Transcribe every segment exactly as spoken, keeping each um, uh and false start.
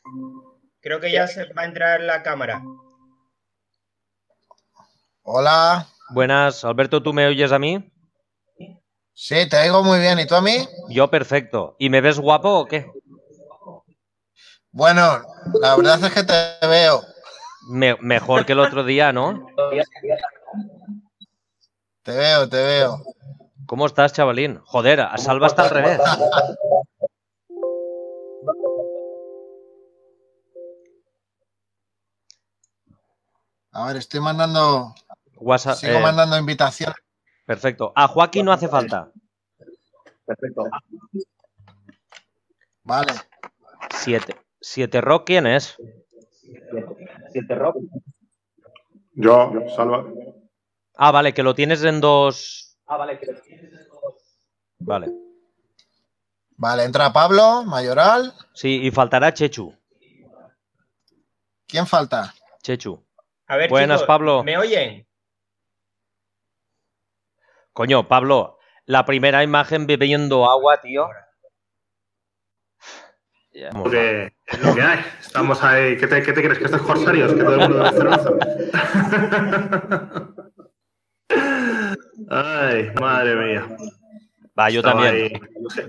Creo que ya se va a entrar la cámara. Hola. Buenas, Alberto, ¿tú me oyes a mí? Sí, te oigo muy bien. ¿Y tú a mí? Yo perfecto. ¿Y me ves guapo o qué? Bueno, la verdad es que te veo. Me mejor que el otro día, ¿no? Te veo, te veo. ¿Cómo estás, chavalín? Joder, a Salva está al revés. A ver, estoy mandando... WhatsApp, Sigo eh, mandando invitaciones. Perfecto. A Joaquín no hace falta. Perfecto. Vale. Siete. Siete Rock, ¿quién es? Siete Rock. Yo, Salva. Ah, vale, que lo tienes en dos... Ah, vale, que lo tienes en dos... Vale. Vale, entra Pablo, Mayoral. Sí, y faltará Chechu. ¿Quién falta? Chechu. A ver, Buenas, chicos, Pablo. ¿me oyen? Coño, Pablo, la primera imagen bebiendo agua, tío. Ya, Porque es lo que hay. Estamos ahí. ¿Qué te, qué te crees? ¿Que estos corsarios? ¿Que todo el mundo bebe cerveza? Ay, madre mía. Va, yo Estaba también. Ahí, no sé.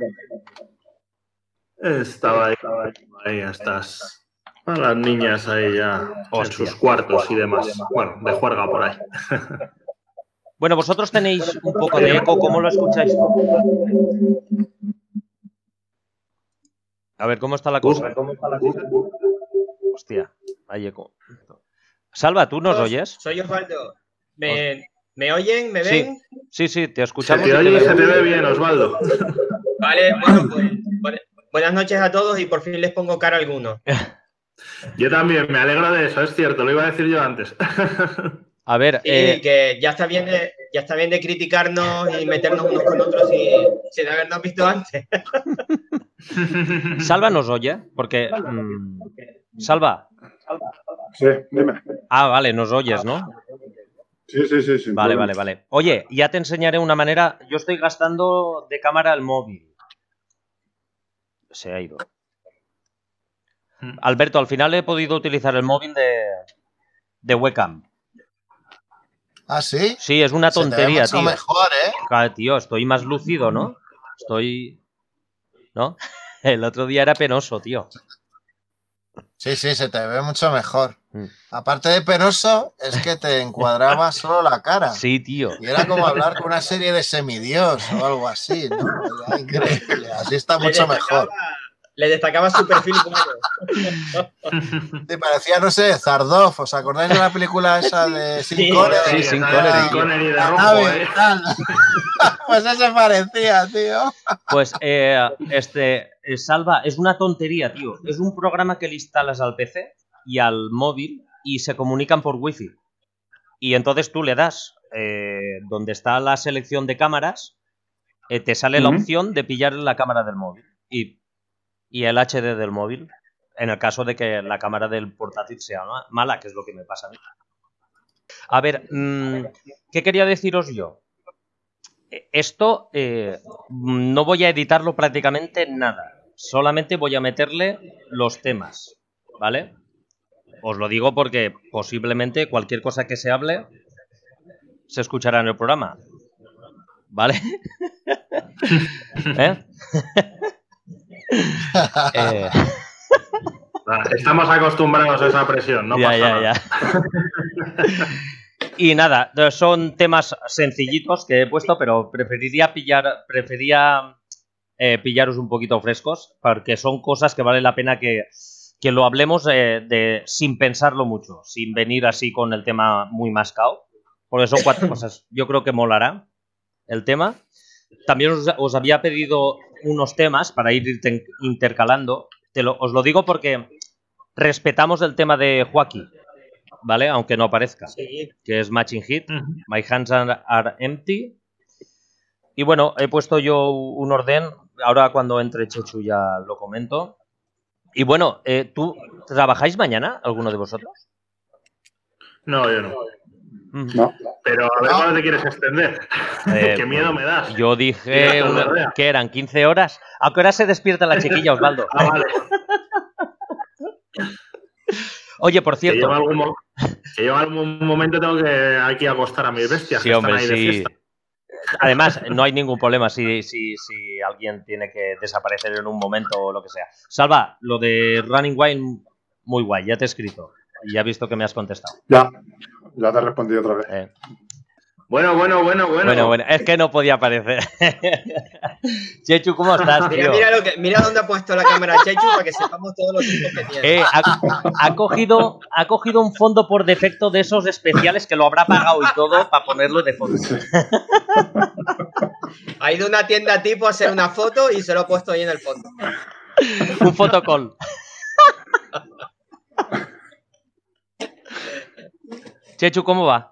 Estaba ahí, ahí estas... A las niñas ahí ya Hostia. en sus cuartos y demás. Bueno, de juerga por ahí. Bueno, vosotros tenéis un poco de eco. ¿Cómo lo escucháis tú? A ver, ¿cómo está la cosa? Hostia, hay eco. Salva, ¿tú nos oyes? Soy Osvaldo. ¿Me, ¿me oyen? ¿Me Sí, ven? sí, sí, te Se escuchamos. te y te oye y se vemos. te ve bien, Osvaldo. Vale, bueno, pues bu- buenas noches a todos y por fin les pongo cara a alguno. Yo también, me alegro de eso, es cierto, lo iba a decir yo antes. A ver, Sí, eh, que ya está bien de, ya está bien de criticarnos y meternos unos con otros y, sin habernos visto antes. Salva nos oye, porque... mm, Salva. Sí, dime. Ah, vale, nos oyes, ¿no? Sí, sí, sí, sí. Vale, vale, vale. Oye, ya te enseñaré una manera... Yo estoy gastando de cámara el móvil. Se ha ido. Alberto, al final he podido utilizar el móvil de, de webcam. ¿Ah, sí? Sí, es una Se te ve tontería, mucho tío. mejor, ¿eh? Claro, tío, estoy más lúcido, ¿no? Estoy... ¿No? El otro día era penoso, tío. Sí, sí, se te ve mucho mejor. Mm. Aparte de penoso, es que te encuadraba solo la cara. Sí, tío. Y era como hablar con una serie de semidios o algo así, ¿no? Era increíble. Así está Le mucho destacaba, mejor. le destacaba su perfil humano. Te parecía, no sé, Zardoz. ¿Os acordáis de la película esa de Sin Sí. Connery? Sí, sin Sale Connery, Sean tío. Connery de La rojo, nave, ¿eh? tal. Pues ese parecía, tío. Pues, eh, este, eh, Salva, es una tontería, tío. Es un programa que le instalas al P C y al móvil y se comunican por wifi. Y entonces tú le das eh, donde está la selección de cámaras, eh, te sale la Ujú. opción de pillar la cámara del móvil y, y el H D del móvil, en el caso de que la cámara del portátil sea ma- mala, que es lo que me pasa a mí. A ver, mmm, ¿qué quería deciros yo? Esto eh, no voy a editarlo prácticamente nada. Solamente voy a meterle los temas, ¿vale? Os lo digo porque posiblemente cualquier cosa que se hable se escuchará en el programa, ¿vale? ¿Eh? eh... Estamos acostumbrados a esa presión, no ya, pasa ya, nada. ya. Y nada, son temas sencillitos que he puesto, pero preferiría pillar, prefería eh, pillaros un poquito frescos, porque son cosas que vale la pena que, que lo hablemos eh, de, sin pensarlo mucho, sin venir así con el tema muy mascado, porque son cuatro cosas. Yo creo que molará el tema. También os, os había pedido unos temas para ir intercalando. Te lo, os lo digo porque respetamos el tema de Joaquín, ¿vale? Aunque no aparezca. Sí. Que es Matching Hit. Ujú. My hands are, are empty. Y bueno, he puesto yo un orden. Ahora cuando entre Chechu ya lo comento. Y bueno, eh, ¿tú trabajáis mañana, alguno de vosotros? No, yo no. Mm. No. Pero a ver No. cuándo te quieres extender. Eh, Qué miedo me das. Yo dije una, que eran quince horas. ¿A qué hora se despierta la chiquilla, Osvaldo? Ah, vale. Oye, por Que cierto. yo en algún, mo- que yo en algún momento tengo que aquí acostar a mis bestias. Sí, que hombre, están ahí de sí. fiesta. Además, no hay ningún problema si, si, si alguien tiene que desaparecer en un momento o lo que sea. Salva, lo de Running Wine, muy guay, ya te he escrito. Y ya he visto que me has contestado. Ya, ya te he respondido otra vez. Eh, Bueno, bueno, bueno, bueno. bueno, bueno, es que no podía aparecer. Chechu, ¿cómo estás, Mira, tío? mira, lo que, mira dónde ha puesto la cámara Chechu para que sepamos todos los tipos que tiene. Eh, ha, ha cogido, ha cogido un fondo por defecto de esos especiales que lo habrá pagado y todo para ponerlo de fondo. Ha ido a una tienda tipo a hacer una foto y se lo ha puesto ahí en el fondo. Un fotocall. Chechu, ¿cómo va?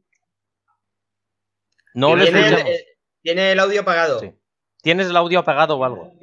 No lo ¿Tiene el, escuchamos. eh, tiene el audio apagado? Sí. ¿Tienes el audio apagado o algo?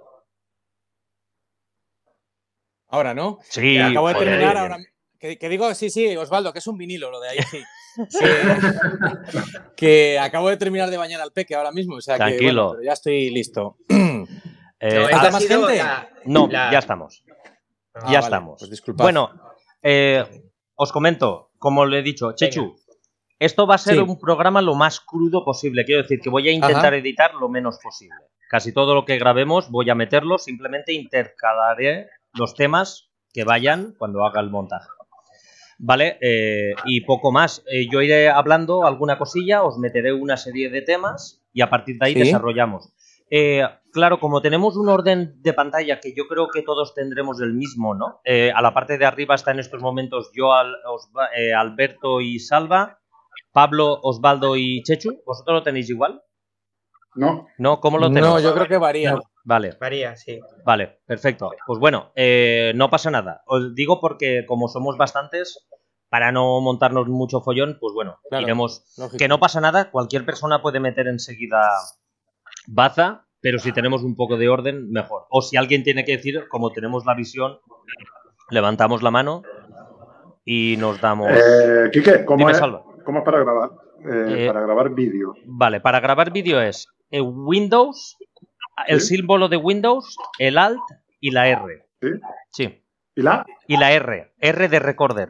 Ahora, ¿no? Sí. Que acabo de joder, terminar bien. ahora. Que, que digo, sí, sí, Osvaldo, que es un vinilo lo de ahí, sí. Que, que acabo de terminar de bañar al peque ahora mismo, o sea que Tranquilo. bueno, pero ya estoy listo. Eh, No, ah, esta ha más sido gente? la- no, la- ya estamos. Ah, ya vale, estamos. pues disculpad. Bueno, eh, os comento, como le he dicho, Chechu, esto va a ser Sí. un programa lo más crudo posible. Quiero decir que voy a intentar Ajá. editar lo menos posible. Casi todo lo que grabemos voy a meterlo, simplemente intercalaré los temas que vayan cuando haga el montaje. Vale, eh, y poco más. Eh, yo iré hablando alguna cosilla, os meteré una serie de temas y a partir de ahí Sí. desarrollamos. Eh, claro, como tenemos un orden de pantalla que yo creo que todos tendremos el mismo, ¿no? Eh, a la parte de arriba está en estos momentos yo, Al- Osva- eh, Alberto y Salva, Pablo, Osvaldo y Chechu. ¿Vosotros lo tenéis igual? No, ¿No? ¿Cómo lo tenéis? No, yo creo que varía. Vale. María, sí. Vale, perfecto. Pues bueno, eh, no pasa nada. Os digo porque como somos bastantes, para no montarnos mucho follón, pues bueno, Claro, iremos... lógico. Que no pasa nada, cualquier persona puede meter enseguida baza, pero si tenemos un poco de orden, mejor. O si alguien tiene que decir, como tenemos la visión, levantamos la mano y nos damos... eh, Quique, ¿cómo Dime, es, Salva. ¿cómo es para grabar? Eh, Eh, para grabar vídeo. Vale, para grabar vídeo es eh, Windows, el ¿Sí? símbolo de Windows, el Alt y la R. ¿Sí? Sí. ¿Y la? Y la R, R de recorder.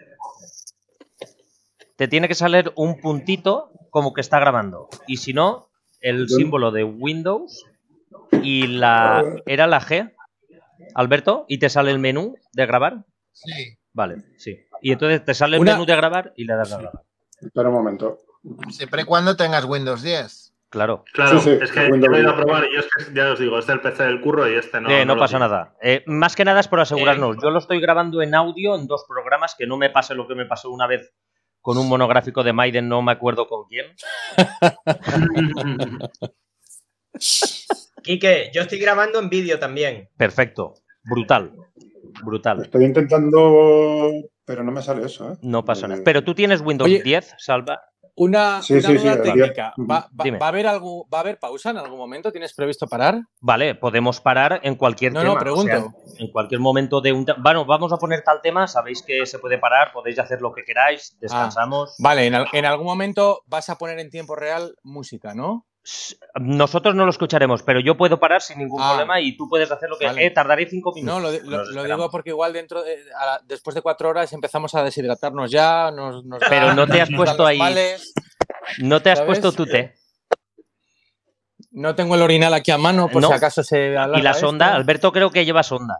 Te tiene que salir un puntito como que está grabando. Y si no, el Yo- símbolo de Windows y la... ¿Era la G, Alberto? ¿Y te sale el menú de grabar? Sí, Vale, sí. Y entonces te sale el Una- menú de grabar y le das a grabar. Espera un momento. siempre y cuando tengas Windows diez. Claro. Claro, Sí, sí, es que Windows yo lo he ido a diez. probar y yo es que ya os digo, este es el P C del curro y este no. Eh, no lo pasa tiene. nada. Eh, más que nada es por asegurarnos. Yo lo estoy grabando en audio en dos programas, que no me pase lo que me pasó una vez con un monográfico de Maiden, no me acuerdo con quién. Quique, yo estoy grabando en vídeo también. Perfecto. Brutal. Brutal. Estoy intentando, pero no me sale eso, ¿eh? No pasa nada. Eh, Pero tú tienes Windows Oye. diez, Salva. Una, Sí, una sí, sí, duda el técnica. diez. ¿Va, va- Dime. va a haber algo, ¿Va a haber pausa en algún momento? ¿Tienes previsto parar? Vale, podemos parar en cualquier No, tema. no, pregunto. o sea, en cualquier momento de un... te- Bueno, vamos a poner tal tema, sabéis que se puede parar, podéis hacer lo que queráis, descansamos. Vale, en, al- en algún momento vas a poner en tiempo real música, ¿no? S- Nosotros no lo escucharemos, pero yo puedo parar sin ningún Ah. problema y tú puedes hacer lo que... Vale. Eh, tardaré cinco minutos. No, lo, di- lo- Nos lo esperamos. digo porque igual dentro de, a la- después de cuatro horas empezamos a deshidratarnos ya, nos, nos Pero da- no te has nos dan puesto los ahí- males. No te has ¿Sabes? puesto tu té. No tengo el orinal aquí a mano por No. si acaso se alarga ¿Y la esto. sonda? Alberto creo que lleva sonda.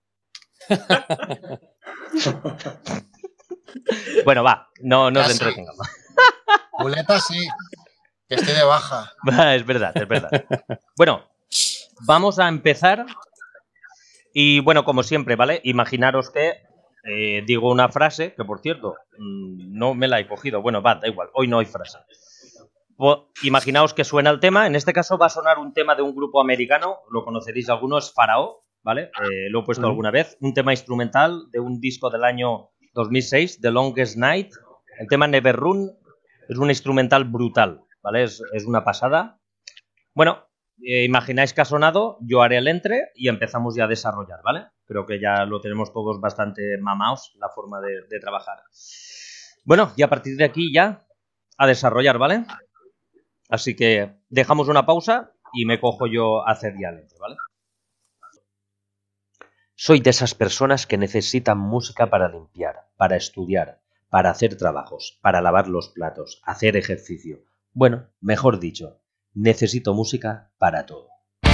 Bueno, va, no nos Casi. entretengamos. Muleta sí, que esté de baja. Es verdad, es verdad. Bueno, vamos a empezar. Y bueno, como siempre, ¿vale? Imaginaros que eh, digo una frase, que por cierto, mmm, no me la he cogido. Bueno, va, da igual, hoy no hay frase. Po- imaginaos que suena el tema, en este caso va a sonar un tema de un grupo americano, lo conoceréis algunos, Faraó, ¿vale? Eh, lo he puesto Ujú. alguna vez, un tema instrumental de un disco del año dos mil seis, The Longest Night. El tema Never Run es un instrumental brutal, ¿vale? Es, es una pasada. Bueno, eh, imagináis que ha sonado, yo haré el entre y empezamos ya a desarrollar, ¿vale? Creo que ya lo tenemos todos bastante mamaos, la forma de, de trabajar. Bueno, y a partir de aquí ya a desarrollar, ¿vale? Así que dejamos una pausa y me cojo yo a hacer ya el entre, ¿vale? Soy de esas personas que necesitan música para limpiar, para estudiar, para hacer trabajos, para lavar los platos, hacer ejercicio. Bueno, mejor dicho, necesito música para todo.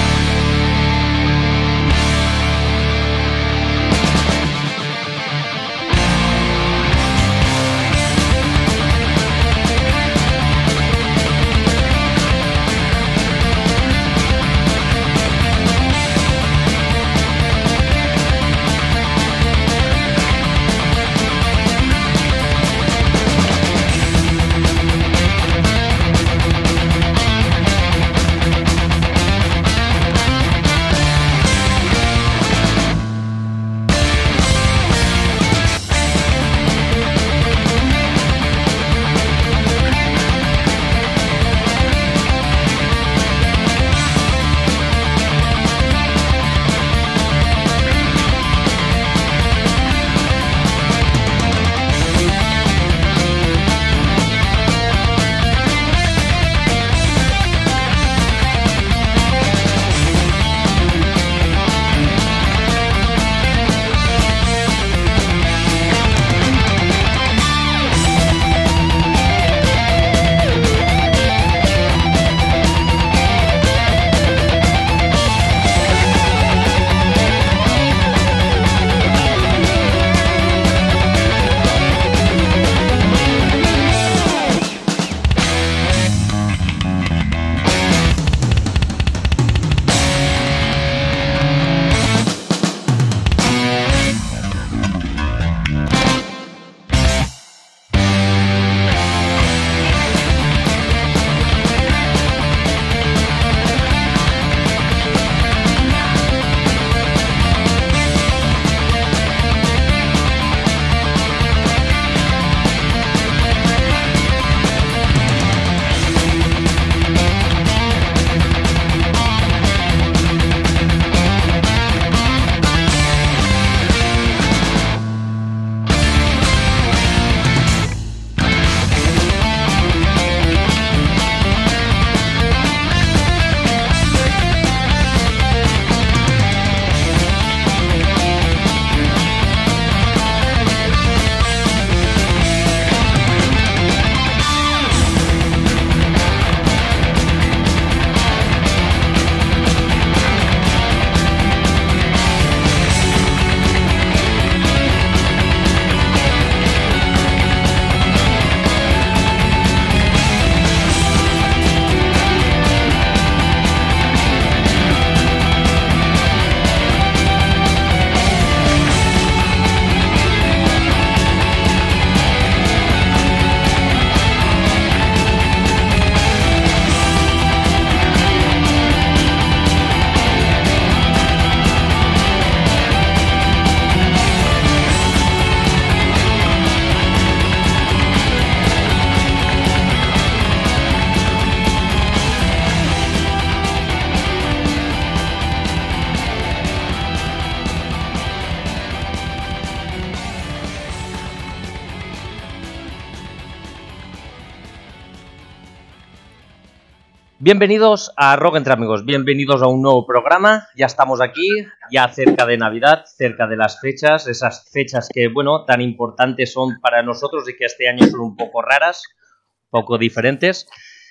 Bienvenidos a Rock Entre Amigos, bienvenidos a un nuevo programa. Ya estamos aquí, ya cerca de Navidad, cerca de las fechas, esas fechas que, bueno, tan importantes son para nosotros y que este año son un poco raras, un poco diferentes.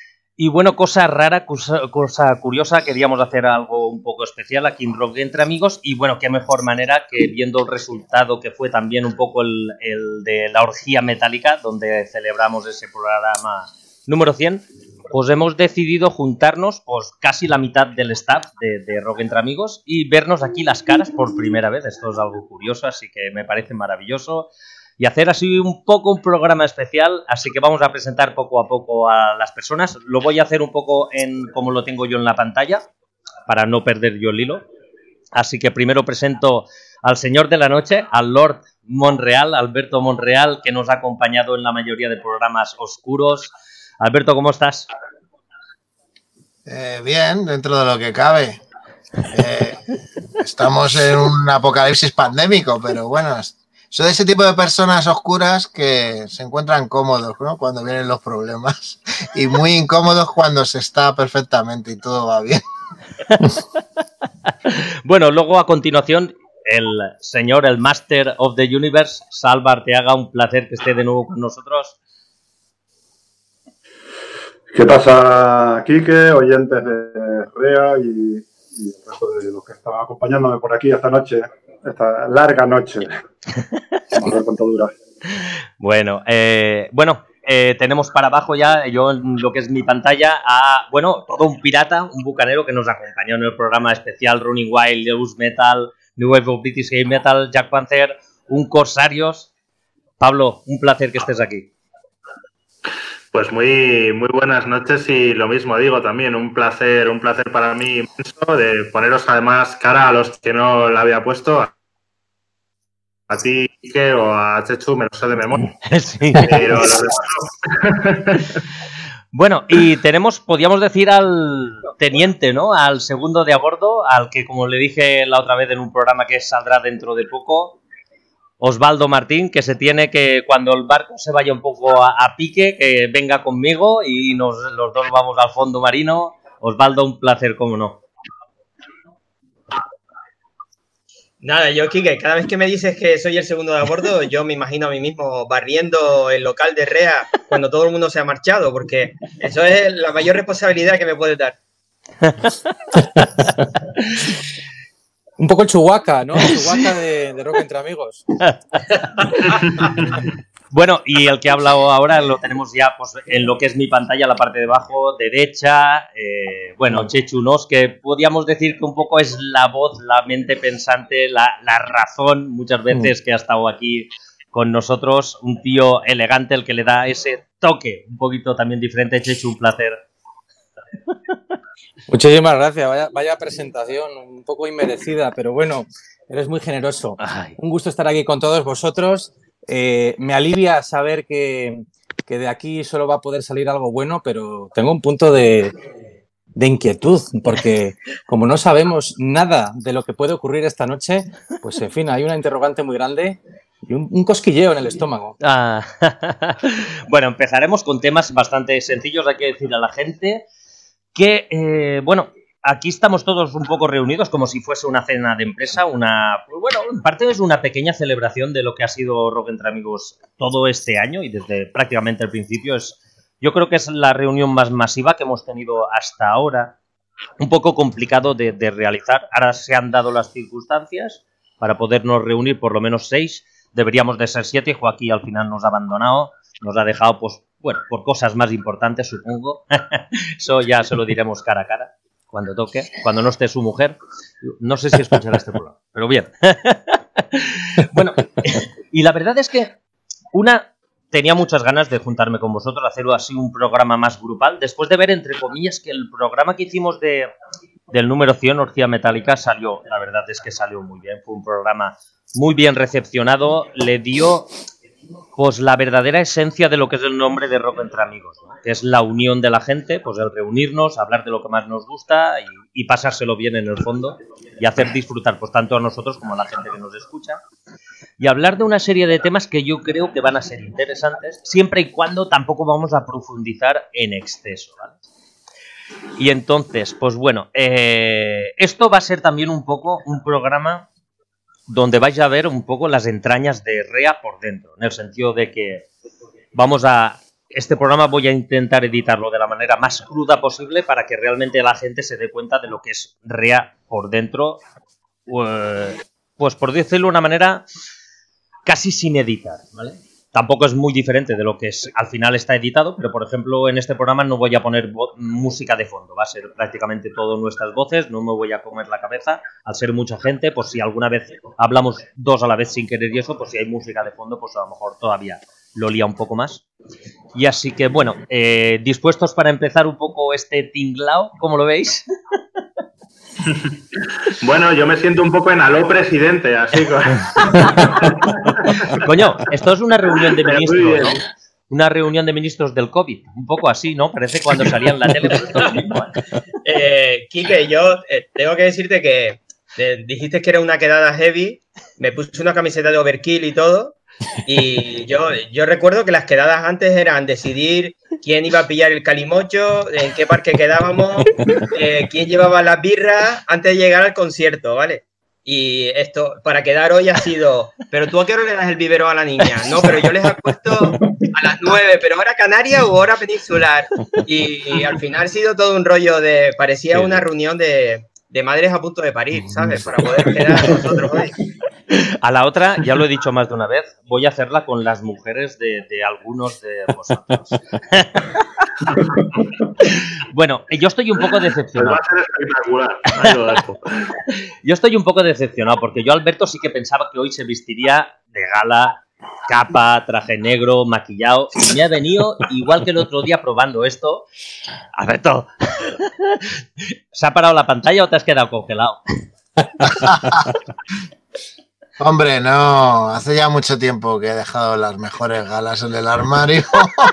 Y bueno, cosa rara, cosa, cosa curiosa, queríamos hacer algo un poco especial aquí en Rock Entre Amigos. Y bueno, qué mejor manera que viendo el resultado que fue también un poco el, el de la orgía metálica, donde celebramos ese programa número cien. Pues hemos decidido juntarnos, pues casi la mitad del staff de, de Rock Entre Amigos y vernos aquí las caras por primera vez. Esto es algo curioso, así que me parece maravilloso. Y hacer así un poco un programa especial, así que vamos a presentar poco a poco a las personas. Lo voy a hacer un poco en como lo tengo yo en la pantalla, para no perder yo el hilo. Así que primero presento al señor de la noche, al Lord Monreal, Alberto Monreal, que nos ha acompañado en la mayoría de programas oscuros. Alberto, ¿cómo estás? Eh, bien, dentro de lo que cabe. Eh, estamos en un apocalipsis pandémico, pero bueno, soy de ese tipo de personas oscuras que se encuentran cómodos, ¿no?, cuando vienen los problemas y muy incómodos cuando se está perfectamente y todo va bien. Bueno, luego a continuación el señor, el Master of the Universe, Salva Arteaga, un placer que esté de nuevo con nosotros. ¿Qué pasa, Quique, oyentes de REA y, y el resto de los que estaban acompañándome por aquí esta noche, esta larga noche? Vamos a ver cuánto dura. Bueno, eh, bueno. Eh, tenemos para abajo ya, yo en lo que es mi pantalla, a, bueno, todo un pirata, un bucanero que nos acompañó en el programa especial Running Wild, Deus Metal, New Wave of British Heavy Metal, Jack Panther, un Corsarios. Pablo, un placer que estés aquí. Pues muy, muy buenas noches y lo mismo digo también, un placer, un placer para mí inmenso de poneros además cara a los que no la había puesto. A ti, Quique, o a Chechu, me lo sé de memoria. Sí. Pero los demás... Bueno, y tenemos, podríamos decir, al teniente, ¿no? Al segundo de a bordo, al que, como le dije la otra vez en un programa que saldrá dentro de poco, Osvaldo Martín, que se tiene que, cuando el barco se vaya un poco a, a pique, que venga conmigo y nos, los dos vamos al fondo marino. Osvaldo, un placer, cómo no. Nada, yo, Quique, cada vez que me dices que soy el segundo de a bordo, yo me imagino a mí mismo barriendo el local de REA cuando todo el mundo se ha marchado, porque eso es la mayor responsabilidad que me puedes dar. Un poco el Chewbacca, ¿no? El Chewbacca de, de Rock Entre Amigos. Bueno, y el que ha hablado ahora lo tenemos ya pues, en lo que es mi pantalla, la parte de abajo, derecha. Eh, bueno, Chechu Nos, que podríamos decir que un poco es la voz, la mente pensante, la, la razón, muchas veces, que ha estado aquí con nosotros. Un tío elegante, el que le da ese toque un poquito también diferente. Chechu, un placer. Muchísimas gracias. Vaya, vaya presentación, un poco inmerecida, pero bueno, eres muy generoso. Ay. Un gusto estar aquí con todos vosotros. Eh, me alivia saber que, que de aquí solo va a poder salir algo bueno, pero tengo un punto de, de inquietud, porque como no sabemos nada de lo que puede ocurrir esta noche, pues en fin, hay una interrogante muy grande y un, un cosquilleo en el estómago. Ah. Bueno, empezaremos con temas bastante sencillos. Hay que decir a la gente que, eh, bueno, aquí estamos todos un poco reunidos como si fuese una cena de empresa, una, bueno, en parte es una pequeña celebración de lo que ha sido Rock Entre Amigos todo este año y desde prácticamente el principio. Es, yo creo que es la reunión más masiva que hemos tenido hasta ahora, un poco complicado de, de realizar. Ahora se han dado las circunstancias para podernos reunir por lo menos seis, deberíamos de ser siete, Joaquín al final nos ha abandonado, nos ha dejado, pues, bueno, por cosas más importantes, supongo. Eso ya se lo diremos cara a cara. Cuando toque, cuando no esté su mujer. No sé si escuchará este programa, pero bien. Bueno, y la verdad es que una, tenía muchas ganas de juntarme con vosotros, hacerlo así un programa más grupal, después de ver, entre comillas, que el programa que hicimos de, del número cien, Orgía Metálica, salió, la verdad es que salió muy bien, fue un programa muy bien recepcionado, le dio pues la verdadera esencia de lo que es el nombre de Rock Entre Amigos, ¿no? Que es la unión de la gente, pues el reunirnos, hablar de lo que más nos gusta y, y pasárselo bien en el fondo y hacer disfrutar pues tanto a nosotros como a la gente que nos escucha y hablar de una serie de temas que yo creo que van a ser interesantes siempre y cuando tampoco vamos a profundizar en exceso, ¿vale? Y entonces, pues bueno, eh, esto va a ser también un poco un programa donde vais a ver un poco las entrañas de REA por dentro, en el sentido de que vamos a... Este programa voy a intentar editarlo de la manera más cruda posible para que realmente la gente se dé cuenta de lo que es REA por dentro, pues por decirlo de una manera casi sin editar, ¿vale? Tampoco es muy diferente de lo que es, al final está editado, pero por ejemplo en este programa no voy a poner música de fondo, va a ser prácticamente todo nuestras voces, no me voy a comer la cabeza, al ser mucha gente, pues si alguna vez hablamos dos a la vez sin querer y eso, pues si hay música de fondo, pues a lo mejor todavía lo lía un poco más. Y así que bueno, eh, dispuestos para empezar un poco este tinglao, ¿cómo lo veis? Bueno, yo me siento un poco en aló presidente, así que... Coño, esto es una reunión de ministros, ¿no? Una reunión de ministros del COVID, un poco así, ¿no? Parece cuando salía en la tele, pues esto es lo mismo, ¿eh? Eh, Quique, yo eh, tengo que decirte que eh, dijiste que era una quedada heavy, me puse una camiseta de Overkill y todo, y yo, yo recuerdo que las quedadas antes eran decidir quién iba a pillar el calimocho, en qué parque quedábamos, eh, quién llevaba las birras antes de llegar al concierto, ¿vale? Y esto, para quedar hoy ha sido, pero tú a qué hora le das el biberón a la niña? No, pero yo les acuesto a las nueve, pero hora canaria o hora peninsular. Y, y al final ha sido todo un rollo de, parecía una reunión de, de madres a punto de parir, ¿sabes? Para poder quedar nosotros hoy. A la otra, ya lo he dicho más de una vez, voy a hacerla con las mujeres de, de algunos de vosotros. Bueno, yo estoy un poco decepcionado. Va a ser espectacular. Ahí lo dejo. Yo estoy un poco decepcionado porque yo, Alberto, sí que pensaba que hoy se vestiría de gala, capa, traje negro, maquillado. Y me ha venido, igual que el otro día probando esto. Alberto, ¿se ha parado la pantalla o te has quedado congelado? Hombre, no, hace ya mucho tiempo que he dejado las mejores galas en el armario.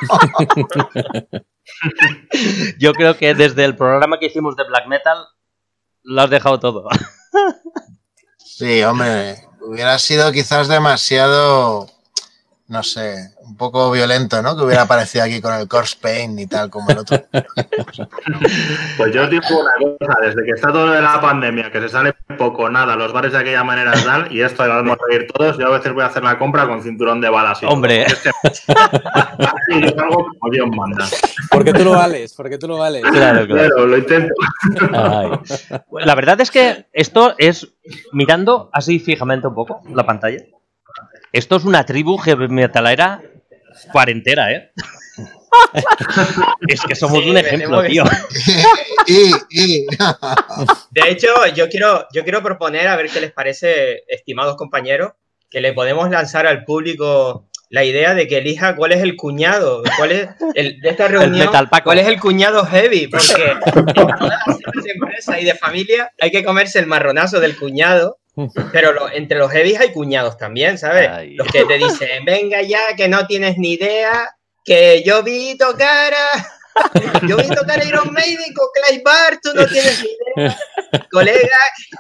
Yo creo que desde el programa que hicimos de Black Metal lo has dejado todo. Sí, hombre, hubiera sido quizás demasiado, no sé, un poco violento, ¿no? Que hubiera aparecido aquí con el corpse paint y tal, como el otro. Pues yo os digo una cosa, desde que está todo lo de la pandemia, que se sale poco, nada, los bares de aquella manera tal, y esto vamos a ir todos, yo a veces voy a hacer la compra con cinturón de balas. Y hombre. Todo, es que es algo como Dios manda. Porque tú lo vales, porque tú lo vales. Claro, claro. Pero lo intento. Ay. La verdad es que esto es, mirando así fijamente un poco la pantalla, esto es una tribu heavy metalera cuarentera, ¿eh? Es que somos Sí, un ejemplo, tío. y, y... De hecho, yo quiero, yo quiero proponer, a ver qué les parece, estimados compañeros, que le podemos lanzar al público la idea de que elija cuál es el cuñado, cuál es el, de esta reunión, cuál es el cuñado heavy, porque en todas las empresas y de familia hay que comerse el marronazo del cuñado, pero lo, entre los heavies hay cuñados también, ¿sabes? Ay. Los que te dicen, venga ya, que no tienes ni idea, que yo vi tocar a, yo vi tocar a Iron Maiden con Clive Barr, tú no tienes ni idea, colega.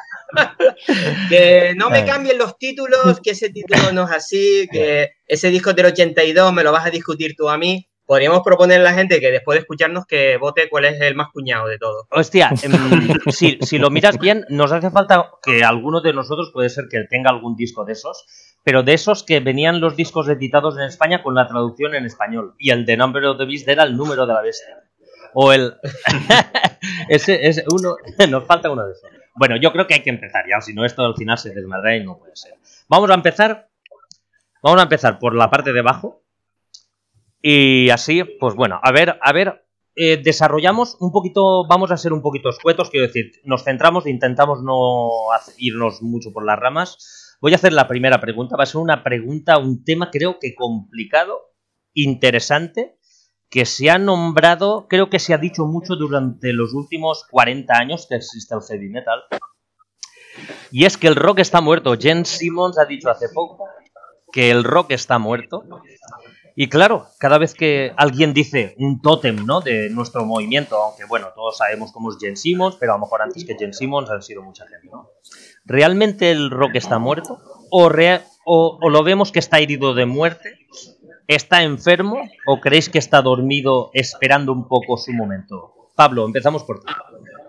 Que no me cambien los títulos, que ese título no es así, que ese disco del ochenta y dos me lo vas a discutir tú a mí. Podríamos proponer a la gente que después de escucharnos que vote cuál es el más cuñado de todos. Hostia, eh, si, si lo miras bien, nos hace falta que alguno de nosotros puede ser que tenga algún disco de esos, pero de esos que venían los discos editados en España con la traducción en español. Y el de Number of the Beast era el número de la bestia. O el... ese, ese uno... Nos falta uno de esos. Bueno, yo creo que hay que empezar ya, si no esto al final se desmadra y no puede ser. Vamos a empezar, vamos a empezar por la parte de abajo y así, pues bueno, a ver, a ver, eh, desarrollamos un poquito, vamos a ser un poquito escuetos, quiero decir, nos centramos, intentamos no hacer, irnos mucho por las ramas. Voy a hacer la primera pregunta, va a ser una pregunta, un tema creo que complicado, interesante, que se ha nombrado, creo que se ha dicho mucho durante los últimos cuarenta años que existe el heavy metal. Y es que el rock está muerto. Gene Simmons ha dicho hace poco que el rock está muerto. Y claro, cada vez que alguien dice un tótem, ¿no?, de nuestro movimiento, aunque bueno, todos sabemos cómo es Gene Simmons, pero a lo mejor antes que Gene Simmons han sido mucha gente, ¿no? ¿Realmente el rock está muerto? ¿O, rea- o, o lo vemos que está herido de muerte? ¿Está enfermo o creéis que está dormido esperando un poco su momento? Pablo, empezamos por ti.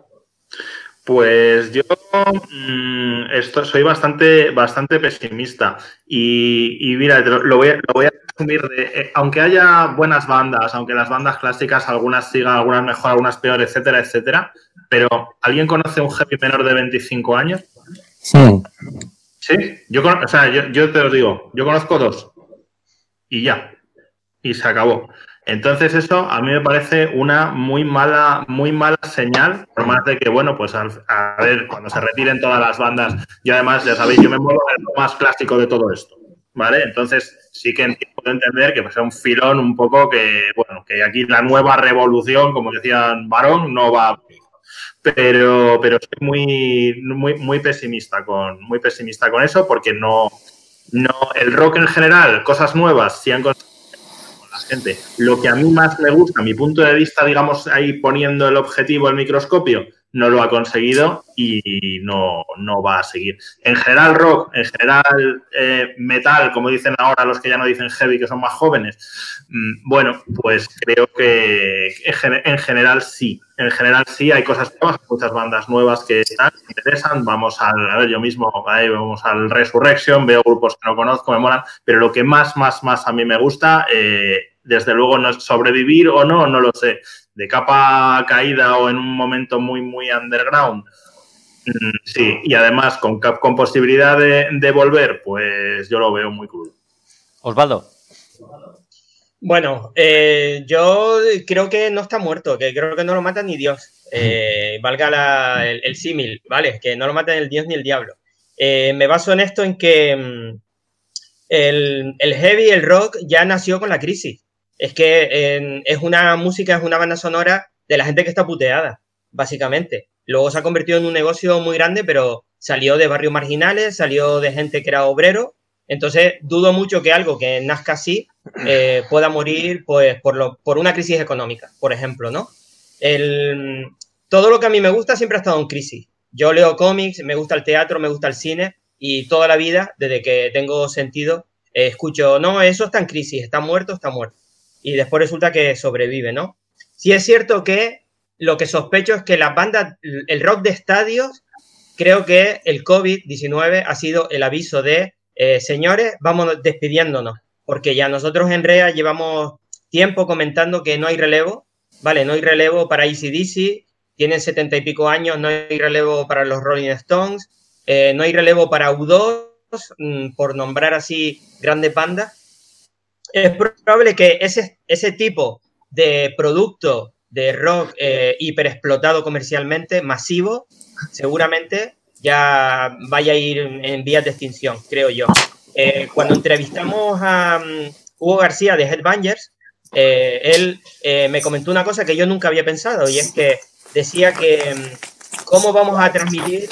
Pues yo mmm, esto, soy bastante, bastante pesimista y, y mira, lo, lo, voy a, lo voy a resumir. De, eh, aunque haya buenas bandas, aunque las bandas clásicas, algunas sigan, algunas mejor, algunas peor, etcétera, etcétera, pero ¿alguien conoce un heavy menor de veinticinco años? Sí. Sí, yo, o sea, yo, yo te lo digo, yo conozco dos. Y ya, y se acabó. Entonces eso a mí me parece una muy mala, muy mala señal, por más de que, bueno, pues a, a ver, cuando se retiren todas las bandas, yo además, ya sabéis, yo me muevo en lo más clásico de todo esto, ¿vale? Entonces sí que puedo entender que pues, sea un filón un poco que, bueno, que aquí la nueva revolución, como decían Barón, no va... Pero, pero soy muy, muy, muy pesimista con, muy pesimista con eso, porque no... No, el rock en general, cosas nuevas, sí han conseguido con la gente. Lo que a mí más me gusta, mi punto de vista, digamos, ahí poniendo el objetivo, el microscopio, no lo ha conseguido y no, no va a seguir. En general rock, en general eh, metal, como dicen ahora los que ya no dicen heavy, que son más jóvenes, mmm, bueno, pues creo que en general sí. En general sí, hay cosas nuevas, muchas bandas nuevas que están, me interesan. Vamos al, a ver, yo mismo, ahí vamos al Resurrection, veo grupos que no conozco, me molan, pero lo que más, más, más a mí me gusta, eh, desde luego no es sobrevivir o no, no lo sé. De capa caída o en un momento muy, muy underground, sí, y además con, con posibilidad de, de volver, pues yo lo veo muy crudo. Osvaldo. Bueno, eh, yo creo que no está muerto, que creo que no lo mata ni Dios, eh, valga la, el, el símil, ¿vale? Que no lo mata ni el Dios ni el diablo. Eh, me baso en esto en que mmm, el, el heavy, el rock, ya nació con la crisis. Es que eh, es una música, es una banda sonora de la gente que está puteada, básicamente. Luego se ha convertido en un negocio muy grande, pero salió de barrios marginales, salió de gente que era obrero. Entonces, dudo mucho que algo que nazca así eh, pueda morir pues, por, lo, por una crisis económica, por ejemplo, ¿no? El, todo lo que a mí me gusta siempre ha estado en crisis. Yo leo cómics, me gusta el teatro, me gusta el cine y toda la vida, desde que tengo sentido, eh, escucho, no, eso está en crisis, está muerto, está muerto. Y después resulta que sobrevive, ¿no? Sí es cierto que lo que sospecho es que las bandas, el rock de estadios, creo que el COVID diecinueve ha sido el aviso de, eh, señores, vamos despidiéndonos, porque ya nosotros en R E A llevamos tiempo comentando que no hay relevo, ¿vale? No hay relevo para A C D C, tienen setenta y pico años, no hay relevo para los Rolling Stones, eh, no hay relevo para U dos, mmm, por nombrar así grandes bandas. Es probable que ese, ese tipo de producto de rock eh, hiperexplotado comercialmente, masivo, seguramente ya vaya a ir en, en vías de extinción, creo yo. Eh, cuando entrevistamos a um, Hugo García de Headbangers, eh, él eh, me comentó una cosa que yo nunca había pensado, y es que decía que um, cómo vamos a transmitir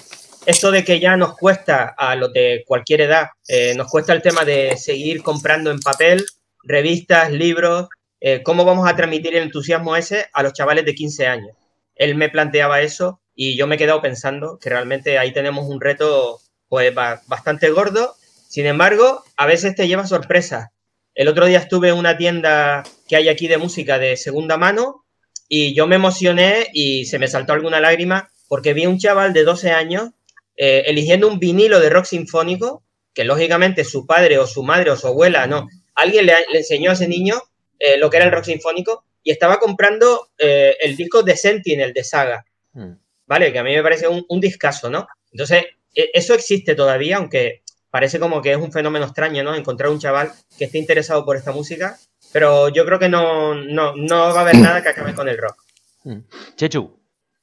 esto de que ya nos cuesta a los de cualquier edad, eh, nos cuesta el tema de seguir comprando en papel revistas, libros, eh, ¿cómo vamos a transmitir el entusiasmo ese a los chavales de quince años? Él me planteaba eso y yo me he quedado pensando que realmente ahí tenemos un reto pues bastante gordo. Sin embargo, a veces te lleva sorpresas. El otro día estuve en una tienda que hay aquí de música de segunda mano y yo me emocioné y se me saltó alguna lágrima porque vi un chaval de doce años eh, eligiendo un vinilo de rock sinfónico que lógicamente su padre o su madre o su abuela, no, alguien le, le enseñó a ese niño eh, lo que era el rock sinfónico y estaba comprando eh, el disco de Sentinel de Saga, mm. ¿vale? Que a mí me parece un, un discazo, ¿no? Entonces, eh, eso existe todavía, aunque parece como que es un fenómeno extraño, ¿no? Encontrar un chaval que esté interesado por esta música, pero yo creo que no, no, no va a haber nada que acabe con el rock. Mm. Chechu.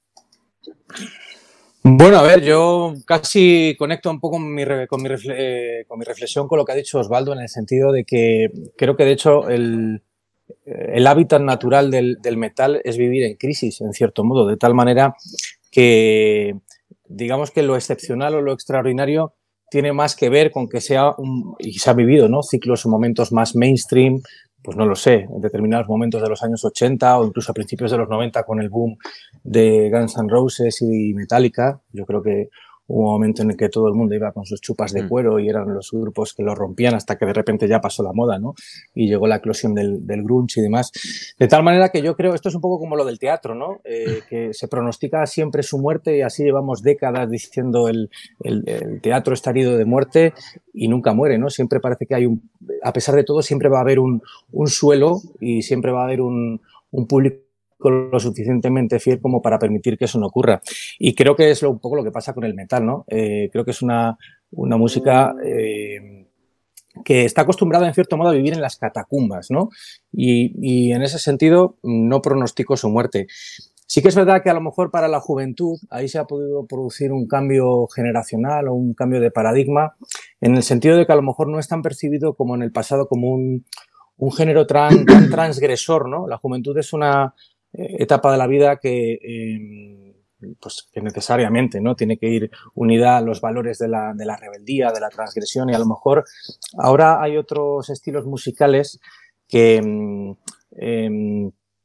Bueno, a ver, yo casi conecto un poco con mi, con, mi refle eh, con mi reflexión con lo que ha dicho Osvaldo, en el sentido de que creo que de hecho el, el hábitat natural del, del metal es vivir en crisis, en cierto modo, de tal manera que digamos que lo excepcional o lo extraordinario tiene más que ver con que sea, un, y se ha vivido, ¿no? Ciclos o momentos más mainstream, pues no lo sé, en determinados momentos de los años ochenta o incluso a principios de los noventa con el boom de Guns N' Roses y Metallica. Yo creo que hubo un momento en el que todo el mundo iba con sus chupas de cuero y eran los grupos que lo rompían hasta que de repente ya pasó la moda, ¿no? Y llegó la eclosión del, del grunge y demás. De tal manera que yo creo, esto es un poco como lo del teatro, ¿no? Eh, que se pronostica siempre su muerte y así llevamos décadas diciendo el, el, el teatro está herido de muerte y nunca muere, ¿no? Siempre parece que hay un, a pesar de todo, siempre va a haber un, un suelo y siempre va a haber un, un público lo suficientemente fiel como para permitir que eso no ocurra. Y creo que es lo, un poco lo que pasa con el metal, ¿no? Eh, creo que es una, una música eh, que está acostumbrada en cierto modo a vivir en las catacumbas, ¿no? Y, y en ese sentido no pronostico su muerte. Sí que es verdad que a lo mejor para la juventud ahí se ha podido producir un cambio generacional o un cambio de paradigma en el sentido de que a lo mejor no es tan percibido como en el pasado como un, un género tan, tan transgresor, ¿no? La juventud es una etapa de la vida que, eh, pues, que necesariamente, ¿no? Tiene que ir unida a los valores de la, de la rebeldía, de la transgresión y a lo mejor ahora hay otros estilos musicales que, eh,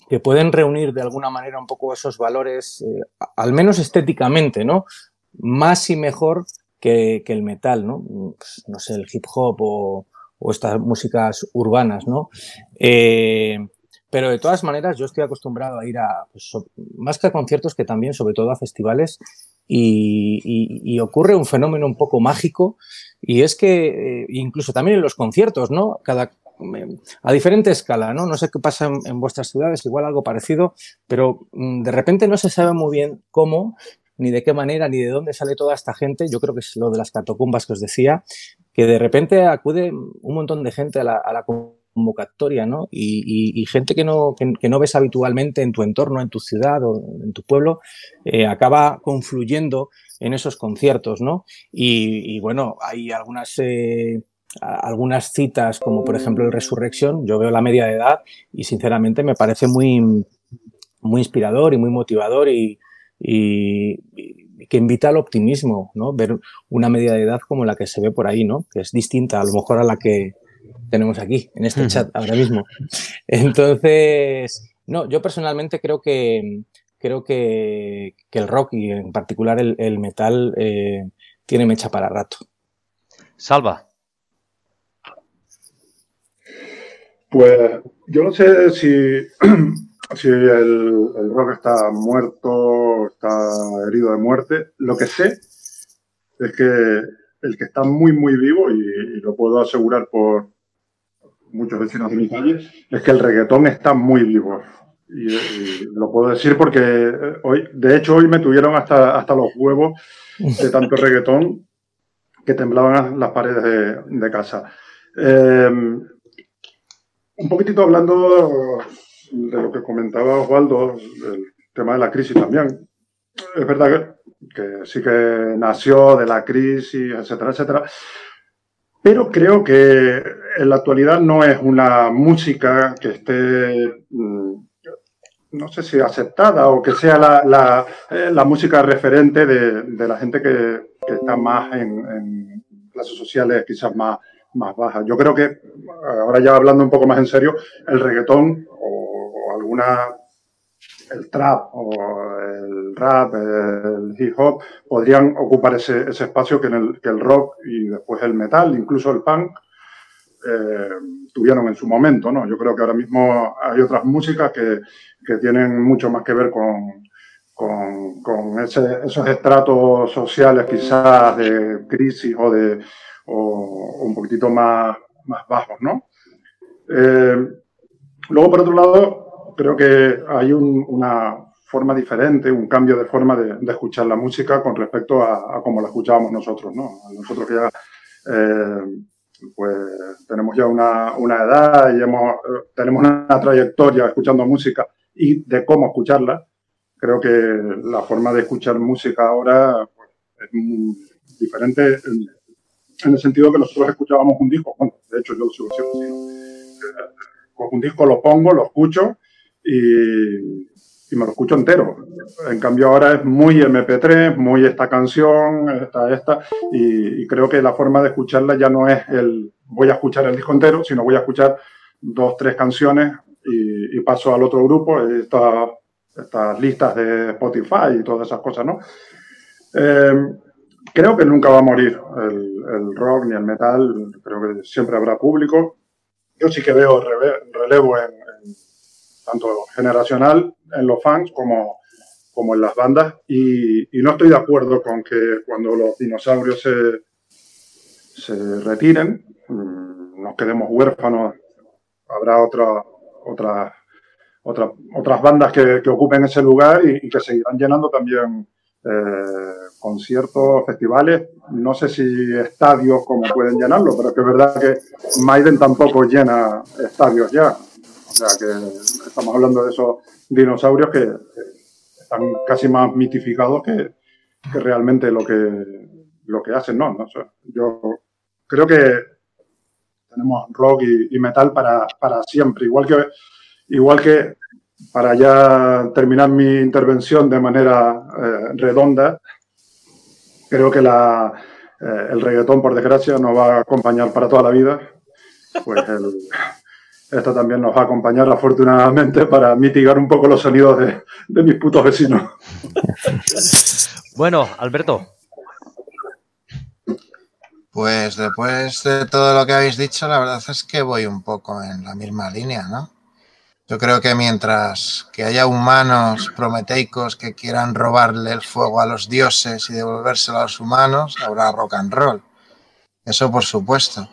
que pueden reunir de alguna manera un poco esos valores, eh, al menos estéticamente, ¿no? Más y mejor que, que el metal, ¿no? Pues, no sé, el hip hop o, o estas músicas urbanas, ¿no? Eh, pero de todas maneras yo estoy acostumbrado a ir a, pues, so, más que a conciertos, que también, sobre todo a festivales, y, y, y ocurre un fenómeno un poco mágico, y es que eh, incluso también en los conciertos, ¿no? Cada a diferente escala, ¿no? No sé qué pasa en, en vuestras ciudades, igual algo parecido, pero mmm, de repente no se sabe muy bien cómo, ni de qué manera, ni de dónde sale toda esta gente. Yo creo que es lo de las catacumbas que os decía, que de repente acude un montón de gente a la, a la convocatoria, ¿no? Y, y, y gente que no, que, que no ves habitualmente en tu entorno, en tu ciudad o en tu pueblo, eh, acaba confluyendo en esos conciertos, ¿no? Y, y bueno, hay algunas... Eh, algunas citas, como por ejemplo el Resurrection, yo veo la media de edad y sinceramente me parece muy, muy inspirador y muy motivador y, y, y que invita al optimismo, ¿no? Ver una media de edad como la que se ve por ahí, ¿no? Que es distinta a lo mejor a la que tenemos aquí, en este chat ahora mismo. Entonces, no, yo personalmente creo que, creo que, que el rock y en particular el, el metal eh, tiene mecha para rato. Salva. Pues yo no sé si, si el, el rock está muerto, está herido de muerte. Lo que sé es que el que está muy, muy vivo, y, y lo puedo asegurar por muchos vecinos de mi calle, es que el reggaetón está muy vivo. Y, y lo puedo decir porque hoy, de hecho, hoy me tuvieron hasta, hasta los huevos de tanto reggaetón que temblaban las paredes de, de casa. Eh, Un poquitito hablando de lo que comentaba Osvaldo, el tema de la crisis también. Es verdad que, que sí que nació de la crisis, etcétera, etcétera. Pero creo que en la actualidad no es una música que esté, no sé si aceptada o que sea la, la, la música referente de, de la gente que, que está más en, en clases sociales quizás más más baja. Yo creo que, ahora ya hablando un poco más en serio, el reggaetón o, o alguna, el trap o el rap, el hip hop, podrían ocupar ese, ese espacio que, en el, que el rock y después el metal, incluso el punk, eh, tuvieron en su momento, ¿no? Yo creo que ahora mismo hay otras músicas que, que tienen mucho más que ver con, con, con ese, esos estratos sociales quizás de crisis o de o un poquitito más, más bajos, ¿no? Eh, luego, por otro lado, creo que hay un, una forma diferente, un cambio de forma de, de escuchar la música con respecto a, a cómo la escuchábamos nosotros, ¿no? Nosotros que ya eh, pues tenemos ya una, una edad y hemos, tenemos una trayectoria escuchando música y de cómo escucharla, creo que la forma de escuchar música ahora pues, es muy diferente en, en el sentido que nosotros escuchábamos un disco, bueno, de hecho yo lo sigo haciendo así, ¿no? Con un disco lo pongo, lo escucho y, y me lo escucho entero. En cambio ahora es muy eme pe tres, muy esta canción, esta, esta, y, y creo que la forma de escucharla ya no es el voy a escuchar el disco entero, sino voy a escuchar dos, tres canciones y, y paso al otro grupo, esta, estas listas de Spotify y todas esas cosas, ¿no? Eh, Creo que nunca va a morir el, el rock ni el metal, creo que siempre habrá público. Yo sí que veo relevo en, en tanto generacional en los fans como, como en las bandas y, y no estoy de acuerdo con que cuando los dinosaurios se, se retiren nos quedemos huérfanos. Habrá otra, otra, otra, otras bandas que, que ocupen ese lugar y, y que seguirán llenando también Eh, conciertos, festivales, no sé si estadios como pueden llenarlo, pero es que es verdad que Maiden tampoco llena estadios ya, o sea que estamos hablando de esos dinosaurios que, que están casi más mitificados que, que realmente lo que, lo que hacen, ¿no? O sea, yo creo que tenemos rock y, y metal para, para siempre, igual que, igual que para ya terminar mi intervención de manera eh, redonda, creo que la, eh, el reggaetón, por desgracia, nos va a acompañar para toda la vida. Pues el, esta también nos va a acompañar afortunadamente para mitigar un poco los sonidos de, de mis putos vecinos. Bueno, Alberto. Pues después de todo lo que habéis dicho, la verdad es que voy un poco en la misma línea, ¿no? Yo creo que mientras que haya humanos prometeicos que quieran robarle el fuego a los dioses y devolvérselo a los humanos, habrá rock and roll. Eso por supuesto.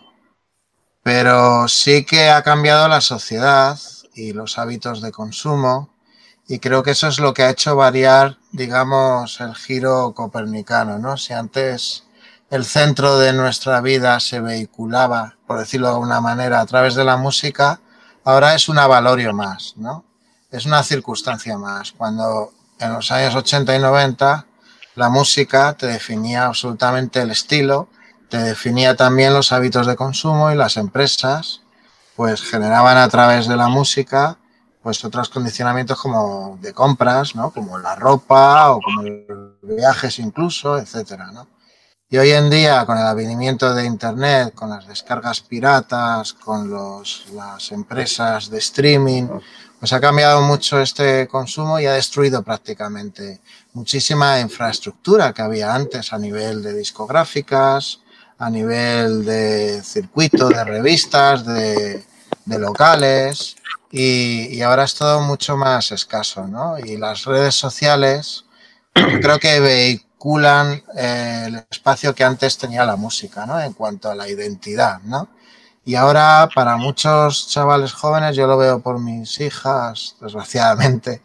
Pero sí que ha cambiado la sociedad y los hábitos de consumo, y creo que eso es lo que ha hecho variar, digamos, el giro copernicano, ¿no? Si antes el centro de nuestra vida se vehiculaba, por decirlo de alguna manera, a través de la música, ahora es un avalorio más, ¿no? Es una circunstancia más. Cuando en los años ochenta y noventa la música te definía absolutamente el estilo, te definía también los hábitos de consumo, y las empresas pues generaban a través de la música pues otros condicionamientos como de compras, ¿no? Como la ropa o como viajes incluso, etcétera, ¿no? Y hoy en día, con el advenimiento de Internet, con las descargas piratas, con los, las empresas de streaming, pues ha cambiado mucho este consumo y ha destruido prácticamente muchísima infraestructura que había antes a nivel de discográficas, a nivel de circuito, de revistas, de, de locales, y, y ahora es todo mucho más escaso, ¿no? Y las redes sociales, yo creo que vehiculan eh, el espacio que antes tenía la música, ¿no? En cuanto a la identidad, ¿no? Y ahora para muchos chavales jóvenes, yo lo veo por mis hijas, desgraciadamente,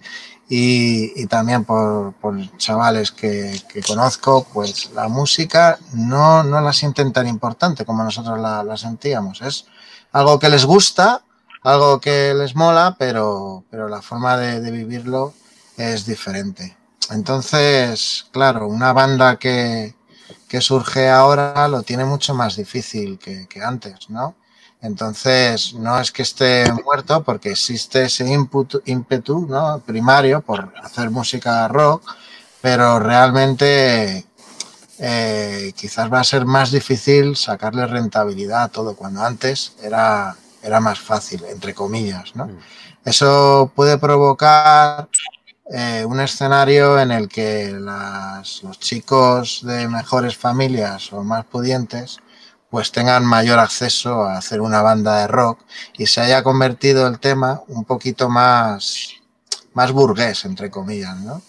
y, y también por, por chavales que, que conozco, pues la música no, no la sienten tan importante como nosotros la, la sentíamos. Es algo que les gusta, algo que les mola, pero, pero la forma de, de vivirlo es diferente. Entonces, claro, una banda que, que surge ahora lo tiene mucho más difícil que, que antes, ¿no? Entonces, no es que esté muerto, porque existe ese input, ímpetu, ¿no? Primario por hacer música rock, pero realmente eh, quizás va a ser más difícil sacarle rentabilidad a todo, cuando antes era, era más fácil, entre comillas, ¿no? Eso puede provocar Eh, un escenario en el que las, los chicos de mejores familias o más pudientes pues tengan mayor acceso a hacer una banda de rock, y se haya convertido el tema un poquito más, más burgués, entre comillas, ¿no?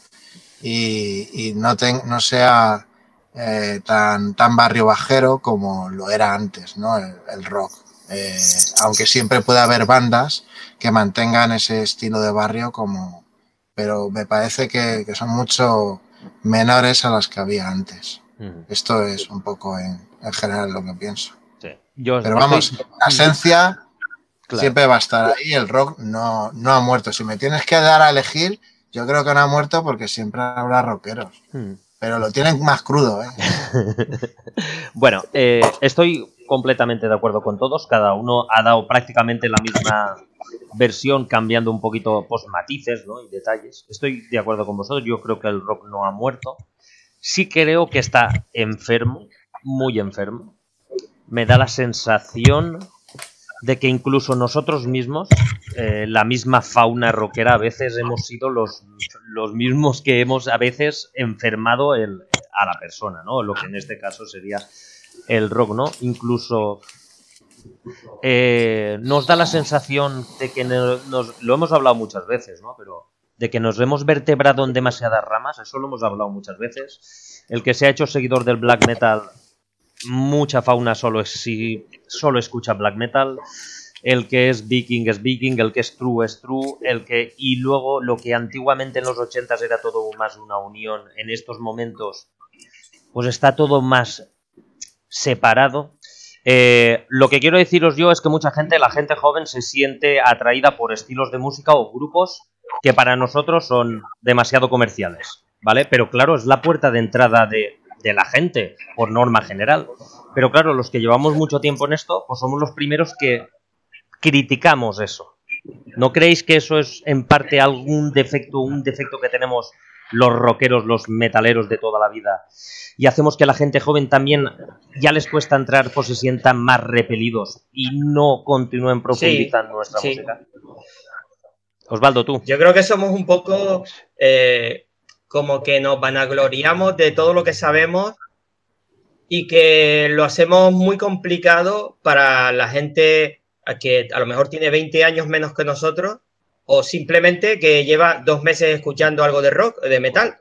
Y, y no, ten, no sea eh, tan, tan barrio bajero como lo era antes, ¿no? El, el rock. Eh, aunque siempre puede haber bandas que mantengan ese estilo de barrio como... pero me parece que, que son mucho menores a las que había antes. Uh-huh. Esto es un poco en, en general lo que pienso. Sí. Yo pero vamos, estoy... la esencia claro. siempre va a estar ahí, el rock no, no ha muerto. Si me tienes que dar a elegir, yo creo que no ha muerto porque siempre habrá rockeros. Uh-huh. Pero lo tienen más crudo, ¿eh? Bueno, eh, estoy completamente de acuerdo con todos. Cada uno ha dado prácticamente la misma versión, cambiando un poquito pues, matices, ¿no? Y detalles. Estoy de acuerdo con vosotros. Yo creo que el rock no ha muerto. Sí creo que está enfermo, muy enfermo. Me da la sensación de que incluso nosotros mismos, eh, la misma fauna rockera, a veces hemos sido los, los mismos que hemos a veces enfermado el, a la persona, ¿no? Lo que en este caso sería el rock, ¿no? Incluso eh, nos da la sensación de que nos, nos, lo hemos hablado muchas veces, ¿no? Pero de que nos hemos vertebrado en demasiadas ramas, eso lo hemos hablado muchas veces. El que se ha hecho seguidor del black metal, mucha fauna solo, es, si, solo escucha black metal. El que es viking es viking, el que es true es true, el que y luego lo que antiguamente en los ochentas era todo más una unión, en estos momentos pues está todo más separado. Eh, lo que quiero deciros yo es que mucha gente, la gente joven, se siente atraída por estilos de música o grupos que para nosotros son demasiado comerciales, ¿vale? Pero claro, es la puerta de entrada de, de la gente, por norma general. Pero claro, los que llevamos mucho tiempo en esto, pues somos los primeros que criticamos eso. ¿No creéis que eso es en parte algún defecto, un defecto que tenemos los rockeros, los metaleros de toda la vida, y hacemos que la gente joven también ya les cuesta entrar, pues se sientan más repelidos y no continúen profundizando sí, nuestra sí. música? Osvaldo, tú. Yo creo que somos un poco eh, como que nos vanagloriamos de todo lo que sabemos y que lo hacemos muy complicado para la gente que a lo mejor tiene veinte años menos que nosotros o simplemente que lleva dos meses escuchando algo de rock, de metal.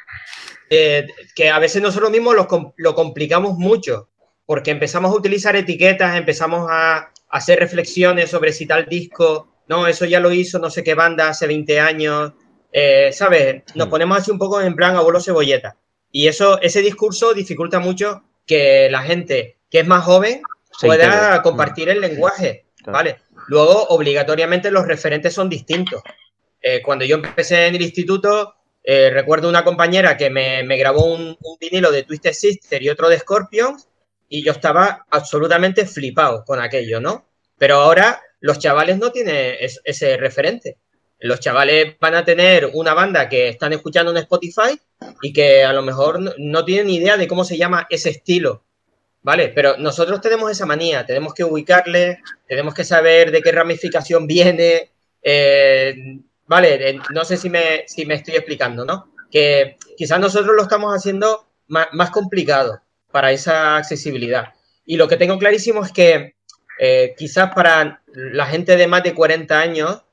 Eh, que a veces nosotros mismos lo, lo complicamos mucho porque empezamos a utilizar etiquetas, empezamos a, a hacer reflexiones sobre si tal disco, no, eso ya lo hizo no sé qué banda hace veinte años, eh, ¿sabes? Nos ponemos así un poco en plan abuelo cebolleta. Y eso, ese discurso dificulta mucho que la gente que es más joven pueda sí, compartir el lenguaje, ¿vale? Luego, obligatoriamente, los referentes son distintos. Eh, cuando yo empecé en el instituto, eh, recuerdo una compañera que me, me grabó un, un vinilo de Twisted Sister y otro de Scorpions y yo estaba absolutamente flipado con aquello, ¿no? Pero ahora los chavales no tienen es, ese referente. Los chavales van a tener una banda que están escuchando en Spotify y que a lo mejor no, no tienen ni idea de cómo se llama ese estilo, ¿vale? Pero nosotros tenemos esa manía, tenemos que ubicarle, tenemos que saber de qué ramificación viene, eh, ¿vale? No sé si me, si me estoy explicando, ¿no? Que quizás nosotros lo estamos haciendo más, más complicado para esa accesibilidad. Y lo que tengo clarísimo es que eh, quizás para la gente de más de cuarenta años,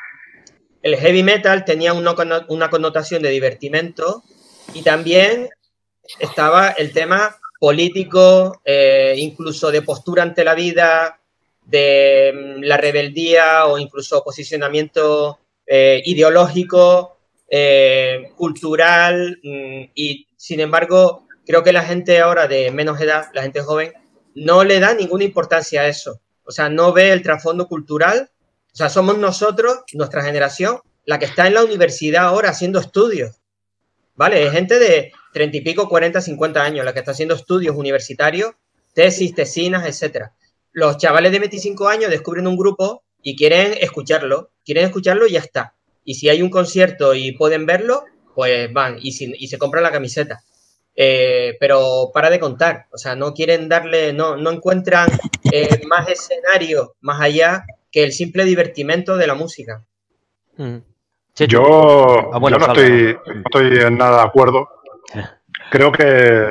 el heavy metal tenía una, una connotación de divertimento y también estaba el tema político, eh, incluso de postura ante la vida, de um, la rebeldía o incluso posicionamiento eh, ideológico, eh, cultural um, y sin embargo creo que la gente ahora de menos edad, la gente joven, no le da ninguna importancia a eso. O sea, no ve el trasfondo cultural. O sea, somos nosotros, nuestra generación, la que está en la universidad ahora haciendo estudios, ¿vale? Es gente de treinta y pico, cuarenta, cincuenta años, la que está haciendo estudios universitarios, tesis, tesinas, etcétera. Los chavales de veinticinco años descubren un grupo y quieren escucharlo, quieren escucharlo y ya está. Y si hay un concierto y pueden verlo, pues van y, si, y se compran la camiseta. Eh, pero para de contar, o sea, no quieren darle, no, no encuentran eh, más escenario más allá que el simple divertimento de la música. Mm. Sí, yo, ah, bueno, yo no, estoy, no estoy en nada de acuerdo. Creo que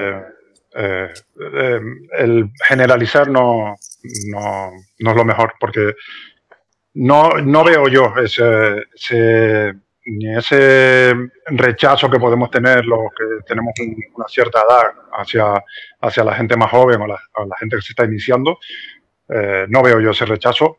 eh, eh, el generalizar no, no, no es lo mejor, porque no, no veo yo ese, ese, ni ese rechazo que podemos tener los que tenemos un, una cierta edad hacia, hacia la gente más joven o la, a la gente que se está iniciando. Eh, no veo yo ese rechazo.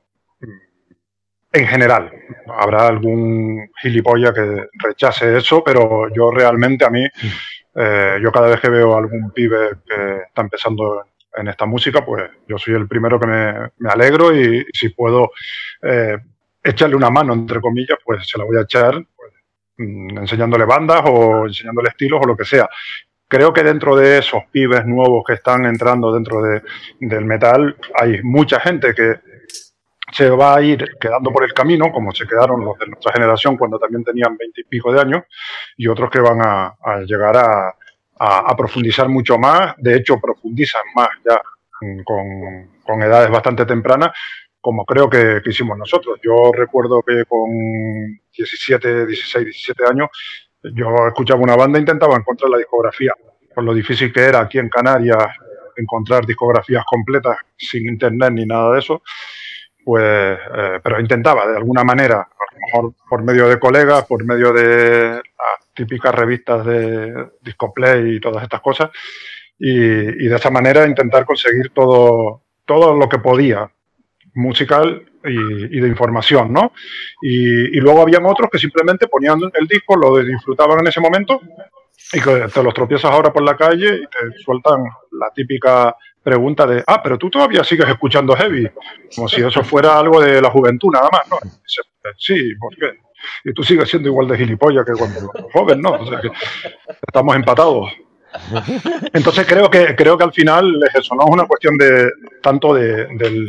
En general, habrá algún gilipollas que rechace eso, pero yo realmente a mí, eh, yo cada vez que veo a algún pibe que está empezando en esta música, pues yo soy el primero que me, me alegro y si puedo eh, echarle una mano, entre comillas, pues se la voy a echar, pues, enseñándole bandas o enseñándole estilos o lo que sea. Creo que dentro de esos pibes nuevos que están entrando dentro de, del metal, hay mucha gente que se va a ir quedando por el camino, como se quedaron los de nuestra generación cuando también tenían veinte y pico de años, y otros que van a, a llegar a, a, a profundizar mucho más. De hecho, profundizan más ya con, con edades bastante tempranas, como creo que, que hicimos nosotros. Yo recuerdo que con diecisiete, dieciséis, diecisiete años, yo escuchaba una banda e intentaba encontrar la discografía, por lo difícil que era aquí en Canarias encontrar discografías completas sin internet ni nada de eso. Pues, eh, pero intentaba de alguna manera, a lo mejor por medio de colegas, por medio de las típicas revistas de Discoplay y todas estas cosas, y, y de esa manera intentar conseguir todo, todo lo que podía, musical y, y de información, ¿no? Y, y luego habían otros que simplemente ponían el disco, lo disfrutaban en ese momento, y que te los tropiezas ahora por la calle y te sueltan la típica pregunta de, ah, pero tú todavía sigues escuchando heavy, como si eso fuera algo de la juventud nada más, ¿no? Dice, sí, ¿por qué? Y tú sigues siendo igual de gilipollas que cuando joven, ¿no? O sea que estamos empatados. Entonces creo que creo que al final eso no es una cuestión de tanto de, de,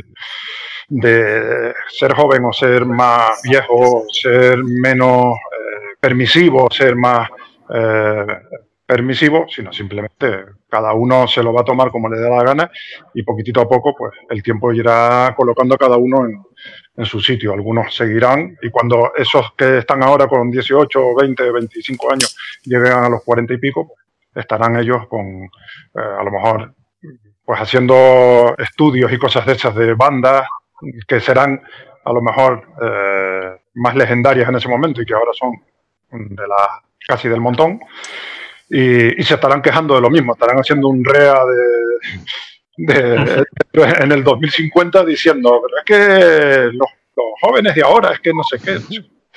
de ser joven o ser más viejo, ser menos eh, permisivo, ser más eh, permisivo, sino simplemente cada uno se lo va a tomar como le dé la gana y poquitito a poco pues el tiempo irá colocando a cada uno en, en su sitio. Algunos seguirán y cuando esos que están ahora con dieciocho, veinte, veinticinco años lleguen a los cuarenta y pico, pues, estarán ellos con eh, a lo mejor pues haciendo estudios y cosas de esas de bandas que serán a lo mejor eh, más legendarias en ese momento y que ahora son de las casi del montón. Y, y se estarán quejando de lo mismo, estarán haciendo un R E A de, de, de, en el dos mil cincuenta diciendo, pero es que los, los jóvenes de ahora, es que no sé qué.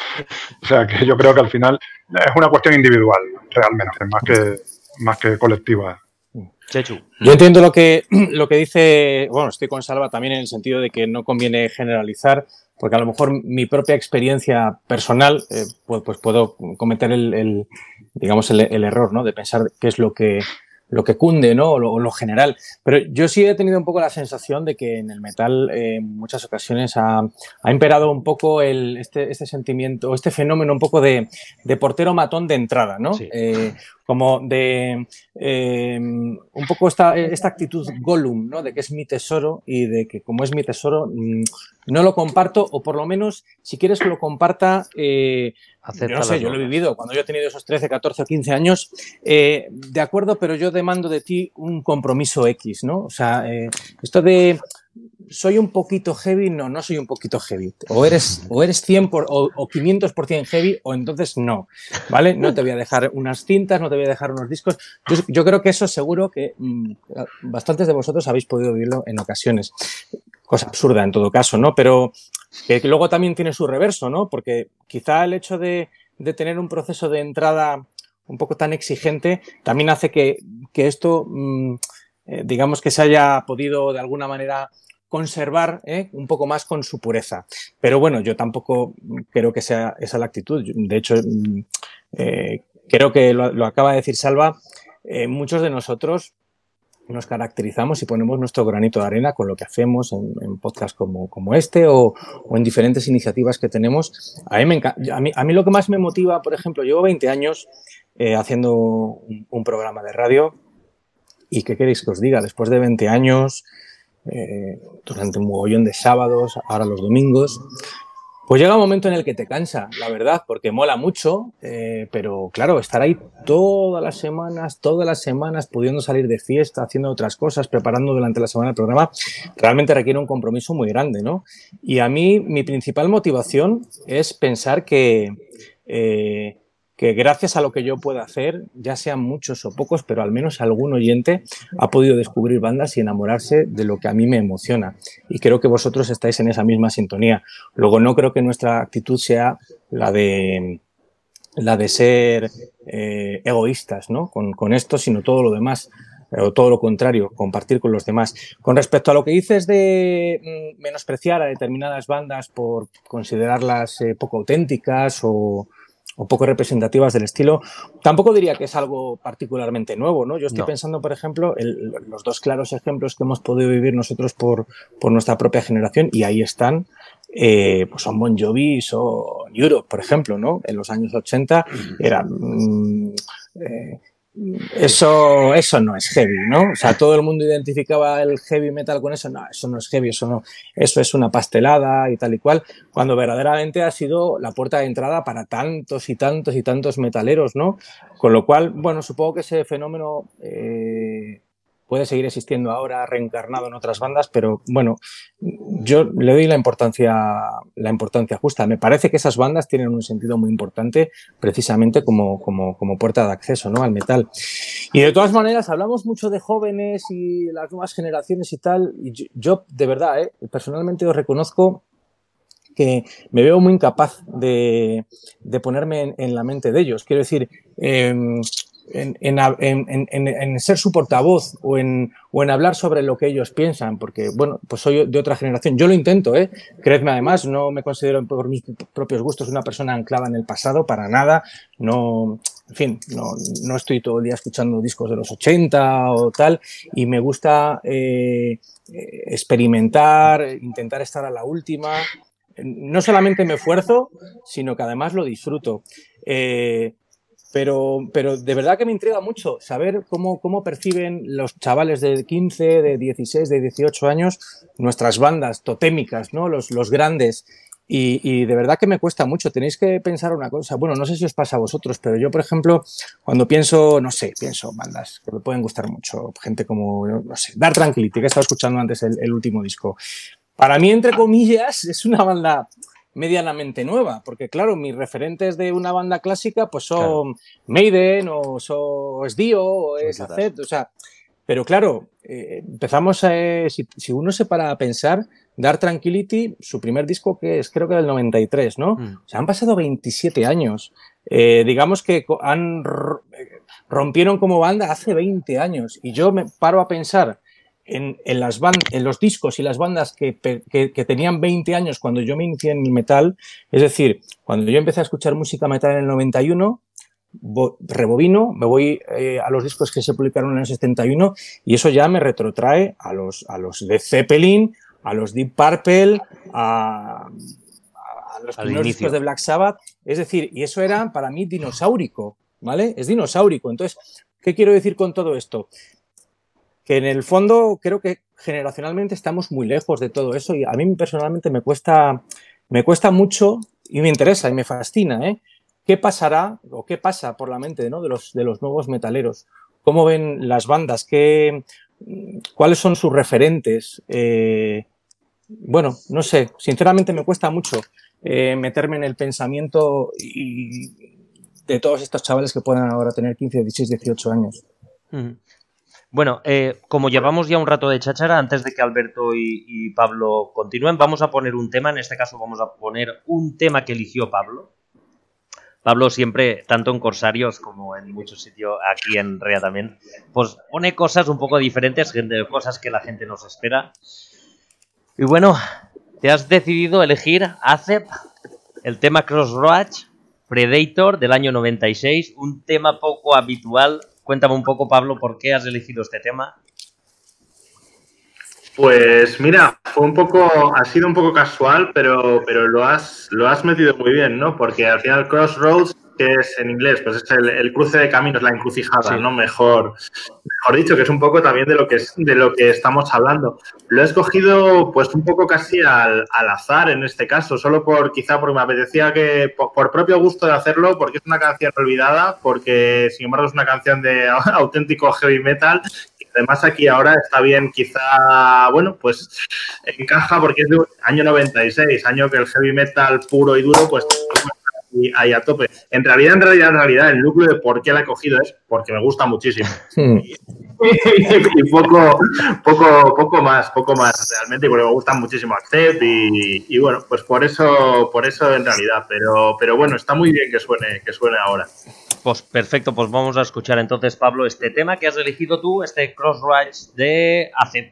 O sea, que yo creo que al final es una cuestión individual, realmente, más que, más que colectiva. Chechu. Yo entiendo lo que, lo que dice, bueno, estoy con Salva también en el sentido de que no conviene generalizar, porque a lo mejor mi propia experiencia personal, eh, pues, pues puedo cometer el, el digamos, el, el error, ¿no? De pensar qué es lo que, lo que cunde, ¿no? O lo, o lo general. Pero yo sí he tenido un poco la sensación de que en el metal eh, en muchas ocasiones ha, ha imperado un poco el, este, este sentimiento, este fenómeno un poco de, de portero matón de entrada, ¿no? Sí. Eh, como de eh, un poco esta, esta actitud Gollum, ¿no? De que es mi tesoro y de que como es mi tesoro mmm, no lo comparto, o por lo menos si quieres que lo comparta, eh, yo no sé, yo lo he vivido cuando yo he tenido esos trece, catorce o quince años, eh, de acuerdo, pero yo demando de ti un compromiso X, ¿no? O sea, eh, esto de soy un poquito heavy, no, no soy un poquito heavy. O eres, o eres cien por, o, o quinientos por ciento heavy o entonces no, ¿vale? No te voy a dejar unas cintas, no te voy a dejar unos discos. Yo, yo creo que eso seguro que mmm, bastantes de vosotros habéis podido vivirlo en ocasiones. Cosa absurda en todo caso, ¿no? Pero que luego también tiene su reverso, ¿no? Porque quizá el hecho de, de tener un proceso de entrada un poco tan exigente también hace que, que esto, mmm, eh, digamos que se haya podido de alguna manera conservar ¿eh? un poco más con su pureza. Pero bueno, yo tampoco creo que sea esa la actitud. De hecho, eh, creo que lo, lo acaba de decir Salva, eh, muchos de nosotros nos caracterizamos y ponemos nuestro granito de arena con lo que hacemos en, en podcasts como, como este o, o en diferentes iniciativas que tenemos. A mí, me a, mí, a mí lo que más me motiva, por ejemplo, llevo veinte años eh, haciendo un, un programa de radio y ¿qué queréis que os diga? Después de veinte años... Eh, durante un mogollón de sábados, ahora los domingos, pues llega un momento en el que te cansa, la verdad, porque mola mucho, eh, pero claro, estar ahí todas las semanas, todas las semanas, pudiendo salir de fiesta, haciendo otras cosas, preparando durante la semana el programa, realmente requiere un compromiso muy grande, ¿no? Y a mí, mi principal motivación es pensar que... Eh, que gracias a lo que yo pueda hacer, ya sean muchos o pocos, pero al menos algún oyente ha podido descubrir bandas y enamorarse de lo que a mí me emociona. Y creo que vosotros estáis en esa misma sintonía. Luego, no creo que nuestra actitud sea la de, la de ser eh, egoístas, ¿no? con, con esto, sino todo lo demás. O todo lo contrario, compartir con los demás. Con respecto a lo que dices de mm, menospreciar a determinadas bandas por considerarlas eh, poco auténticas o... o poco representativas del estilo, tampoco diría que es algo particularmente nuevo, ¿no? Yo estoy no. pensando, por ejemplo, en los dos claros ejemplos que hemos podido vivir nosotros por, por nuestra propia generación, y ahí están, eh, pues son Bon Jovi o Europe, por ejemplo, ¿no? En los años ochenta era... Mmm, eh, Eso, eso no es heavy, ¿no? O sea, todo el mundo identificaba el heavy metal con eso. No, eso no es heavy, eso no. Eso es una pastelada y tal y cual. Cuando verdaderamente ha sido la puerta de entrada para tantos y tantos y tantos metaleros, ¿no? Con lo cual, bueno, supongo que ese fenómeno eh, puede seguir existiendo ahora, reencarnado en otras bandas, pero bueno, yo le doy la importancia, la importancia justa. Me parece que esas bandas tienen un sentido muy importante precisamente como, como, como puerta de acceso, ¿no? Al metal. Y de todas maneras, hablamos mucho de jóvenes y las nuevas generaciones y tal, y yo, yo de verdad, ¿eh? personalmente os reconozco que me veo muy incapaz de, de ponerme en, en la mente de ellos. Quiero decir, eh, En, en, en, en, en ser su portavoz o en, o en hablar sobre lo que ellos piensan, porque, bueno, pues soy de otra generación. Yo lo intento, ¿eh? Creedme, además, no me considero por mis propios gustos una persona anclada en el pasado, para nada. No, en fin, no, no estoy todo el día escuchando discos de los ochenta o tal, y me gusta eh, experimentar, intentar estar a la última. No solamente me esfuerzo, sino que además lo disfruto. Eh, Pero, pero de verdad que me intriga mucho saber cómo, cómo perciben los chavales de quince, de dieciséis, de dieciocho años nuestras bandas totémicas, ¿no? Los, los grandes. Y, y de verdad que me cuesta mucho. Tenéis que pensar una cosa. Bueno, no sé si os pasa a vosotros, pero yo, por ejemplo, cuando pienso, no sé, pienso bandas que me pueden gustar mucho. Gente como, no sé, Dark Tranquillity, que he estado escuchando antes el, el último disco. Para mí, entre comillas, es una banda medianamente nueva, porque claro, mis referentes de una banda clásica pues son claro. Maiden o, son, o es Dio o es A Z, o sea, pero claro, eh, empezamos a, eh, si, si uno se para a pensar, Dark Tranquillity, su primer disco que es creo que del noventa y tres, ¿no? Mm. O sea, han pasado veintisiete años, eh, digamos que han rompieron como banda hace veinte años y yo me paro a pensar En, en, las band, en los discos y las bandas que, que, que tenían veinte años cuando yo me inicié en el metal, es decir, cuando yo empecé a escuchar música metal en el noventa y uno, rebobino, me voy eh, a los discos que se publicaron en el setenta y uno y eso ya me retrotrae a los, a los Led Zeppelin, a los Deep Purple, a, a los primeros discos de Black Sabbath, es decir, y eso era para mí dinosaurico, ¿vale? Es dinosaurico. Entonces, ¿qué quiero decir con todo esto? Que en el fondo creo que generacionalmente estamos muy lejos de todo eso y a mí personalmente me cuesta, me cuesta mucho y me interesa y me fascina, ¿eh? ¿Qué pasará o qué pasa por la mente, ¿no? de, los, de los nuevos metaleros? ¿Cómo ven las bandas? ¿Qué, ¿Cuáles son sus referentes? Eh, bueno, no sé, sinceramente me cuesta mucho eh, meterme en el pensamiento y, de todos estos chavales que puedan ahora tener quince, dieciséis, dieciocho años. Mm. Bueno, eh, como llevamos ya un rato de cháchara, antes de que Alberto y, y Pablo continúen, vamos a poner un tema. En este caso vamos a poner un tema que eligió Pablo. Pablo siempre, tanto en Corsarios como en muchos sitios, aquí en Rea también, pues pone cosas un poco diferentes, cosas que la gente nos espera. Y bueno, te has decidido elegir A Z E P, el tema Crossroads, Predator del año noventa y seis, un tema poco habitual. Cuéntame un poco, Pablo, ¿por qué has elegido este tema? Pues mira, fue un poco, ha sido un poco casual, pero, pero lo has, lo has metido muy bien, ¿no? Porque al final Crossroads, que es en inglés, pues es el, el cruce de caminos, la encrucijada, sí. ¿no? Mejor, mejor dicho, que es un poco también de lo que es, de lo que estamos hablando. Lo he escogido, pues un poco casi al, al azar en este caso, solo por quizá porque me apetecía que, por, por propio gusto de hacerlo, porque es una canción olvidada, porque sin embargo es una canción de auténtico heavy metal. Además, aquí ahora está bien, quizá, bueno, pues encaja porque es de año noventa y seis, año que el heavy metal puro y duro, pues ahí a tope. En realidad, en realidad, en realidad, el núcleo de por qué la he cogido es porque me gusta muchísimo. y, y poco, poco, poco más, poco más realmente, porque me gustan muchísimo A Z E P y, y bueno, pues por eso, por eso en realidad. Pero, pero bueno, está muy bien que suene, que suene ahora. Pues perfecto, pues vamos a escuchar entonces, Pablo, este tema que has elegido tú, este Crossroads de A Z E P.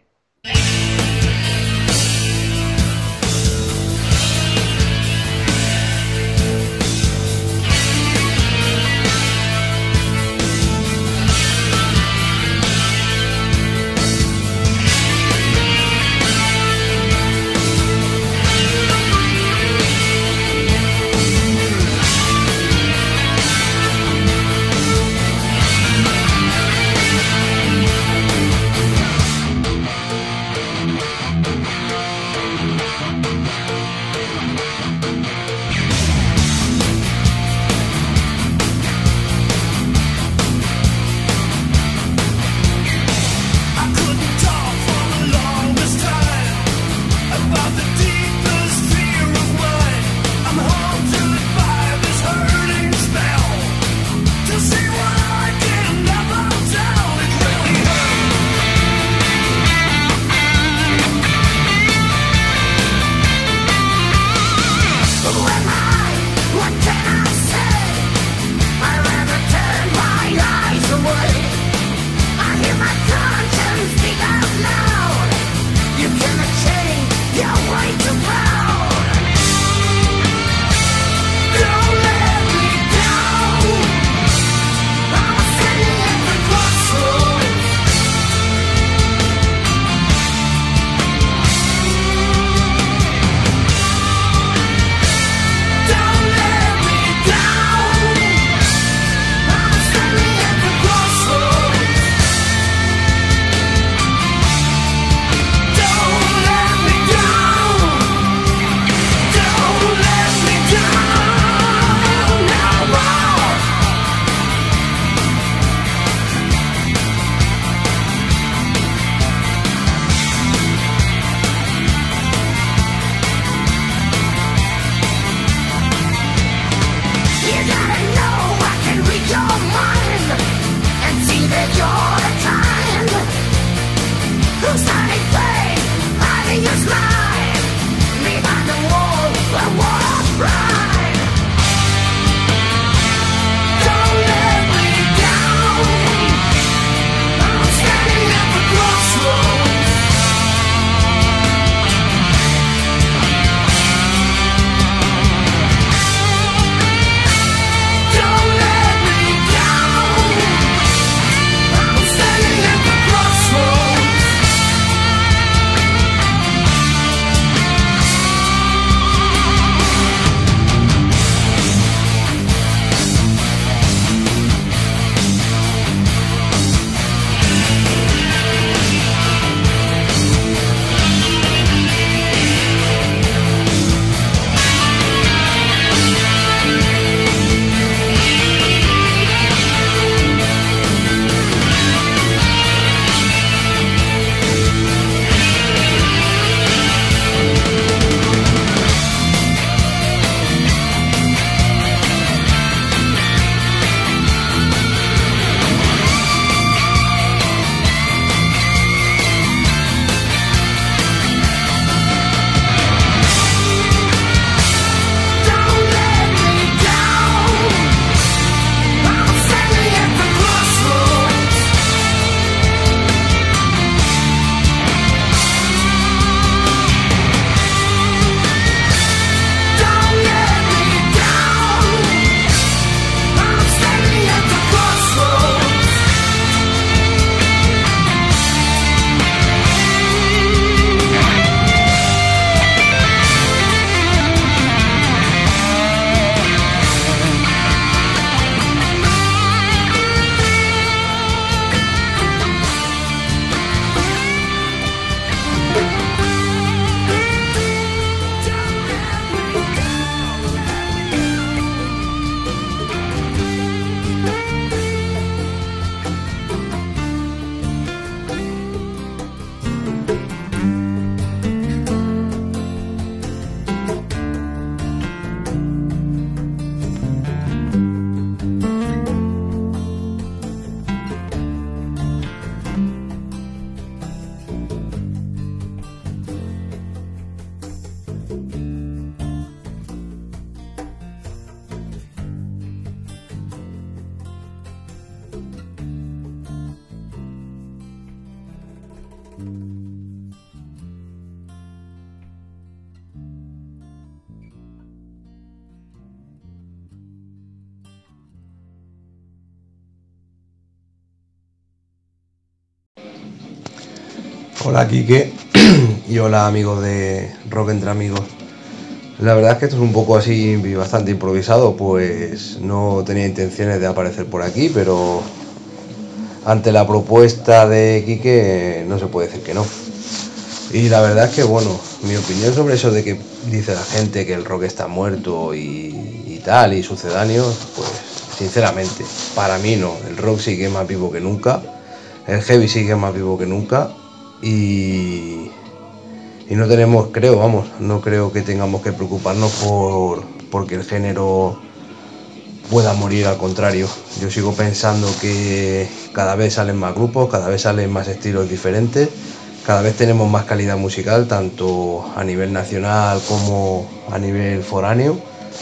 Hola Quique y hola amigos de Rock Entre Amigos. La verdad es que esto es un poco así bastante improvisado, pues no tenía intenciones de aparecer por aquí, pero ante la propuesta de Quique no se puede decir que no. Y la verdad es que, bueno, mi opinión sobre eso de que dice la gente que el rock está muerto y, y tal, y sucedáneos, pues sinceramente, para mí no. El rock sigue más vivo que nunca, el heavy sigue más vivo que nunca y, y no tenemos, creo, vamos, no creo que tengamos que preocuparnos por porque el género pueda morir, al contrario. Yo sigo pensando que cada vez salen más grupos, cada vez salen más estilos diferentes. Cada vez tenemos más calidad musical, tanto a nivel nacional como a nivel foráneo.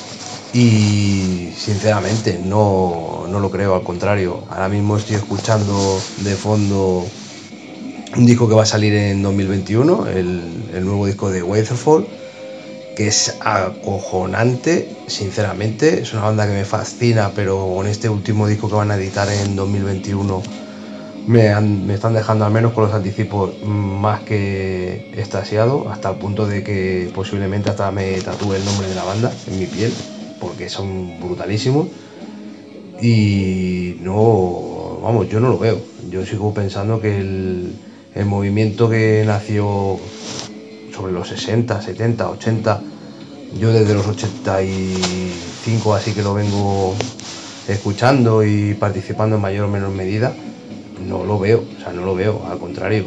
Y sinceramente no, no lo creo, al contrario. Ahora mismo estoy escuchando de fondo un disco que va a salir en dos mil veintiuno, el, el nuevo disco de Waterfall, que es acojonante, sinceramente. Es una banda que me fascina, pero con este último disco que van a editar en dos mil veintiuno Me, han, me están dejando, al menos con los anticipos, más que extasiado, hasta el punto de que posiblemente hasta me tatúe el nombre de la banda en mi piel, porque son brutalísimos. Y no, vamos, yo no lo veo. Yo sigo pensando que el, el movimiento que nació sobre los sesenta, setenta, ochenta, yo desde los ochenta y cinco así que lo vengo escuchando y participando en mayor o menor medida, no lo veo, o sea, no lo veo, al contrario.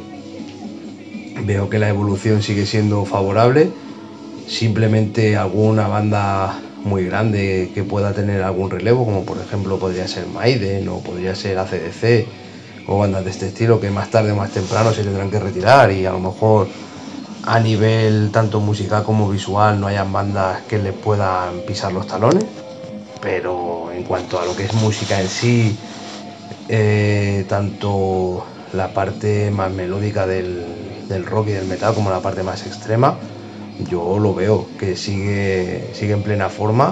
Veo que la evolución sigue siendo favorable, simplemente alguna banda muy grande que pueda tener algún relevo, como por ejemplo podría ser Maiden o podría ser A C D C o bandas de este estilo, que más tarde o más temprano se tendrán que retirar y a lo mejor a nivel tanto musical como visual no hayan bandas que les puedan pisar los talones, pero en cuanto a lo que es música en sí, Eh, tanto la parte más melódica del, del rock y del metal como la parte más extrema, yo lo veo que sigue, sigue en plena forma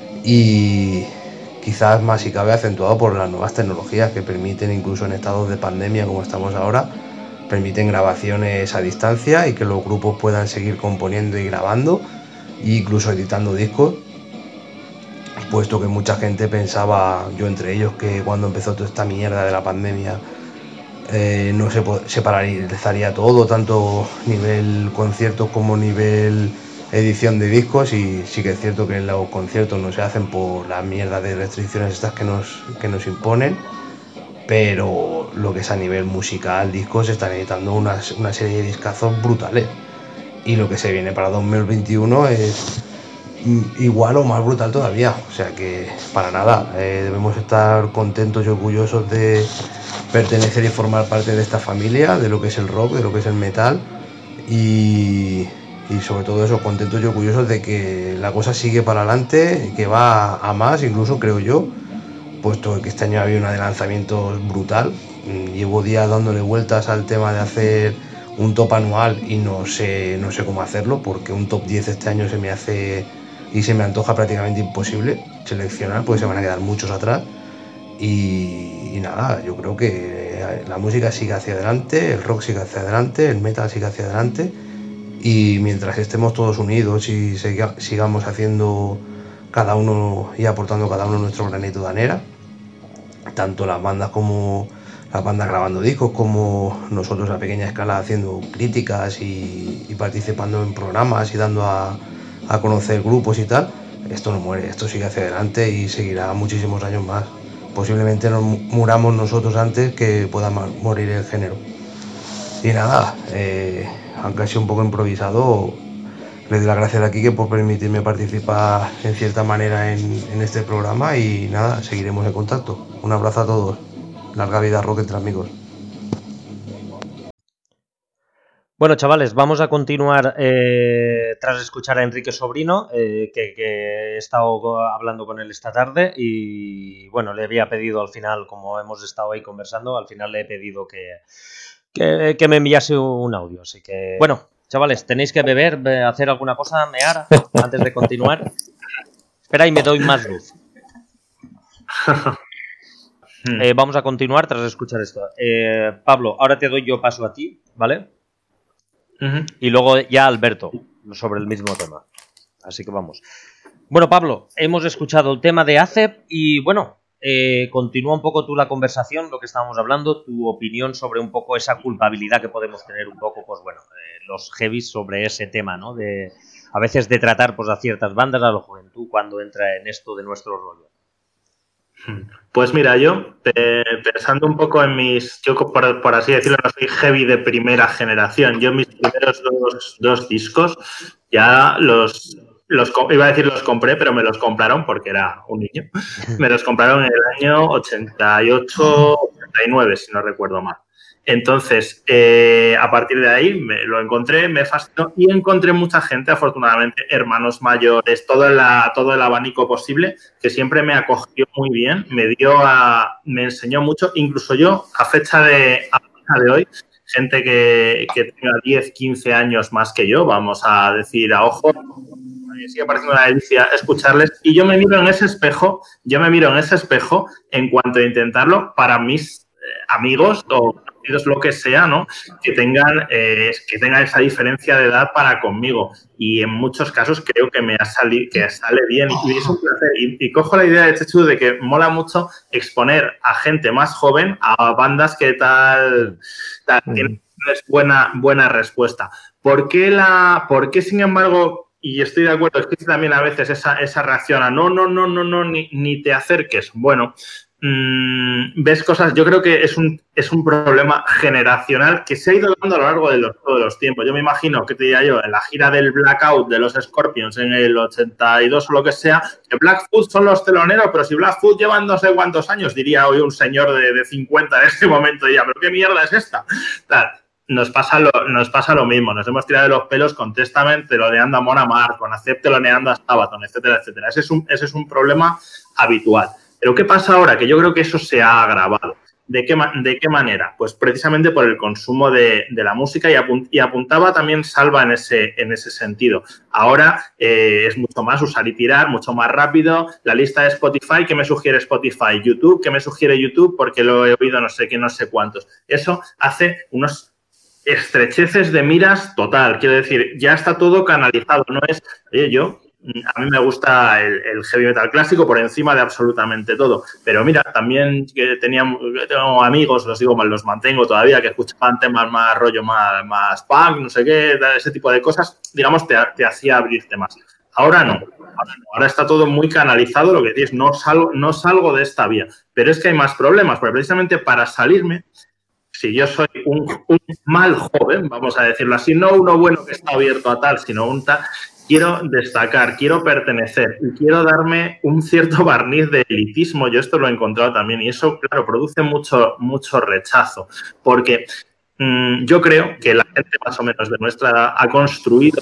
y quizás más si cabe acentuado por las nuevas tecnologías que permiten, incluso en estados de pandemia como estamos ahora, permiten grabaciones a distancia y que los grupos puedan seguir componiendo y grabando e incluso editando discos, puesto que mucha gente pensaba, yo entre ellos, que cuando empezó toda esta mierda de la pandemia eh, no se, se paralizaría todo, tanto nivel conciertos como nivel edición de discos, y sí que es cierto que los conciertos no se hacen por la mierda de restricciones estas que nos, que nos imponen, pero lo que es a nivel musical, discos, se están editando una, una serie de discazos brutales, y lo que se viene para dos mil veintiuno es igual o más brutal todavía, o sea que para nada, eh, debemos estar contentos y orgullosos de pertenecer y formar parte de esta familia, de lo que es el rock, de lo que es el metal, y, y sobre todo eso, contentos y orgullosos de que la cosa sigue para adelante, que va a más, incluso creo yo, puesto que este año ha habido una de lanzamientos brutal. Llevo días dándole vueltas al tema de hacer un top anual y no sé, no sé cómo hacerlo, porque un top diez este año se me hace y se me antoja prácticamente imposible seleccionar, porque se van a quedar muchos atrás. Y, y nada, yo creo que la música sigue hacia adelante, el rock sigue hacia adelante, el metal sigue hacia adelante, y mientras estemos todos unidos y siga, sigamos haciendo cada uno y aportando cada uno nuestro granito de arena, tanto las bandas como las bandas grabando discos, como nosotros a pequeña escala haciendo críticas y, y participando en programas y dando a, a conocer grupos y tal, esto no muere, esto sigue hacia adelante y seguirá muchísimos años más. Posiblemente nos muramos nosotros antes que pueda morir el género. Y nada, eh, aunque ha sido un poco improvisado, le doy las gracias a Quique por permitirme participar en cierta manera en, en este programa, y nada, seguiremos en contacto. Un abrazo a todos. Larga vida rock entre amigos. Bueno, chavales, vamos a continuar eh, tras escuchar a Enrique Sobrino, eh, que, que he estado hablando con él esta tarde, y bueno, le había pedido al final, como hemos estado ahí conversando, al final le he pedido que, que, que me enviase un audio, así que bueno, chavales, tenéis que beber, hacer alguna cosa, mear, antes de continuar. Espera y me doy más luz. Eh, vamos a continuar tras escuchar esto. Eh, Pablo, ahora te doy yo paso a ti, ¿vale? Uh-huh. Y luego ya Alberto, sobre el mismo tema. Así que vamos. Bueno, Pablo, hemos escuchado el tema de A C E P y bueno, eh, continúa un poco tú la conversación, lo que estábamos hablando, tu opinión sobre un poco esa culpabilidad que podemos tener un poco, pues bueno, eh, los heavies sobre ese tema, ¿no? De a veces de tratar pues a ciertas bandas, a la juventud, cuando entra en esto de nuestro rollo. Pues mira, yo eh, pensando un poco en mis, yo por, por así decirlo, no soy heavy de primera generación. Yo mis primeros dos, dos discos ya los, los, iba a decir los compré, pero me los compraron porque era un niño. Me los compraron en el año ochenta y ocho, ochenta y nueve, si no recuerdo mal. Entonces, eh, a partir de ahí me lo encontré, me fascinó y encontré mucha gente, afortunadamente, hermanos mayores, todo, la, todo el abanico posible, que siempre me acogió muy bien, me dio a, me enseñó mucho, incluso yo, a fecha de, a fecha de hoy, gente que, que tenga diez, quince años más que yo, vamos a decir a ojo, me sigue pareciendo una delicia escucharles y yo me miro en ese espejo, yo me miro en ese espejo en cuanto a intentarlo para mis amigos o lo que sea, ¿no? Que tengan, eh, que tengan esa diferencia de edad para conmigo. Y en muchos casos creo que me ha salido, que sale bien. Y es un placer. Y, y cojo la idea de Chechu de que mola mucho exponer a gente más joven a bandas que tal, tal mm. tienen buena, buena respuesta. ¿Por qué la, por qué, sin embargo, y estoy de acuerdo, existe también a veces esa, esa reacción a no, no, no, no, no, ni, ni te acerques? Bueno, ves cosas, yo creo que es un, es un problema generacional que se ha ido dando a lo largo de los, todos los tiempos. Yo me imagino, que te diría yo, en la gira del Blackout de los Scorpions en el ochenta y dos o lo que sea, que Blackfoot son los teloneros, pero si Blackfoot llevan no sé cuántos años, diría hoy un señor de, de cincuenta en este momento, diría, ¿pero qué mierda es esta? Tal. Nos pasa, lo, nos pasa lo mismo, nos hemos tirado de los pelos con Testament teloneando a Mon Amarth, con Accept teloneando a Sabaton, etcétera, etcétera. Ese es un, ese es un problema habitual. Pero ¿qué pasa ahora? Que yo creo que eso se ha agravado. ¿De qué, de qué manera? Pues precisamente por el consumo de, de la música y, apunt, y apuntaba también Salva en ese, en ese sentido. Ahora eh, es mucho más usar y tirar, mucho más rápido. La lista de Spotify, ¿qué me sugiere Spotify? YouTube, ¿qué me sugiere YouTube? Porque lo he oído no sé qué, no sé cuántos. Eso hace unos estrecheces de miras total. Quiero decir, ya está todo canalizado. No es, oye, yo... A mí me gusta el, el heavy metal clásico por encima de absolutamente todo. Pero mira, también que teníamos, tengo amigos, los digo mal, los mantengo todavía, que escuchaban temas más rollo, más, más punk, no sé qué, ese tipo de cosas, digamos, te, te hacía abrirte más. Ahora no, ahora no, ahora está todo muy canalizado, lo que decís, no salgo, no salgo de esta vía. Pero es que hay más problemas, porque precisamente para salirme, si yo soy un, un mal joven, vamos a decirlo así, no uno bueno que está abierto a tal, sino un tal... Quiero destacar, quiero pertenecer y quiero darme un cierto barniz de elitismo. Yo esto lo he encontrado también y eso, claro, produce mucho, mucho rechazo porque mmm, yo creo que la gente más o menos de nuestra edad ha construido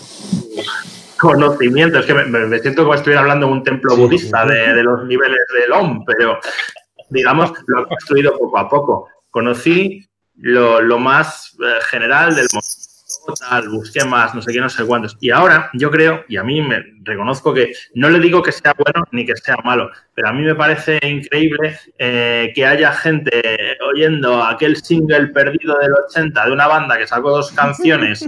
conocimiento. Es que me, me siento como si estuviera hablando en un templo budista de, de los niveles del O M, pero digamos, lo ha construido poco a poco. Conocí lo, lo más eh, general del momento. Tal, busqué más, no sé qué, no sé cuántos. Y ahora yo creo, y a mí me reconozco que no le digo que sea bueno ni que sea malo, pero a mí me parece increíble eh, que haya gente oyendo aquel single perdido del ochenta de una banda que sacó dos canciones,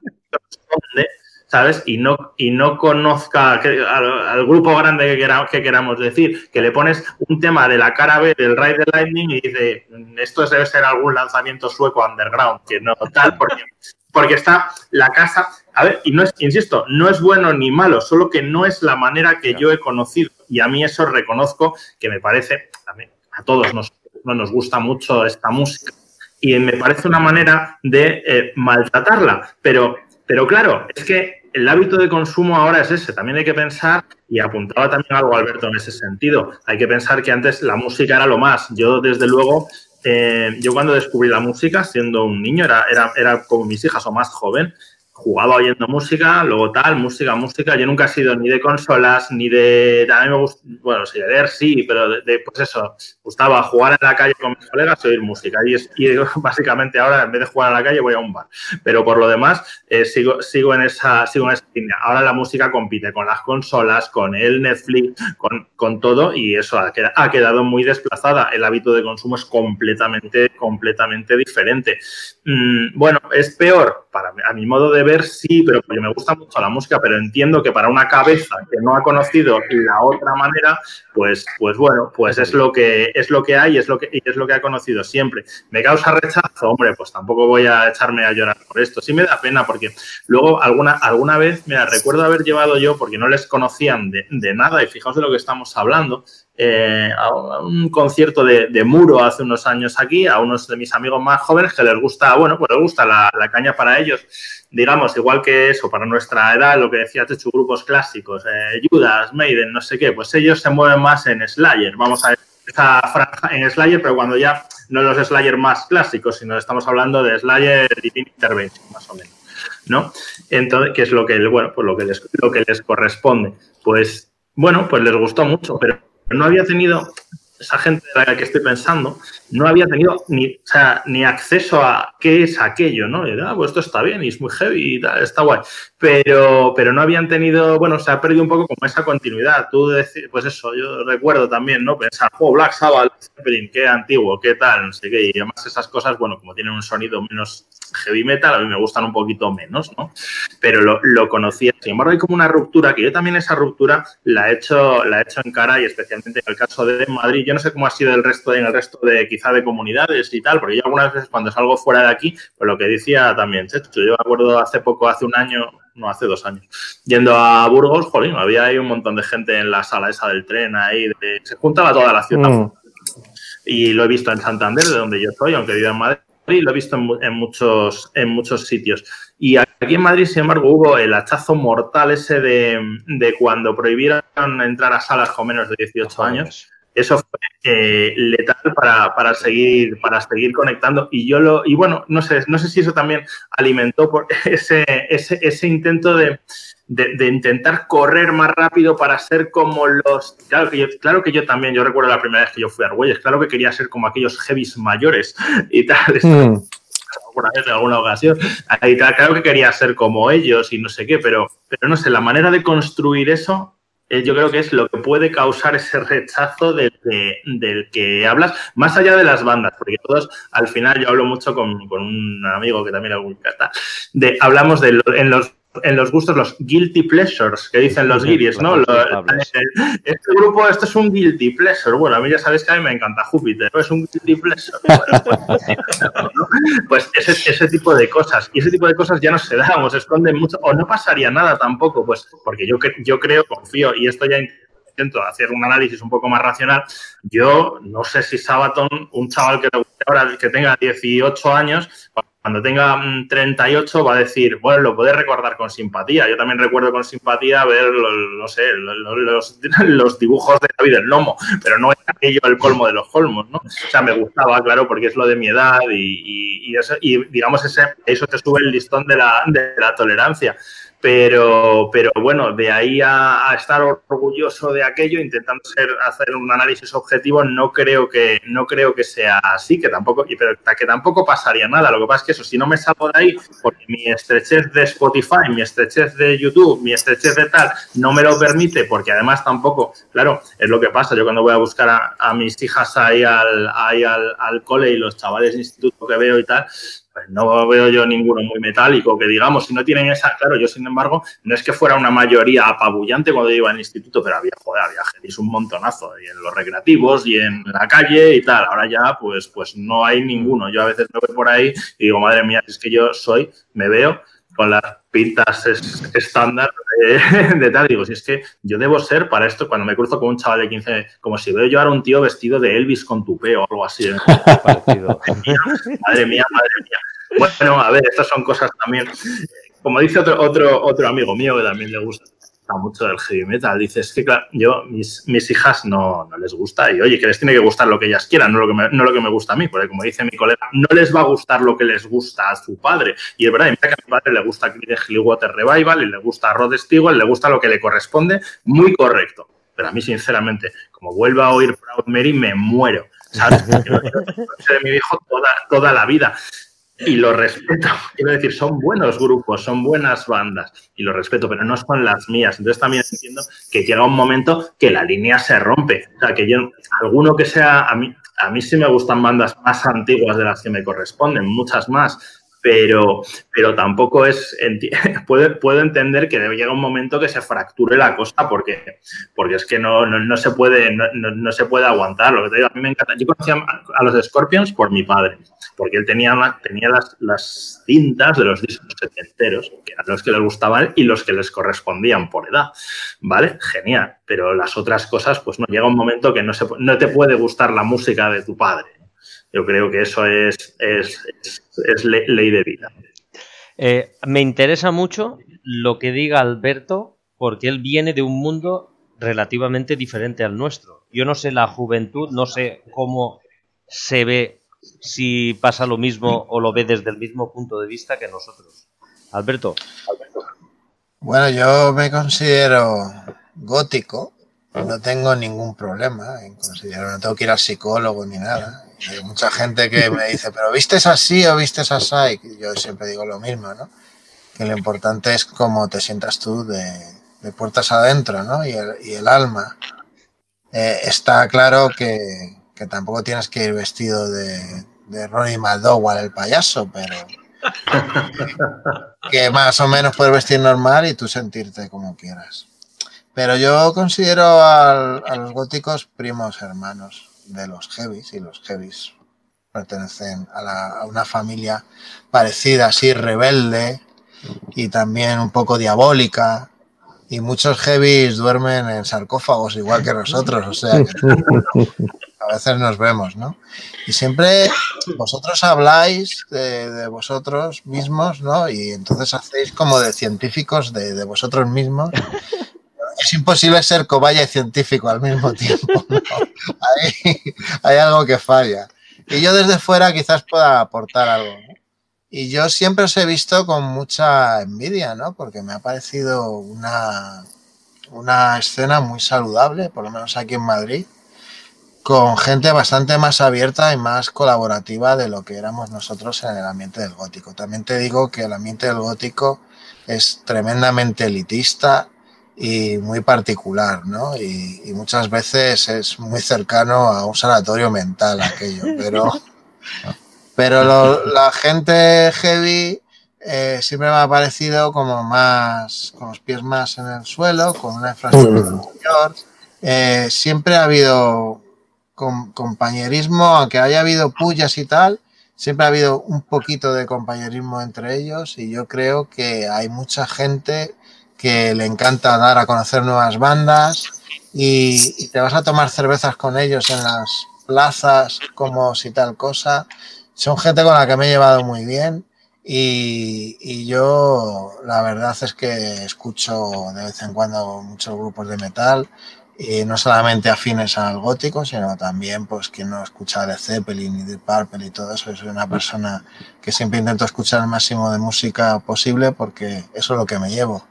¿sabes? Y no, y no conozca que, al, al grupo grande que, quera, que queramos decir, que le pones un tema de la cara B del Ride the Lightning y dice, esto debe ser algún lanzamiento sueco underground, que no tal, porque... Porque está la casa, a ver, y no es, insisto, no es bueno ni malo, solo que no es la manera que yo he conocido. Y a mí eso reconozco que me parece, a, mí, a todos nos, no nos gusta mucho esta música. Y me parece una manera de eh, maltratarla. Pero, pero claro, es que el hábito de consumo ahora es ese. También hay que pensar, y apuntaba también algo Alberto en ese sentido, hay que pensar que antes la música era lo más. Yo, desde luego... Eh, yo cuando descubrí la música, siendo un niño, era, era, era como mis hijas o más joven, jugaba oyendo música, luego tal, música, música. Yo nunca he sido ni de consolas, ni de... A mí me gusta, bueno, sí, de leer sí, pero de, de pues eso, gustaba jugar en la calle con mis colegas y oír música. Y, es, y básicamente ahora, en vez de jugar a la calle, voy a un bar. Pero por lo demás, eh, sigo, sigo, en esa, sigo en esa línea. Ahora la música compite con las consolas, con el Netflix, con, con todo, y eso ha quedado, ha quedado muy desplazada. El hábito de consumo es completamente, completamente diferente. Mm, bueno, ¿es peor? para a mi modo de ver sí, pero porque me gusta mucho la música, pero entiendo que para una cabeza que no ha conocido la otra manera, pues, pues bueno, pues es lo que es lo que hay, es lo que y es lo que ha conocido siempre. ¿Me causa rechazo? Hombre, pues tampoco voy a echarme a llorar por esto. Sí me da pena porque luego alguna alguna vez, mira, recuerdo haber llevado yo, porque no les conocían de, de nada, y fijaos de lo que estamos hablando, eh, a un concierto de, de Muro hace unos años aquí, a unos de mis amigos más jóvenes que les gusta, bueno, pues les gusta la, la caña para ellos, digamos, igual que eso, para nuestra edad, lo que decía Techu, grupos clásicos, eh, Judas, Maiden, no sé qué, pues ellos se mueven más en Slayer, vamos a ver, esa franja en Slayer, pero cuando ya no los Slayer más clásicos, sino estamos hablando de Slayer Divine Intervention, más o menos, ¿no? Entonces, que es lo que, bueno, pues lo que les, lo que les corresponde. Pues, bueno, pues les gustó mucho, pero no había tenido, esa gente de la que estoy pensando, no había tenido ni, o sea, ni acceso a qué es aquello, ¿no? Y, ah, pues esto está bien y es muy heavy y tal, está guay. Pero, pero no habían tenido, bueno, se ha perdido un poco como esa continuidad. Tú decís, pues eso, yo recuerdo también, ¿no? Pensar, oh, Black Sabbath, Zeppelin, qué antiguo, qué tal, no sé qué. Y además esas cosas, bueno, como tienen un sonido menos heavy metal, a mí me gustan un poquito menos, ¿no? Pero lo, lo conocía. Sin embargo, hay como una ruptura, que yo también esa ruptura la he hecho, la he hecho en cara, y especialmente en el caso de Madrid. Yo no sé cómo ha sido el resto de, en el resto de, quizá de comunidades y tal, porque yo algunas veces cuando salgo fuera de aquí, pues lo que decía también Checho, yo me acuerdo hace poco, hace un año, no, hace dos años, yendo a Burgos, jolín, había ahí un montón de gente en la sala esa del tren, ahí, de, se juntaba toda la ciudad. Mm. Y lo he visto en Santander, de donde yo soy, aunque vivo en Madrid, lo he visto en, en, muchos, en muchos sitios. Y aquí en Madrid, sin embargo, hubo el hachazo mortal ese de, de cuando prohibieron entrar a salas con menos de dieciocho años. Eso fue eh, letal para, para seguir para seguir conectando. Y yo lo y bueno, no sé, no sé si eso también alimentó por ese, ese, ese intento de, de, de intentar correr más rápido para ser como los... Claro que, yo, claro que yo también, yo recuerdo la primera vez que yo fui a Argüelles, claro que quería ser como aquellos heavies mayores y tal. Mm. Alguna vez, en alguna ocasión. Y tal, claro que quería ser como ellos y no sé qué, pero, pero no sé, la manera de construir eso... yo creo que es lo que puede causar ese rechazo del que, del que hablas, más allá de las bandas, porque todos, al final, yo hablo mucho con, con un amigo que también le gusta, de, hablamos de lo, en los en los gustos, los guilty pleasures, que dicen los guiris, ¿no? Lo, este grupo, esto es un guilty pleasure. Bueno, a mí ya sabéis que a mí me encanta Júpiter, ¿no? Es un guilty pleasure. Bueno, pues, ¿no? Pues ese, ese tipo de cosas, y ese tipo de cosas ya no se dan, o se esconden mucho, o no pasaría nada tampoco, pues porque yo, yo creo, confío, y esto ya intento hacer un análisis un poco más racional. Yo no sé si Sabaton, un chaval que, ahora, que tenga dieciocho años, cuando tenga treinta y ocho va a decir, bueno, lo puedes recordar con simpatía. Yo también recuerdo con simpatía ver, los, no sé, los, los, los dibujos de David el Nomo, pero no es aquello el colmo de los colmos, ¿no? O sea, me gustaba, claro, porque es lo de mi edad y, y, y, eso, y digamos, ese, eso te sube el listón de la, de la tolerancia. Pero, pero bueno, de ahí a, a estar orgulloso de aquello, intentando ser, hacer un análisis objetivo, no creo que no creo que sea así, que tampoco, pero que tampoco pasaría nada. Lo que pasa es que eso, si no me salgo de ahí, porque mi estrechez de Spotify, mi estrechez de YouTube, mi estrechez de tal, no me lo permite, porque además tampoco, claro, es lo que pasa. Yo cuando voy a buscar a, a mis hijas ahí al, ahí al, al cole y los chavales de instituto que veo y tal, pues no veo yo ninguno muy metálico, que digamos, si no tienen esa... Claro, yo, sin embargo, no es que fuera una mayoría apabullante cuando yo iba al instituto, pero había, joder, había gente, un montonazo, y en los recreativos, y en la calle y tal. Ahora ya, pues, pues no hay ninguno. Yo a veces me voy por ahí y digo, madre mía, es que yo soy, me veo con las pintas es, estándar de, de tal. Digo, si es que yo debo ser para esto, cuando me cruzo con un chaval de quince, como si veo yo ahora un tío vestido de Elvis con tupé o algo así. ¿eh? Madre mía, madre mía, madre mía. Bueno, a ver, estas son cosas también, como dice otro otro otro amigo mío que también le gusta mucho del heavy metal, dice, es que claro, yo, mis, mis hijas no, no les gusta, y oye, que les tiene que gustar lo que ellas quieran, no lo que, me, no lo que me gusta a mí, porque como dice mi colega, no les va a gustar lo que les gusta a su padre, y es verdad, mira que a mi padre le gusta Clearwater Revival, y le gusta Rod Stewart, le gusta lo que le corresponde, muy correcto, pero a mí sinceramente, como vuelva a oír Proud Mary, me muero, ¿sabes? Porque lo quiero de mi hijo toda, toda la vida. Y lo respeto, quiero decir, son buenos grupos, son buenas bandas y lo respeto, pero no son las mías. Entonces también entiendo que llega un momento que la línea se rompe. O sea, que yo, alguno que sea, a mí, a mí sí me gustan bandas más antiguas de las que me corresponden, muchas más, pero, pero tampoco es, puedo, puedo entender que llega un momento que se fracture la cosa porque, porque es que no, no, no se puede, no, no, no se puede aguantar. Lo que te digo, a mí me encanta. Yo conocía a los Scorpions por mi padre, porque él tenía, tenía las, las cintas de los discos setenteros, que eran los que les gustaban y los que les correspondían por edad, ¿vale? Genial, pero las otras cosas, pues no, llega un momento que no, se, no te puede gustar la música de tu padre. Yo creo que eso es, es, es, es ley de vida. Eh, me interesa mucho lo que diga Alberto, porque él viene de un mundo relativamente diferente al nuestro. Yo no sé la juventud, no sé cómo se ve, si pasa lo mismo o lo ve desde el mismo punto de vista que nosotros. Alberto. Bueno, yo me considero gótico, no tengo ningún problema en considerar, no tengo que ir al psicólogo ni nada. Hay mucha gente que me dice, pero ¿vistes así o vistes así? Y yo siempre digo lo mismo, ¿no? Que lo importante es cómo te sientas tú de, de puertas adentro, ¿no? Y el, y el alma. Eh, está claro que, que tampoco tienes que ir vestido de, de Ronnie McDowell, el payaso, pero que más o menos puedes vestir normal y tú sentirte como quieras. Pero yo considero al, a los góticos primos hermanos de los heavies, y los heavies pertenecen a, la, a una familia parecida, así rebelde y también un poco diabólica, y muchos heavies duermen en sarcófagos igual que nosotros, o sea que a veces nos vemos, ¿no? Y siempre vosotros habláis de, de vosotros mismos, ¿no? Y entonces hacéis como de científicos de, de vosotros mismos. Es imposible ser cobaya y científico al mismo tiempo, ¿no? Hay, hay algo que falla. Y yo desde fuera quizás pueda aportar algo, ¿no? Y yo siempre os he visto con mucha envidia, ¿no? Porque me ha parecido una, una escena muy saludable, por lo menos aquí en Madrid, con gente bastante más abierta y más colaborativa de lo que éramos nosotros en el ambiente del gótico. También te digo que el ambiente del gótico es tremendamente elitista y muy particular, ¿no? Y, y muchas veces es muy cercano a un sanatorio mental aquello, pero, pero lo, la gente heavy eh, siempre me ha parecido como más, con los pies más en el suelo, con una infraestructura mayor. Eh, siempre ha habido com, compañerismo, aunque haya habido pullas y tal, siempre ha habido un poquito de compañerismo entre ellos, y yo creo que hay mucha gente que le encanta dar a conocer nuevas bandas y, y te vas a tomar cervezas con ellos en las plazas como si tal cosa. Son gente con la que me he llevado muy bien y, y yo la verdad es que escucho de vez en cuando muchos grupos de metal, y no solamente afines al gótico, sino también pues quien no escucha Led Zeppelin y Deep Purple y todo eso. Yo soy una persona que siempre intento escuchar el máximo de música posible porque eso es lo que me llevo.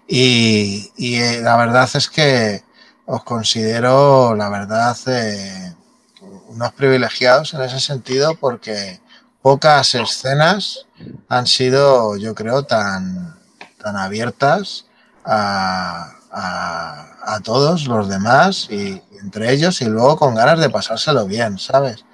Y, y eh, la verdad es que os considero, la verdad, eh, unos privilegiados en ese sentido, porque pocas escenas han sido, yo creo, tan, tan abiertas a, a, a todos los demás, y entre ellos, y luego con ganas de pasárselo bien, ¿sabes?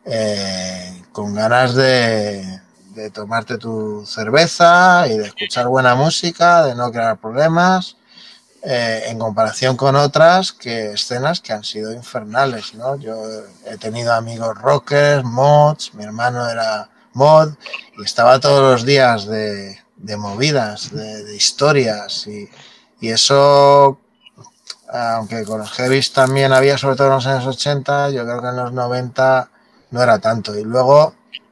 Eh, con ganas de... de tomarte tu cerveza y de escuchar buena música, de no crear problemas, eh, en comparación con otras que escenas que han sido infernales, ¿no? Yo he tenido amigos rockers, mods, mi hermano era mod y estaba todos los días de, de movidas, de, de historias, y, y eso, aunque con los heavies también había, sobre todo en los años ochenta, yo creo que en los noventa no era tanto. Y luego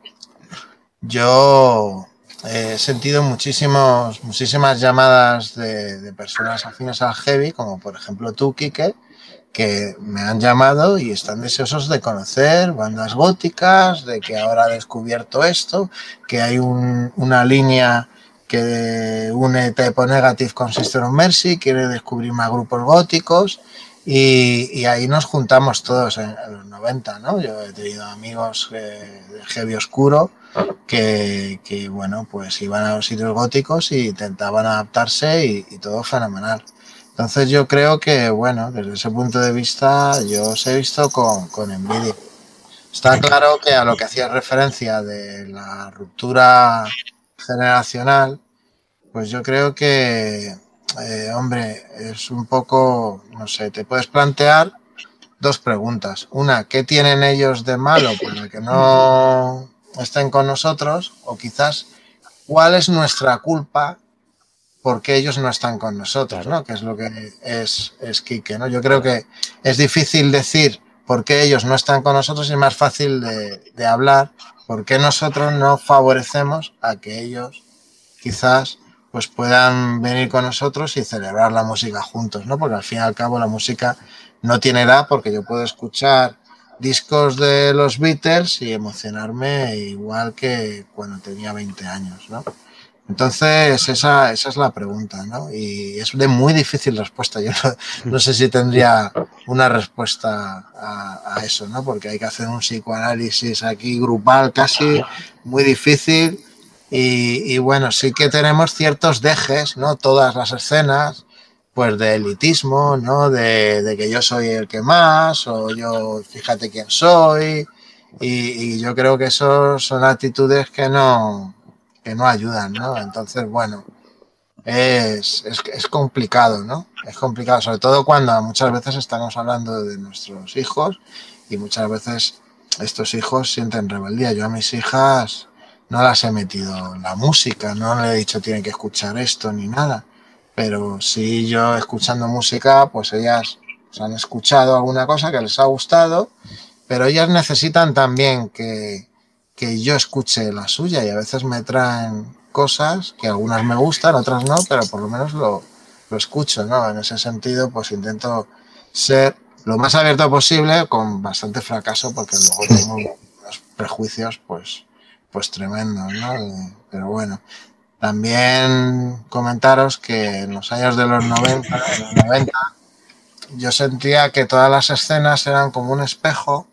yo he sentido muchísimos, muchísimas llamadas de, de personas afines al heavy, como por ejemplo tú, Quique, que me han llamado y están deseosos de conocer bandas góticas, de que ahora ha descubierto esto, que hay un, una línea que une Type Negative con Sister of Mercy, quiere descubrir más grupos góticos. Y, y ahí nos juntamos todos en, en los noventa, ¿no? Yo he tenido amigos eh, de heavy oscuro que, que, bueno, pues iban a los sitios góticos y intentaban adaptarse, y, y todo fenomenal. Entonces yo creo que, bueno, desde ese punto de vista yo os he visto con, con envidia. Está claro que a lo que hacía referencia de la ruptura generacional, pues yo creo que, eh, hombre, es un poco, no sé, te puedes plantear dos preguntas. Una, ¿qué tienen ellos de malo para que no estén con nosotros? O quizás, ¿cuál es nuestra culpa porque ellos no están con nosotros, ¿no? Que es lo que es, es Quique, ¿no? Yo creo que es difícil decir por qué ellos no están con nosotros y es más fácil de, de hablar por qué nosotros no favorecemos a que ellos quizás pues puedan venir con nosotros y celebrar la música juntos, ¿no? Porque al fin y al cabo la música no tiene edad, porque yo puedo escuchar discos de los Beatles y emocionarme igual que cuando tenía veinte años, ¿no? Entonces, esa, esa es la pregunta, ¿no? Y es de muy difícil respuesta. Yo no, no sé si tendría una respuesta a, a eso, ¿no? Porque hay que hacer un psicoanálisis aquí grupal casi, muy difícil. Y, y bueno, sí que tenemos ciertos dejes, ¿no? Todas las escenas, pues de elitismo, ¿no? De, de que yo soy el que más, o yo fíjate quién soy. Y, y yo creo que eso son actitudes que no... que no ayudan, ¿no? Entonces, bueno, es, es, es complicado, ¿no? Es complicado, sobre todo cuando muchas veces estamos hablando de nuestros hijos y muchas veces estos hijos sienten rebeldía. Yo a mis hijas no las he metido en la música, no le he dicho tienen que escuchar esto ni nada, pero sí yo escuchando música, pues ellas pues, han escuchado alguna cosa que les ha gustado, pero ellas necesitan también que que yo escuche la suya y a veces me traen cosas que algunas me gustan, otras no, pero por lo menos lo, lo escucho, ¿no? En ese sentido, pues intento ser lo más abierto posible, con bastante fracaso, porque luego tengo unos prejuicios, pues, pues tremendos, ¿no? Pero bueno, también comentaros que en los años de los noventa, en los noventa, yo sentía que todas las escenas eran como un espejo,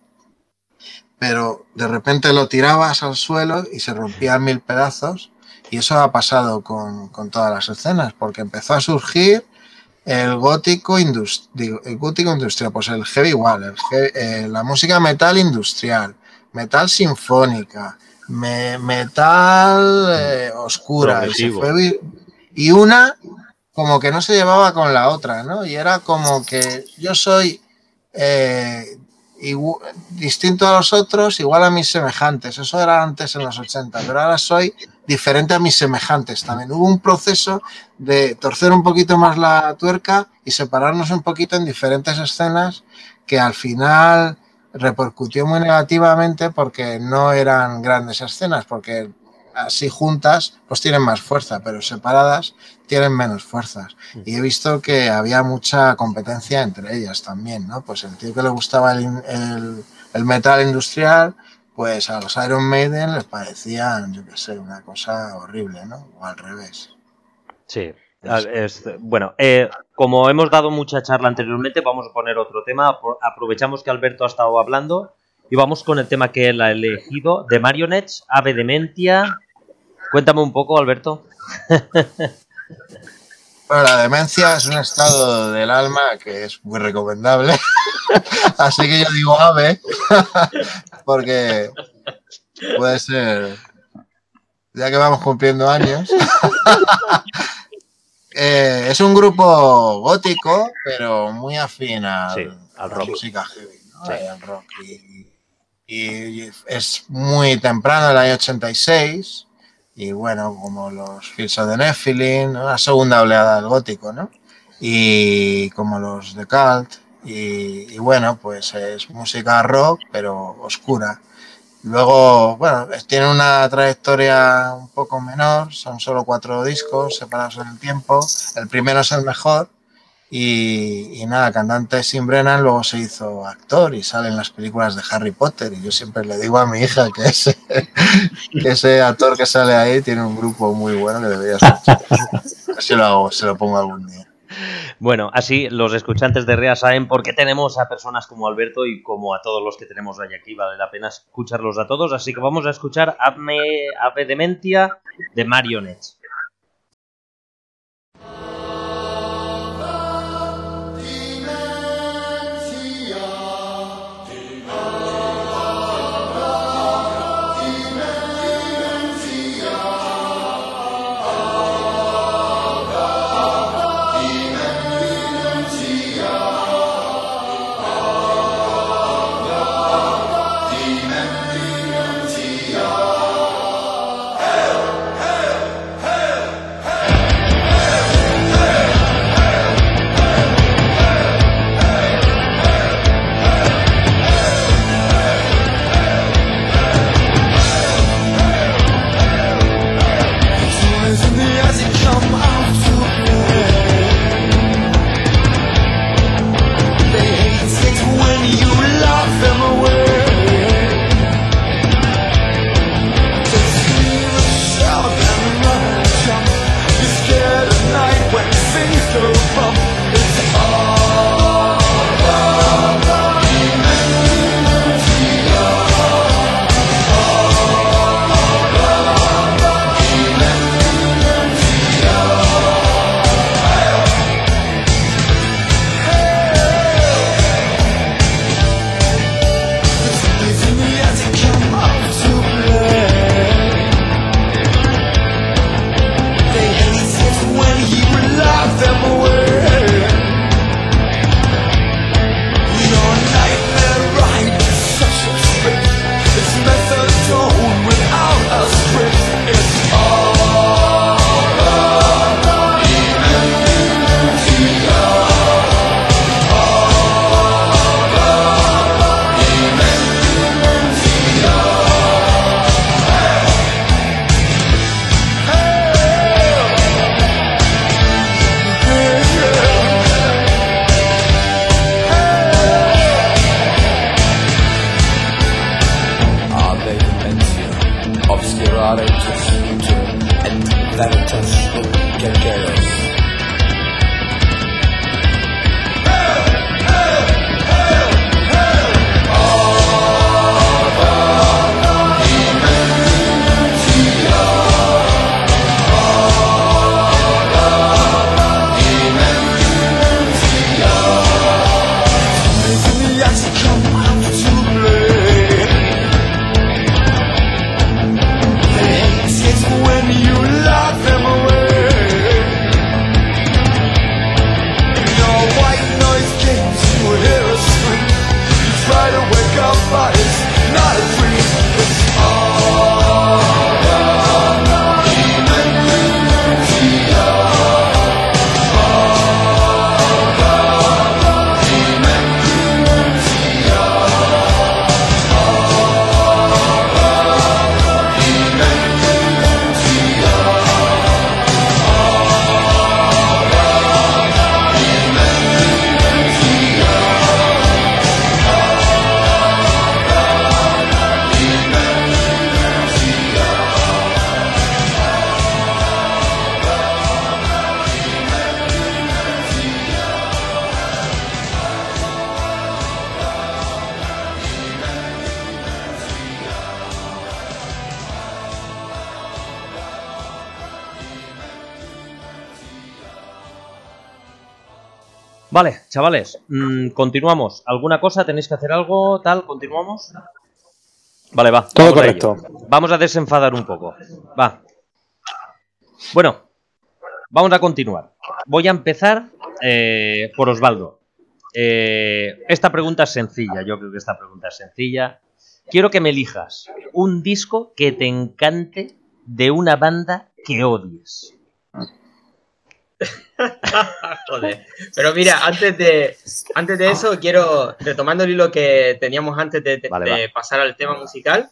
pero de repente lo tirabas al suelo y se rompía en mil pedazos, y eso ha pasado con, con todas las escenas, porque empezó a surgir el gótico, indust el gótico industrial, pues el heavy igual, el heavy, eh, la música metal industrial, metal sinfónica, me, metal eh, oscura, y, se fue, y una como que no se llevaba con la otra, ¿no? Y era como que yo soy... Eh, Igual, distinto a los otros, igual a mis semejantes. Eso era antes en los ochenta, pero ahora soy diferente a mis semejantes también. Hubo un proceso de torcer un poquito más la tuerca y separarnos un poquito en diferentes escenas que al final repercutió muy negativamente porque no eran grandes escenas, porque así juntas pues tienen más fuerza, pero separadas tienen menos fuerzas. Y he visto que había mucha competencia entre ellas también, ¿no? Pues el tío que le gustaba el, el, el metal industrial, pues a los Iron Maiden les parecían, yo qué sé, una cosa horrible, ¿no? O al revés. Sí. Es, bueno, eh, como hemos dado mucha charla anteriormente, vamos a poner otro tema. Aprovechamos que Alberto ha estado hablando y vamos con el tema que él ha elegido, de Marionettes, Ave Dementia. Cuéntame un poco, Alberto. Bueno, la demencia es un estado del alma que es muy recomendable. Así que yo digo ave, porque puede ser, ya que vamos cumpliendo años. eh, es un grupo gótico, pero muy afín al, sí, al rock. A la música heavy, ¿no? Sí. Al rock. Y, y, y es muy temprano, el año ochenta y seis. Y bueno, como los Fields of the Nephilim, ¿no? La segunda oleada del gótico, ¿no? Y como los de Cult, y, y bueno, pues es música rock, pero oscura. Luego, bueno, tiene una trayectoria un poco menor, son solo cuatro discos separados en el tiempo, el primero es el mejor, y, y nada, cantante Tim Brennan luego se hizo actor y sale en las películas de Harry Potter, y yo siempre le digo a mi hija que ese, que ese actor que sale ahí tiene un grupo muy bueno que debería escuchar. Así lo hago, se lo pongo algún día. Bueno, así los escuchantes de Rea saben por qué tenemos a personas como Alberto y como a todos los que tenemos hoy aquí. Vale la pena escucharlos a todos, así que vamos a escuchar Ave, Ave Dementia de Marionettes. Let it just, let it just get there. Vale, chavales, mmm, continuamos. ¿Alguna cosa? ¿Tenéis que hacer algo? ¿Tal? ¿Continuamos? Vale, va. Todo vamos correcto. A ello. Vamos a desenfadar un poco. Va. Bueno, vamos a continuar. Voy a empezar eh, por Osvaldo. Eh, esta pregunta es sencilla. Yo creo que esta pregunta es sencilla. Quiero que me elijas un disco que te encante de una banda que odies. Joder. Pero mira, antes de, antes de eso, quiero, retomando el hilo que teníamos antes de, de, vale, de pasar al tema musical,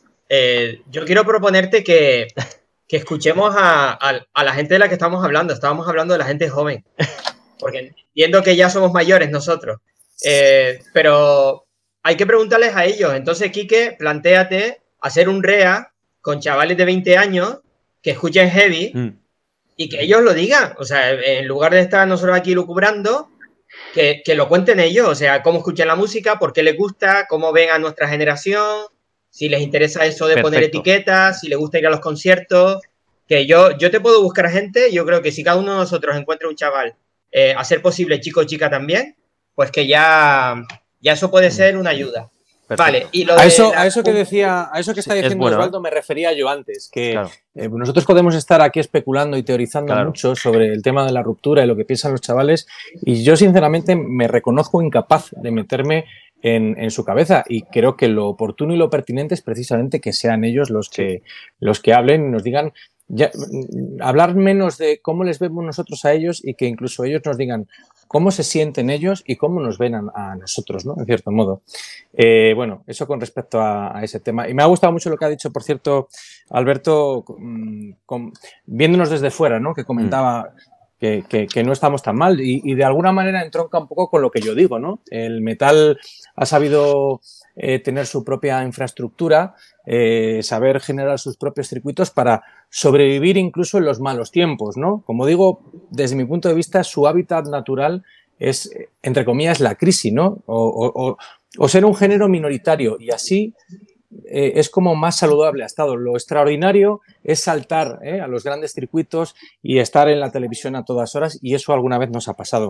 eh, yo quiero proponerte que, que escuchemos a, a, a la gente de la que estamos hablando. Estábamos hablando de la gente joven, porque entiendo que ya somos mayores nosotros, eh, pero hay que preguntarles a ellos. Entonces, Quique, plantéate hacer un R E A con chavales de veinte años que escuchen heavy, mm. y que ellos lo digan, o sea, en lugar de estar nosotros aquí lucubrando, que, que lo cuenten ellos, o sea, cómo escuchan la música, por qué les gusta, cómo ven a nuestra generación, si les interesa eso de Perfecto. Poner etiquetas, si les gusta ir a los conciertos, que yo, yo te puedo buscar gente, yo creo que si cada uno de nosotros encuentra un chaval, eh, a ser posible chico o chica también, pues que ya, ya eso puede ser una ayuda. Perfecto. Vale, y lo a, eso, la... a eso que decía, a eso que está sí, diciendo bueno, Osvaldo, ¿eh? me refería yo antes, que claro. eh, nosotros podemos estar aquí especulando y teorizando claro. mucho sobre el tema de la ruptura y lo que piensan los chavales, y yo sinceramente me reconozco incapaz de meterme en, en su cabeza, y creo que lo oportuno y lo pertinente es precisamente que sean ellos los que, sí. los que hablen y nos digan, ya, hablar menos de cómo les vemos nosotros a ellos, y que incluso ellos nos digan cómo se sienten ellos y cómo nos ven a, a nosotros, ¿no? En cierto modo. Eh, bueno, eso con respecto a, a ese tema. Y me ha gustado mucho lo que ha dicho, por cierto, Alberto, con, con, viéndonos desde fuera, ¿no? Que comentaba mm. que, que, que no estamos tan mal, y, y de alguna manera entronca un poco con lo que yo digo, ¿no? El metal ha sabido eh, tener su propia infraestructura, eh, saber generar sus propios circuitos para sobrevivir incluso en los malos tiempos, ¿no? Como digo, desde mi punto de vista, su hábitat natural es, entre comillas, la crisis, ¿no? O, o, o ser un género minoritario, y así eh, es como más saludable ha estado. Lo extraordinario es saltar eh, a los grandes circuitos y estar en la televisión a todas horas, y eso alguna vez nos ha pasado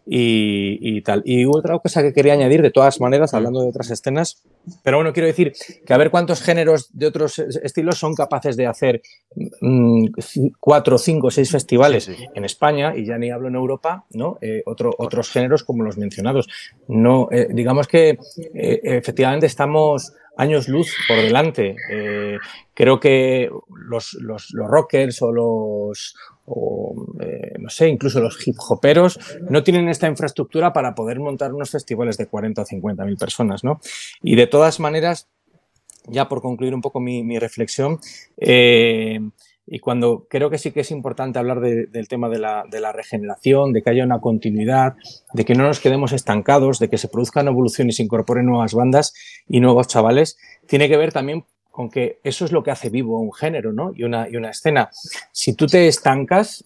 y, y tal. Y otra cosa que quería añadir, de todas maneras, hablando de otras escenas, pero bueno, quiero decir que a ver cuántos géneros de otros estilos son capaces de hacer mmm, cuatro, cinco, seis festivales sí, sí. en España, y ya ni hablo en Europa, ¿no? Eh, otro, otros géneros como los mencionados. No, eh, digamos que eh, efectivamente estamos años luz por delante. Eh, creo que los, los, los rockers o los, o, eh, no sé, incluso los hip hoperos no tienen esta infraestructura para poder montar unos festivales de cuarenta o cincuenta mil personas, ¿no? Y de todas maneras, ya por concluir un poco mi, mi reflexión, eh, y cuando creo que sí que es importante hablar de, del tema de la, de la regeneración, de que haya una continuidad, de que no nos quedemos estancados, de que se produzcan evoluciones y se incorporen nuevas bandas y nuevos chavales, tiene que ver también con que eso es lo que hace vivo un género, ¿no? Y una, y una escena. Si tú te estancas,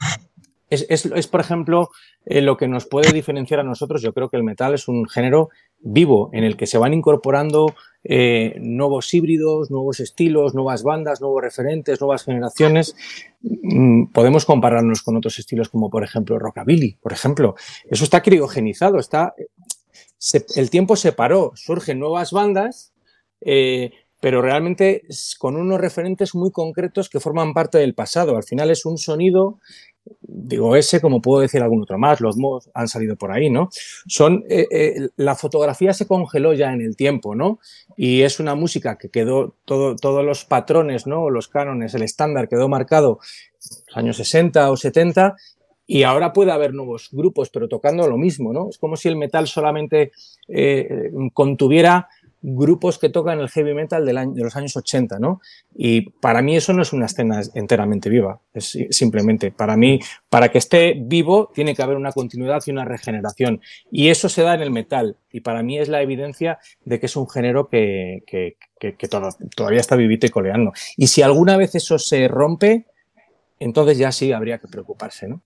es, es, es, por ejemplo, eh, lo que nos puede diferenciar a nosotros. Yo creo que el metal es un género vivo en el que se van incorporando eh, nuevos híbridos, nuevos estilos, nuevas bandas, nuevos referentes, nuevas generaciones. Mm, podemos compararnos con otros estilos como, por ejemplo, rockabilly, por ejemplo. Eso está criogenizado, está, se, el tiempo se paró, surgen nuevas bandas, eh, pero realmente con unos referentes muy concretos que forman parte del pasado. Al final es un sonido, digo ese, como puedo decir algún otro más, los mods han salido por ahí, ¿no? Son, eh, eh, la fotografía se congeló ya en el tiempo, ¿no? Y es una música que quedó, todo, todos los patrones, ¿no? Los cánones, el estándar quedó marcado en los años sesenta o setenta, y ahora puede haber nuevos grupos, pero tocando lo mismo, ¿no? Es como si el metal solamente eh, contuviera grupos que tocan el heavy metal del año, de los años ochenta, ¿no? Y para mí eso no es una escena enteramente viva, es simplemente, para mí, para que esté vivo tiene que haber una continuidad y una regeneración, y eso se da en el metal, y para mí es la evidencia de que es un género que, que, que, que todo, todavía está vivito y coleando. Y si alguna vez eso se rompe, entonces ya sí habría que preocuparse, ¿no?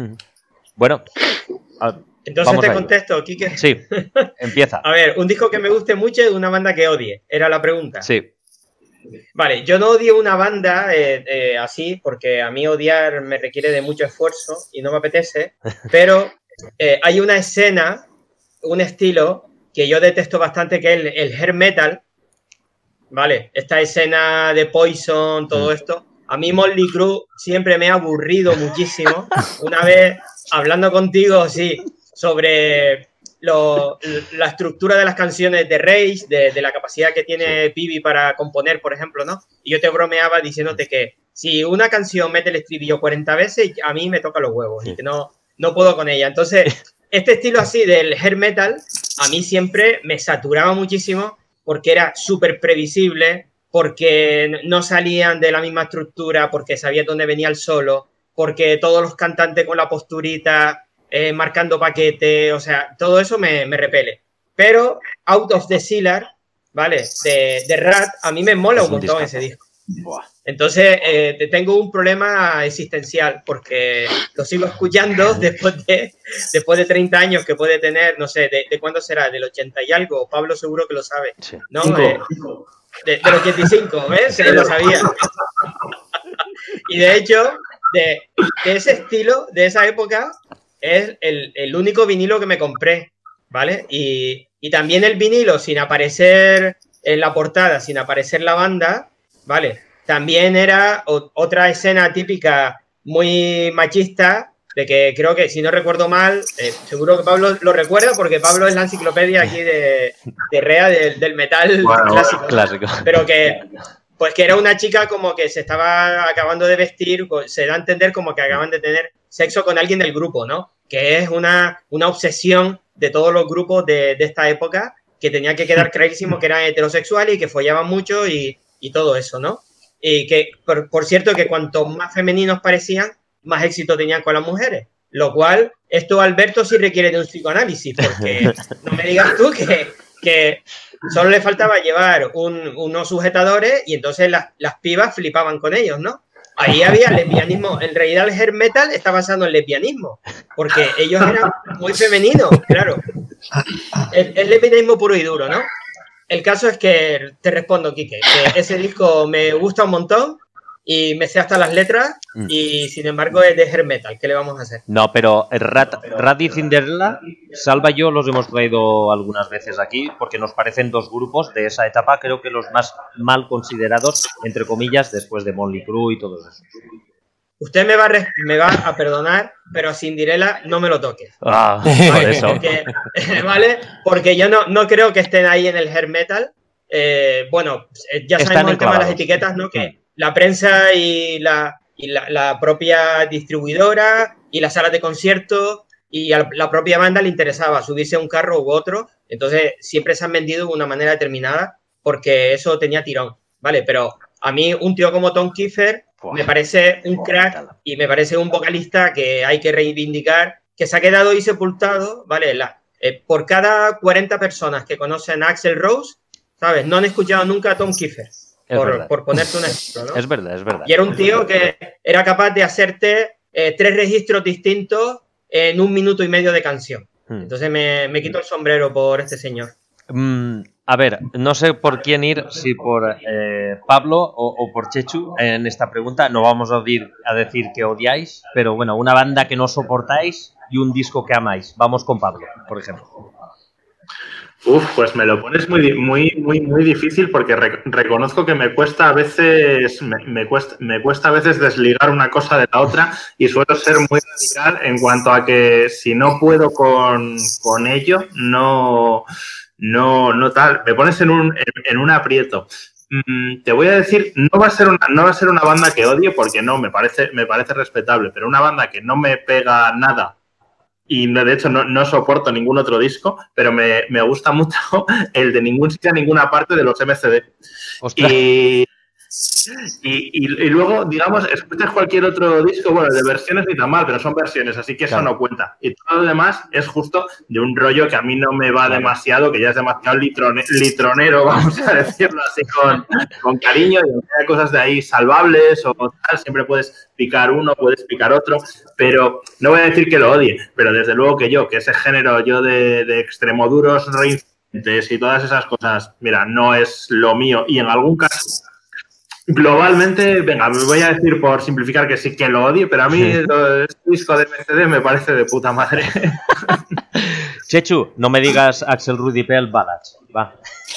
Bueno, a... Entonces te contesto, Quique. Sí, empieza. A ver, un disco que me guste mucho de una banda que odie, era la pregunta. Sí. Vale, yo no odio una banda eh, eh, así, porque a mí odiar me requiere de mucho esfuerzo y no me apetece, pero eh, hay una escena, un estilo que yo detesto bastante, que es el, el hair metal, ¿vale? Esta escena de Poison, todo mm. esto. A mí Motley Crue siempre me ha aburrido muchísimo. Una vez, hablando contigo, sí, sobre lo, la estructura de las canciones de Rage, de, de la capacidad que tiene sí. Pibi para componer, por ejemplo, ¿no? Y yo te bromeaba diciéndote que si una canción mete el estribillo cuarenta veces, a mí me toca los huevos sí. y que no, no puedo con ella. Entonces, este estilo así del hair metal, a mí siempre me saturaba muchísimo porque era súper previsible, porque no salían de la misma estructura, porque sabía dónde venía el solo, porque todos los cantantes con la posturita... Eh, marcando paquete, o sea, todo eso me, me repele. Pero Out of the Cellar, ¿vale? De, de Rat, a mí me mola es un montón un ese disco. Buah. Entonces, eh, tengo un problema existencial porque lo sigo escuchando después de, después de treinta años que puede tener, no sé, ¿de, de cuándo será? ¿Del ochenta y algo? Pablo seguro que lo sabe. Sí. ¿No? Eh, de, del ochenta y cinco, ¿ves? Se lo sabía. Y de hecho, de, de ese estilo, de esa época... es el, el único vinilo que me compré, ¿vale? Y, y también el vinilo, sin aparecer en la portada, sin aparecer la banda, ¿vale? También era o, otra escena típica muy machista, de que creo que, si no recuerdo mal, eh, seguro que Pablo lo recuerda, porque Pablo es la enciclopedia aquí de, de Rea, de, del metal bueno, clásico. clásico. Pero que... Pues que era una chica como que se estaba acabando de vestir, se da a entender como que acaban de tener sexo con alguien del grupo, ¿no? Que es una, una obsesión de todos los grupos de, de esta época, que tenía que quedar clarísimo que eran heterosexuales y que follaban mucho y, y todo eso, ¿no? Y que, por, por cierto, que cuanto más femeninos parecían, más éxito tenían con las mujeres. Lo cual, esto, Alberto, sí requiere de un psicoanálisis, porque no me digas tú que... que solo le faltaba llevar un, unos sujetadores y entonces las, las pibas flipaban con ellos, ¿no? Ahí había lesbianismo. En realidad el hair metal está basado en lesbianismo, porque ellos eran muy femeninos, claro. El, el lesbianismo puro y duro, ¿no? El caso es que, te respondo, Quique, que ese disco me gusta un montón y me sé hasta las letras y sin embargo es de hair metal. ¿Qué le vamos a hacer? No, pero Rat, Rat y Cinderella, Salva y yo los hemos traído algunas veces aquí porque nos parecen dos grupos de esa etapa, creo que los más mal considerados, entre comillas, después de Motley Crue y todos esos. Usted me va, a, me va a perdonar, pero a Cinderella no me lo toque. Ah, ¿vale? Por eso. Porque, ¿vale? Porque yo no, no creo que estén ahí en el hair metal. Eh, bueno, ya sabemos el tema de las etiquetas, ¿no? Que la prensa y la, y la, la propia distribuidora y las salas de conciertos y a la propia banda le interesaba subirse a un carro u otro. Entonces, siempre se han vendido de una manera determinada porque eso tenía tirón, ¿vale? Pero a mí, un tío como Tom Kiefer me parece un crack y me parece un vocalista que hay que reivindicar, que se ha quedado ahí sepultado, ¿vale? La, eh, por cada cuarenta personas que conocen a Axl Rose, ¿sabes? No han escuchado nunca a Tom Kiefer. por, por ponerte un ejemplo, ¿no? Es verdad, es verdad. Y era un tío que era capaz de hacerte eh, tres registros distintos en un minuto y medio de canción. Hmm. Entonces me, me quito el sombrero por este señor. Mm, a ver, no sé por quién ir, si por eh, Pablo o, o por Chechu en esta pregunta. No vamos a, dir, a decir que odiáis, pero bueno, una banda que no soportáis y un disco que amáis. Vamos con Pablo, por ejemplo. Uf, pues me lo pones muy, muy, muy, muy difícil porque re reconozco que me cuesta a veces, me, me, cuesta, me cuesta a veces desligar una cosa de la otra y suelo ser muy radical en cuanto a que si no puedo con, con ello, no, no, no tal, me pones en un, en, en un aprieto. Mm, te voy a decir, no va a ser una, no va a ser una banda que odie porque no, me parece, me parece respetable, pero una banda que no me pega nada. Y de hecho no, no soporto ningún otro disco, pero me, me gusta mucho el de Ningún Sitio a Ninguna Parte de los M C D. Y, y, y, y luego, digamos, escuchas cualquier otro disco, bueno, de versiones ni tan mal, pero son versiones, así que eso claro. no cuenta. Y todo lo demás es justo de un rollo que a mí no me va claro. demasiado, que ya es demasiado litrone, litronero, vamos a decirlo así con, con cariño, y hay cosas de ahí salvables o tal, siempre puedes picar uno, puedes picar otro, pero no voy a decir que lo odie, pero desde luego que yo, que ese género yo de, de extremoduros reincidentes y todas esas cosas, mira, no es lo mío, y en algún caso globalmente, venga, me voy a decir por simplificar que sí que lo odio, pero a mí el disco de M C D me parece de puta madre. Chechu, no me digas Axel Rudi Pell Ballads, va.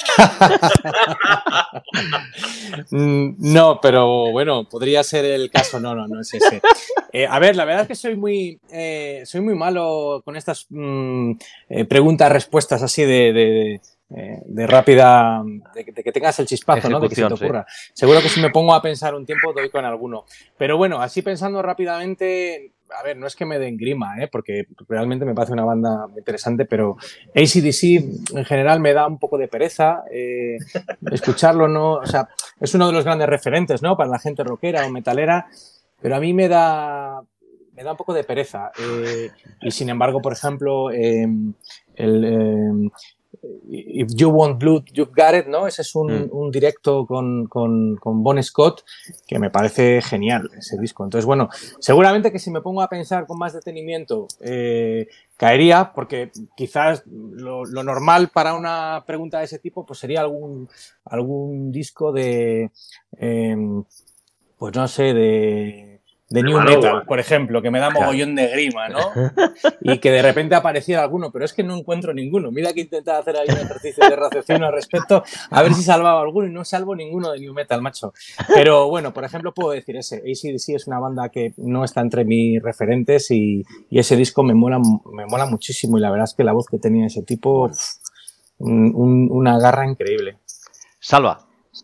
No, pero bueno, podría ser el caso. No, no, no es ese. Eh, a ver, la verdad es que soy muy, eh, soy muy malo con estas mm, eh, preguntas, respuestas así de, de, de, de rápida, de, de que tengas el chispazo, ¿no? De que se te ocurra. Sí. Seguro que si me pongo a pensar un tiempo doy con alguno. Pero bueno, así pensando rápidamente, a ver, no es que me den grima, ¿eh? Porque realmente me parece una banda interesante, pero A C D C en general me da un poco de pereza eh, escucharlo, ¿no? O sea, es uno de los grandes referentes, ¿no? Para la gente rockera o metalera, pero a mí me da, me da un poco de pereza. Eh, y sin embargo, por ejemplo, eh, el... Eh, If You Want Blood, You've Got It, ¿no? Ese es un, mm. un directo con, con, con Bon Scott que me parece genial, ese disco. Entonces, bueno, seguramente que si me pongo a pensar con más detenimiento eh, caería, porque quizás lo, lo normal para una pregunta de ese tipo pues sería algún, algún disco de, eh, pues no sé, de... de New Metal, por ejemplo, que me da mogollón de grima, ¿no? Y que de repente apareciera alguno, pero es que no encuentro ninguno. Mira que intentaba hacer ahí un ejercicio de raciocinio al respecto, a ver si salvaba alguno y no salvo ninguno de New Metal, macho. Pero bueno, por ejemplo, puedo decir ese. A C D C es una banda que no está entre mis referentes y, y ese disco me mola, me mola muchísimo y la verdad es que la voz que tenía ese tipo, un, un, una garra increíble. Salva.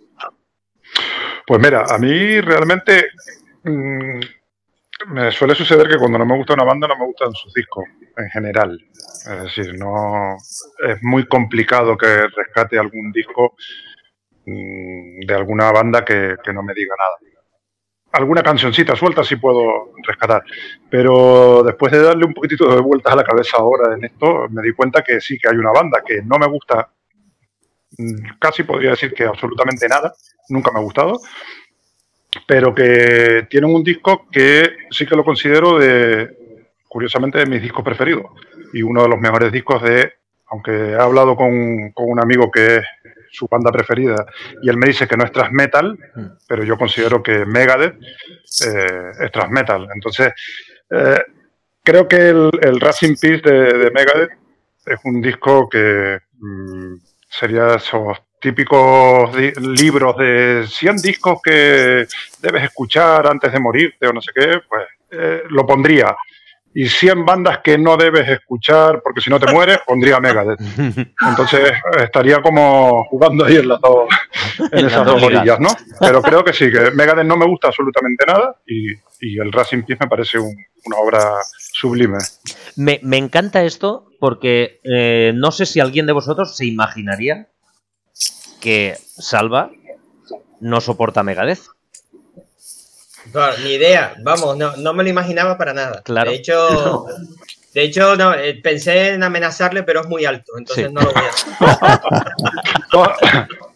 Pues mira, a mí realmente... me suele suceder que cuando no me gusta una banda no me gustan sus discos en general, es decir, no es muy complicado que rescate algún disco de alguna banda que, que no me diga nada. Alguna cancioncita suelta sí puedo rescatar, pero después de darle un poquitito de vueltas a la cabeza ahora en esto, me di cuenta que sí que hay una banda que no me gusta, casi podría decir que absolutamente nada, nunca me ha gustado, pero que tienen un disco que sí que lo considero de, curiosamente, de mis discos preferidos y uno de los mejores discos de, aunque he hablado con, con un amigo que es su banda preferida y él me dice que no es thrash metal, pero yo considero que Megadeth eh, es thrash metal. Entonces, eh, creo que el, el Racing Peace de, de Megadeth es un disco que mmm, sería esos típicos libros de cien discos que debes escuchar antes de morirte o no sé qué, pues eh, lo pondría. Y cien bandas que no debes escuchar porque si no te mueres, pondría Megadeth. Entonces estaría como jugando ahí en, las dos, en esas dos orillas, ¿no? Pero creo que sí, que Megadeth no me gusta absolutamente nada y, y el Racing Peace me parece un, una obra sublime. Me, me encanta esto porque eh, no sé si alguien de vosotros se imaginaría que Salva no soporta Megadeth. Claro, ni idea, vamos, no, no me lo imaginaba para nada. Claro. De hecho, de hecho no, eh, pensé en amenazarle, pero es muy alto, entonces sí. no lo voy a hacer. No,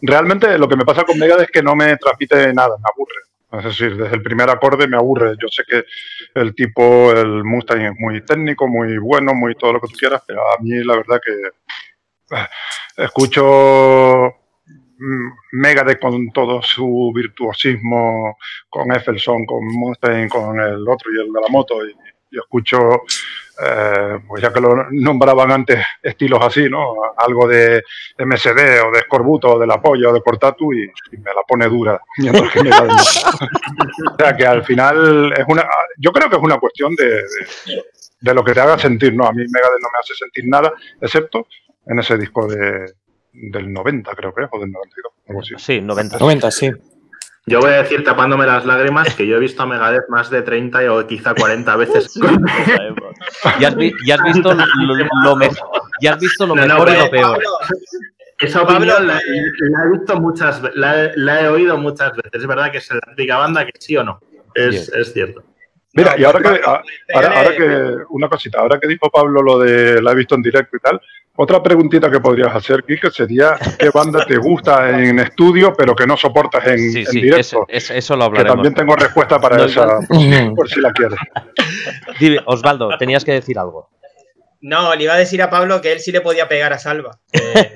realmente lo que me pasa con Megadeth es que no me transmite nada, me aburre. Es decir, desde el primer acorde me aburre. Yo sé que el tipo, el Mustaine es muy técnico, muy bueno, muy todo lo que tú quieras, pero a mí la verdad que eh, escucho Megadeth con todo su virtuosismo, con Effelson, con Mustaine, con el otro y el de la moto, y, y escucho, eh, pues ya que lo nombraban antes, estilos así, ¿no? Algo de M S D o de Scorbuto o de La Polla o de Cortatu y, y me la pone dura. Mientras que Megadeth no. O sea que al final es una, yo creo que es una cuestión de, de, de lo que te haga sentir, ¿no? A mí Megadeth no me hace sentir nada, excepto en ese disco de del noventa, creo que es, o del noventa y dos, algo así. Sí, noventa. noventa, sí. Yo voy a decir, tapándome las lágrimas, que yo he visto a Megadeth más de treinta o quizá cuarenta veces. Ya has, vi, ya has visto lo, lo mejor, ya has visto lo no, mejor no, y lo peor. Esa opinión la, la he visto muchas veces, la, la he oído muchas veces. Es verdad que es la típica banda que sí o no. Es, es cierto. Mira, y ahora que, ahora, ahora que, una cosita, ahora que dijo Pablo lo de la he visto en directo y tal, otra preguntita que podrías hacer, Quique, sería ¿qué banda te gusta en estudio pero que no soportas en, sí, en sí, directo? Eso, eso, eso lo hablaremos. Que también tengo respuesta para no, esa, por, por si la quieres. Dime, Osvaldo, tenías que decir algo. No, le iba a decir a Pablo que él sí le podía pegar a Salva. Eh,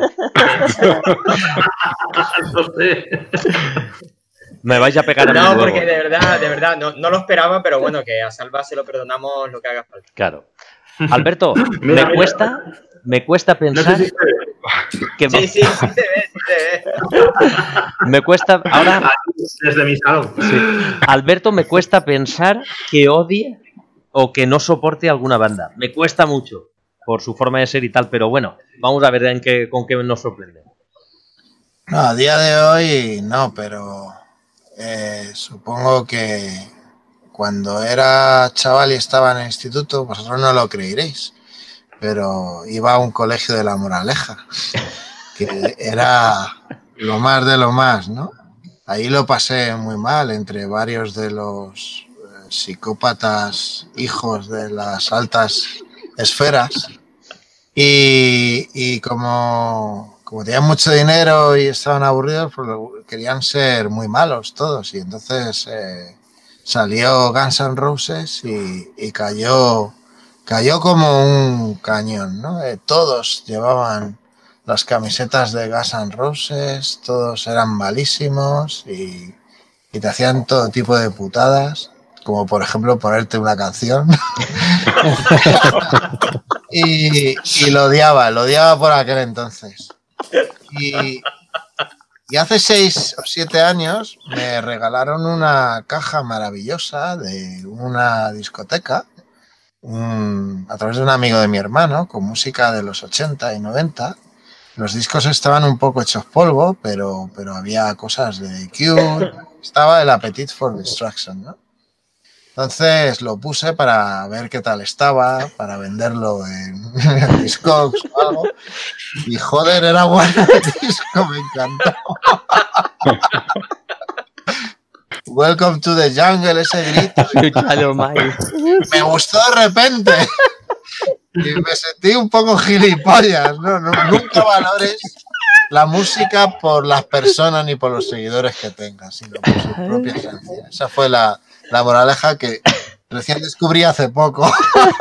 no sé. Me vais a pegar a No, mi porque de verdad, de verdad, no, no lo esperaba, pero bueno, que a Salva se lo perdonamos lo que haga falta. Claro. Alberto, mira, me cuesta, mira. me cuesta pensar. No sé si que sí, sí, sí te ve, sí te ve. Me cuesta ahora. Desde mi salón. Sí. Alberto, me cuesta pensar que odie o que no soporte alguna banda. Me cuesta mucho por su forma de ser y tal, pero bueno, vamos a ver en qué, con qué nos sorprende. No, a día de hoy no, pero eh, supongo que cuando era chaval y estaba en el instituto, vosotros no lo creeréis, pero iba a un colegio de La Moraleja, que era lo más de lo más, ¿no? Ahí lo pasé muy mal entre varios de los eh, psicópatas hijos de las altas esferas y, y como, como tenían mucho dinero y estaban aburridos, pues querían ser muy malos todos y entonces eh, salió Guns N' Roses y, y cayó, cayó como un cañón, ¿no? Eh, todos llevaban las camisetas de Guns N' Roses, todos eran malísimos y, y te hacían todo tipo de putadas, como por ejemplo ponerte una canción. y, y lo odiaba, lo odiaba por aquel entonces. Y, y hace seis o siete años me regalaron una caja maravillosa de una discoteca un, a través de un amigo de mi hermano, con música de los ochenta y noventa. Los discos estaban un poco hechos polvo, pero, pero había cosas de Cure, estaba el Appetite for Destruction, ¿no? Entonces lo puse para ver qué tal estaba, para venderlo en, en Discogs o algo. Y joder, era bueno el disco, me encantó. Welcome to the Jungle, ese grito. Me gustó de repente. Y me sentí un poco gilipollas, ¿no? No, nunca valores la música por las personas ni por los seguidores que tengas, sino por su propia esencia. Esa fue la, la moraleja que recién descubrí hace poco.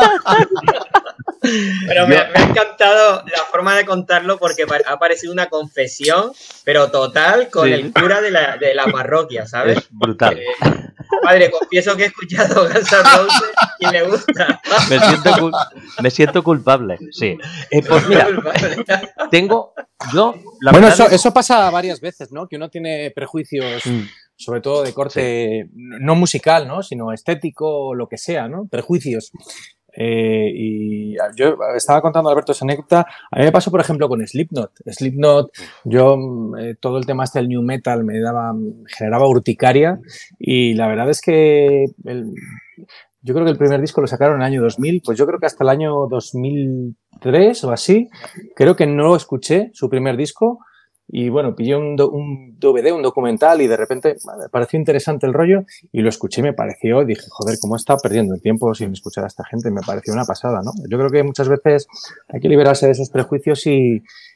Pero me, me ha encantado la forma de contarlo porque ha parecido una confesión, pero total, con sí. el cura de la, de la parroquia, ¿sabes? Es brutal. Eh, padre, confieso que he escuchado Guns N' Roses y me gusta. Me siento, cul- me siento culpable, sí. Eh, pues mira, tengo yo... La bueno, verdad eso, es... eso pasa varias veces, ¿no? Que uno tiene prejuicios... Mm. Sobre todo de corte sí. no musical, ¿no? Sino estético o lo que sea, ¿no? Prejuicios. Eh, y yo estaba contando a Alberto esa anécdota. A mí me pasó, por ejemplo, con Slipknot. Slipknot, yo eh, todo el tema este del new metal me daba, generaba urticaria y la verdad es que el, yo creo que el primer disco lo sacaron en el año dos mil, pues yo creo que hasta el año dos mil tres o así, creo que no lo escuché, su primer disco. Y bueno, pillé un, do, un D V D, un documental y de repente me pareció interesante el rollo y lo escuché y me pareció, dije, joder, cómo he estado perdiendo el tiempo sin escuchar a esta gente, me pareció una pasada, ¿no? Yo creo que muchas veces hay que liberarse de esos prejuicios y,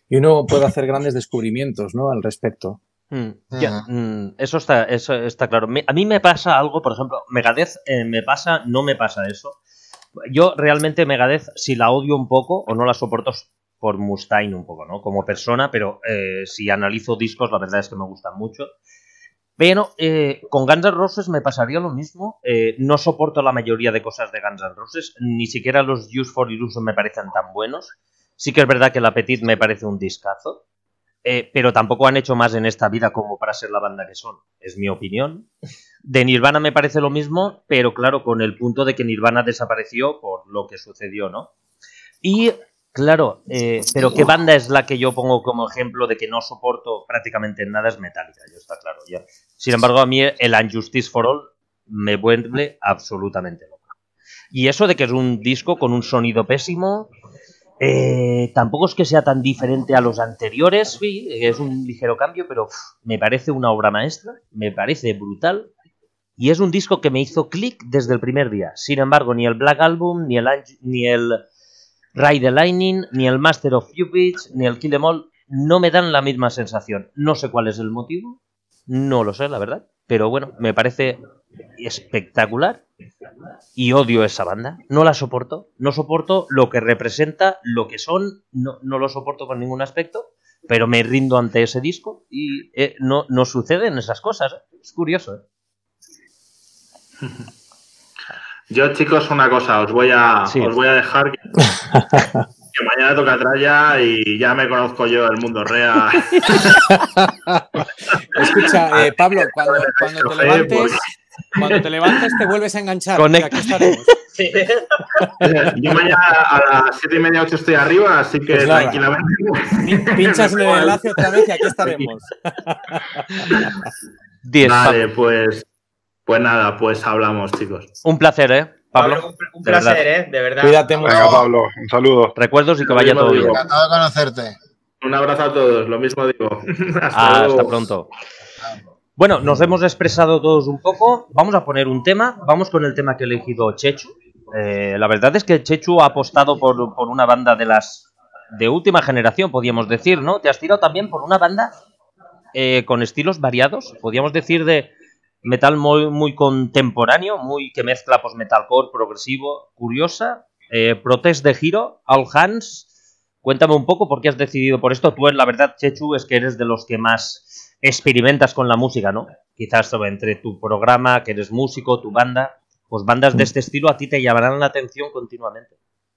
y uno puede hacer grandes descubrimientos, ¿no?, al respecto. Mm, ya, mm, eso está, eso está claro. Me, a mí me pasa algo, por ejemplo, Megadeth eh, me pasa, no me pasa eso. Yo realmente Megadeth, si la odio un poco o no la soporto por Mustaine un poco, ¿no? Como persona, pero eh, si analizo discos, la verdad es que me gustan mucho. Pero eh, con Guns N' Roses me pasaría lo mismo. Eh, no soporto la mayoría de cosas de Guns N' Roses. Ni siquiera los Use for Illusion me parecen tan buenos. Sí que es verdad que el Appetite me parece un discazo. Eh, pero tampoco han hecho más en esta vida como para ser la banda que son. Es mi opinión. De Nirvana me parece lo mismo, pero claro, con el punto de que Nirvana desapareció por lo que sucedió, ¿no? Y... Claro, eh, pero ¿qué banda es la que yo pongo como ejemplo de que no soporto prácticamente nada? Es Metallica, ya está claro. Ya. Sin embargo, a mí el Unjustice for All me vuelve absolutamente loco. Y eso de que es un disco con un sonido pésimo, eh, tampoco es que sea tan diferente a los anteriores, sí, es un ligero cambio, pero pff, me parece una obra maestra, me parece brutal. Y es un disco que me hizo clic desde el primer día. Sin embargo, ni el Black Album, ni el... Ni el Ride the Lightning, ni el Master of Puppets, ni el Kill Em All no me dan la misma sensación. No sé cuál es el motivo, no lo sé, la verdad. Pero bueno, me parece espectacular y odio esa banda. No la soporto. No soporto lo que representa, lo que son. No, no lo soporto por ningún aspecto, pero me rindo ante ese disco y eh, no, no suceden esas cosas. Es curioso, ¿eh? Yo, chicos, una cosa, os voy a, sí. os voy a dejar que, que mañana toca tralla y ya me conozco yo el mundo real. Escucha, eh, Pablo, cuando, cuando te levantes, cuando te levantes te vuelves a enganchar. Conecta. Aquí estaremos. Sí. Yo mañana a las siete y media, ocho estoy arriba, así que pues tranquilamente. Pinchas en el enlace otra vez y aquí estaremos. diez, vale, pues... Pues nada, pues hablamos, chicos. Un placer, ¿eh, Pablo? Pablo un, un placer, verdad. ¿eh? De verdad. Cuídate mucho. Venga, Pablo, un saludo. Recuerdos y que vaya todo bien. Encantado de conocerte. Un abrazo a todos, lo mismo digo. hasta, ah, hasta pronto. Bueno, nos hemos expresado todos un poco. Vamos a poner un tema. Vamos con el tema que ha elegido Chechu. Eh, la verdad es que Chechu ha apostado por, por una banda de las de última generación, podríamos decir, ¿no? Te has tirado también por una banda eh, con estilos variados, podríamos decir de... Metal muy, muy contemporáneo, muy que mezcla pues, metalcore progresivo, curiosa. Eh, Protest de Hero, All Hands. Cuéntame un poco por qué has decidido por esto. Tú, la verdad, Chechu, es que eres de los que más experimentas con la música, ¿no? Quizás entre tu programa, que eres músico, tu banda, pues bandas de este estilo a ti te llamarán la atención continuamente.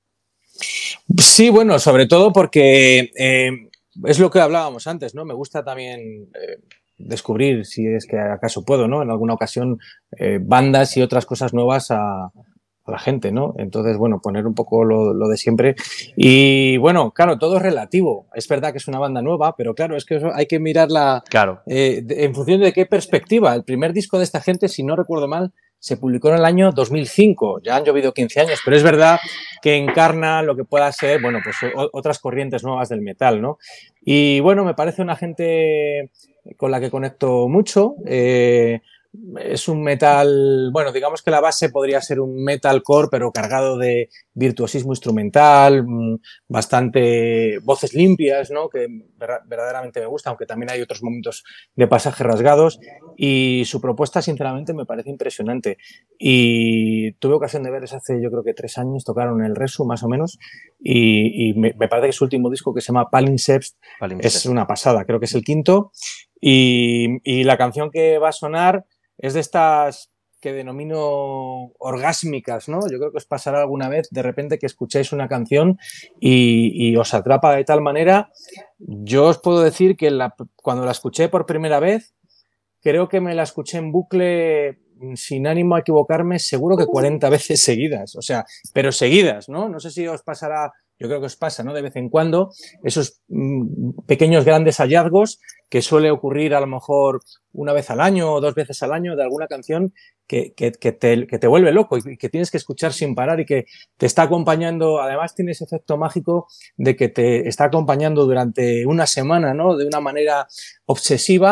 Sí, bueno, sobre todo porque eh, es lo que hablábamos antes, ¿no? Me gusta también... Eh, descubrir, si es que acaso puedo, ¿no? En alguna ocasión, eh, bandas y otras cosas nuevas a, a la gente, ¿no? Entonces, bueno, poner un poco lo, lo de siempre. Y, bueno, claro, todo es relativo. Es verdad que es una banda nueva, pero claro, es que eso hay que mirarla claro. eh, de, en función de qué perspectiva. El primer disco de esta gente, si no recuerdo mal, se publicó en el año dos mil cinco. Ya han llovido quince años, pero es verdad que encarna lo que pueda ser, bueno, pues o, otras corrientes nuevas del metal, ¿no? Y, bueno, me parece una gente... con la que conecto mucho. Eh, es un metal, bueno, digamos que la base podría ser un metalcore, pero cargado de virtuosismo instrumental, bastante voces limpias, ¿no? Que verdaderamente me gusta, aunque también hay otros momentos de pasaje rasgados. Y su propuesta, sinceramente, me parece impresionante. Y tuve ocasión de verles hace, yo creo que tres años, tocaron el Resu, más o menos, y, y me, me parece que su último disco, que se llama Palimpsest, es una pasada, creo que es el quinto. Y, y la canción que va a sonar es de estas que denomino orgásmicas, ¿no? Yo creo que os pasará alguna vez de repente que escucháis una canción y, y os atrapa de tal manera. Yo os puedo decir que la, cuando la escuché por primera vez, creo que me la escuché en bucle, sin ánimo a equivocarme, seguro que cuarenta veces seguidas, o sea, pero seguidas, ¿no? No sé si os pasará, yo creo que os pasa, ¿no? De vez en cuando, esos mmm, pequeños grandes hallazgos que suele ocurrir a lo mejor una vez al año o dos veces al año de alguna canción que, que, que, te, que te vuelve loco y que tienes que escuchar sin parar y que te está acompañando. Además tiene ese efecto mágico de que te está acompañando durante una semana, ¿no? De una manera obsesiva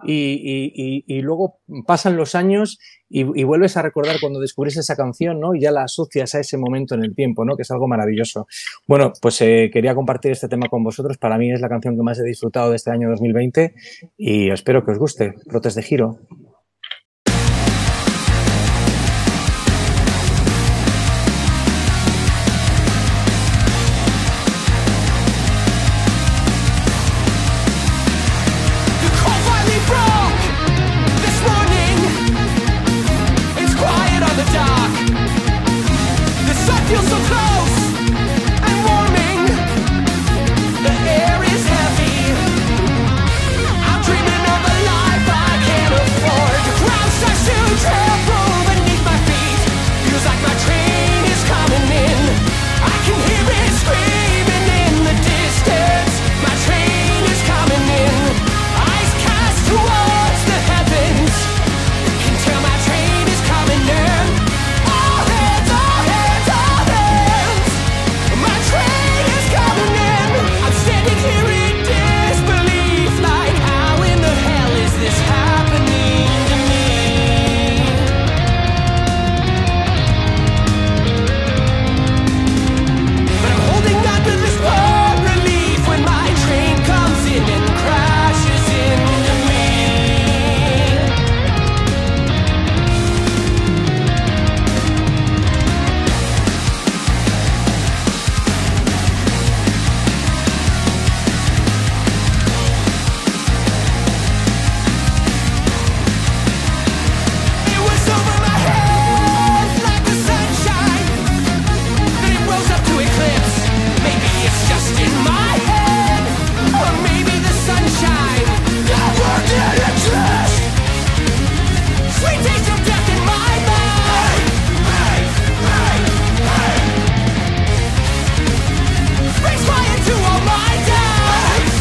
y, y, y, y luego pasan los años y, y vuelves a recordar cuando descubriste esa canción, ¿no? Y ya la asocias a ese momento en el tiempo, ¿no? Que es algo maravilloso. Bueno, pues eh, quería compartir este tema con vosotros. Para mí es la canción que más he disfrutado de este año dos mil veinte y espero que os guste. Brotes de Giro. Feels so close and warming. The air is heavy. I'm dreaming of a life I can't afford. The ground starts to tremble beneath my feet. Feels like my train is coming in. I can hear it screaming in the distance. My train is coming in. Eyes cast towards the heavens. Can tell my train is coming in. All hands, all hands, all hands. My train is coming in. I'm standing here in disbelief, like how in the hell is this happening to me? But I'm holding on to this poor relief when my train comes in and crashes into me. It was over my head like the sunshine. Then it rose up to eclipse. Maybe it's just in my head, or maybe the sunshine never did exist. Sweet taste of death in my mind. Springs fly into all my doubts.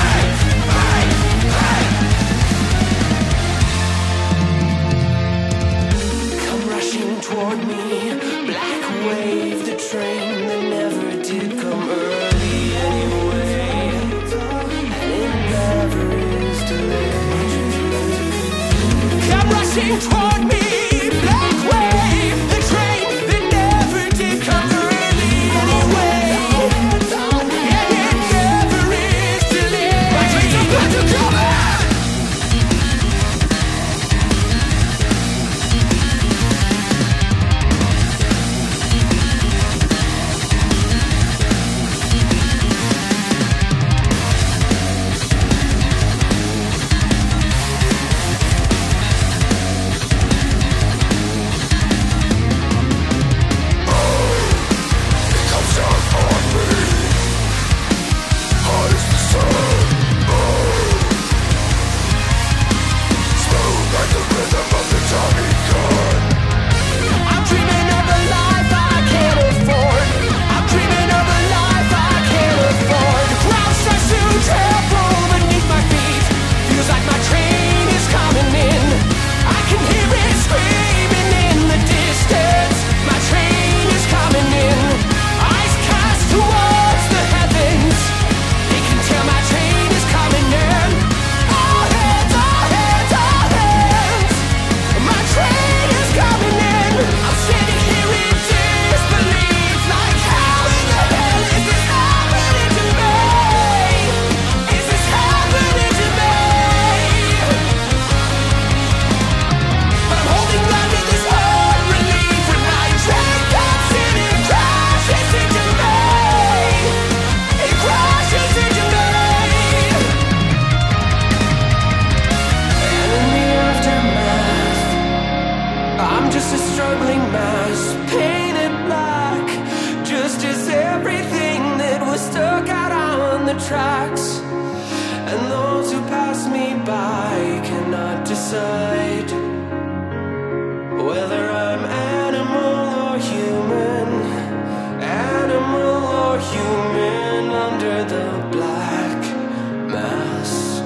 Come rushing toward me, black wave, the train that never did come early anyway, and it never is delayed. Come rushing toward me, black wave, the train that never did come early anyway, and it never is delayed. My train's about to come in. I'm dreaming of a life I can't afford. I'm dreaming of a life I can't afford. The ground starts to tremble beneath my feet. Feels like my train is coming in. I can hear it screaming in the distance. My train is coming in. Eyes cast towards the heavens. They can tell my train is coming in. All hands, all hands, all hands. My train is coming in. I'm standing here in disbelief, like how in the hell is this happening to me? Is this happening to me? But I'm holding on to this hard relief when my train comes in and crashes into me. It crashes into me. And in the aftermath, I'm just a struggling mass, painted black, just as everything that was stuck out on the tracks. And those who pass me by cannot decide whether I'm animal or human, animal or human under the black mass.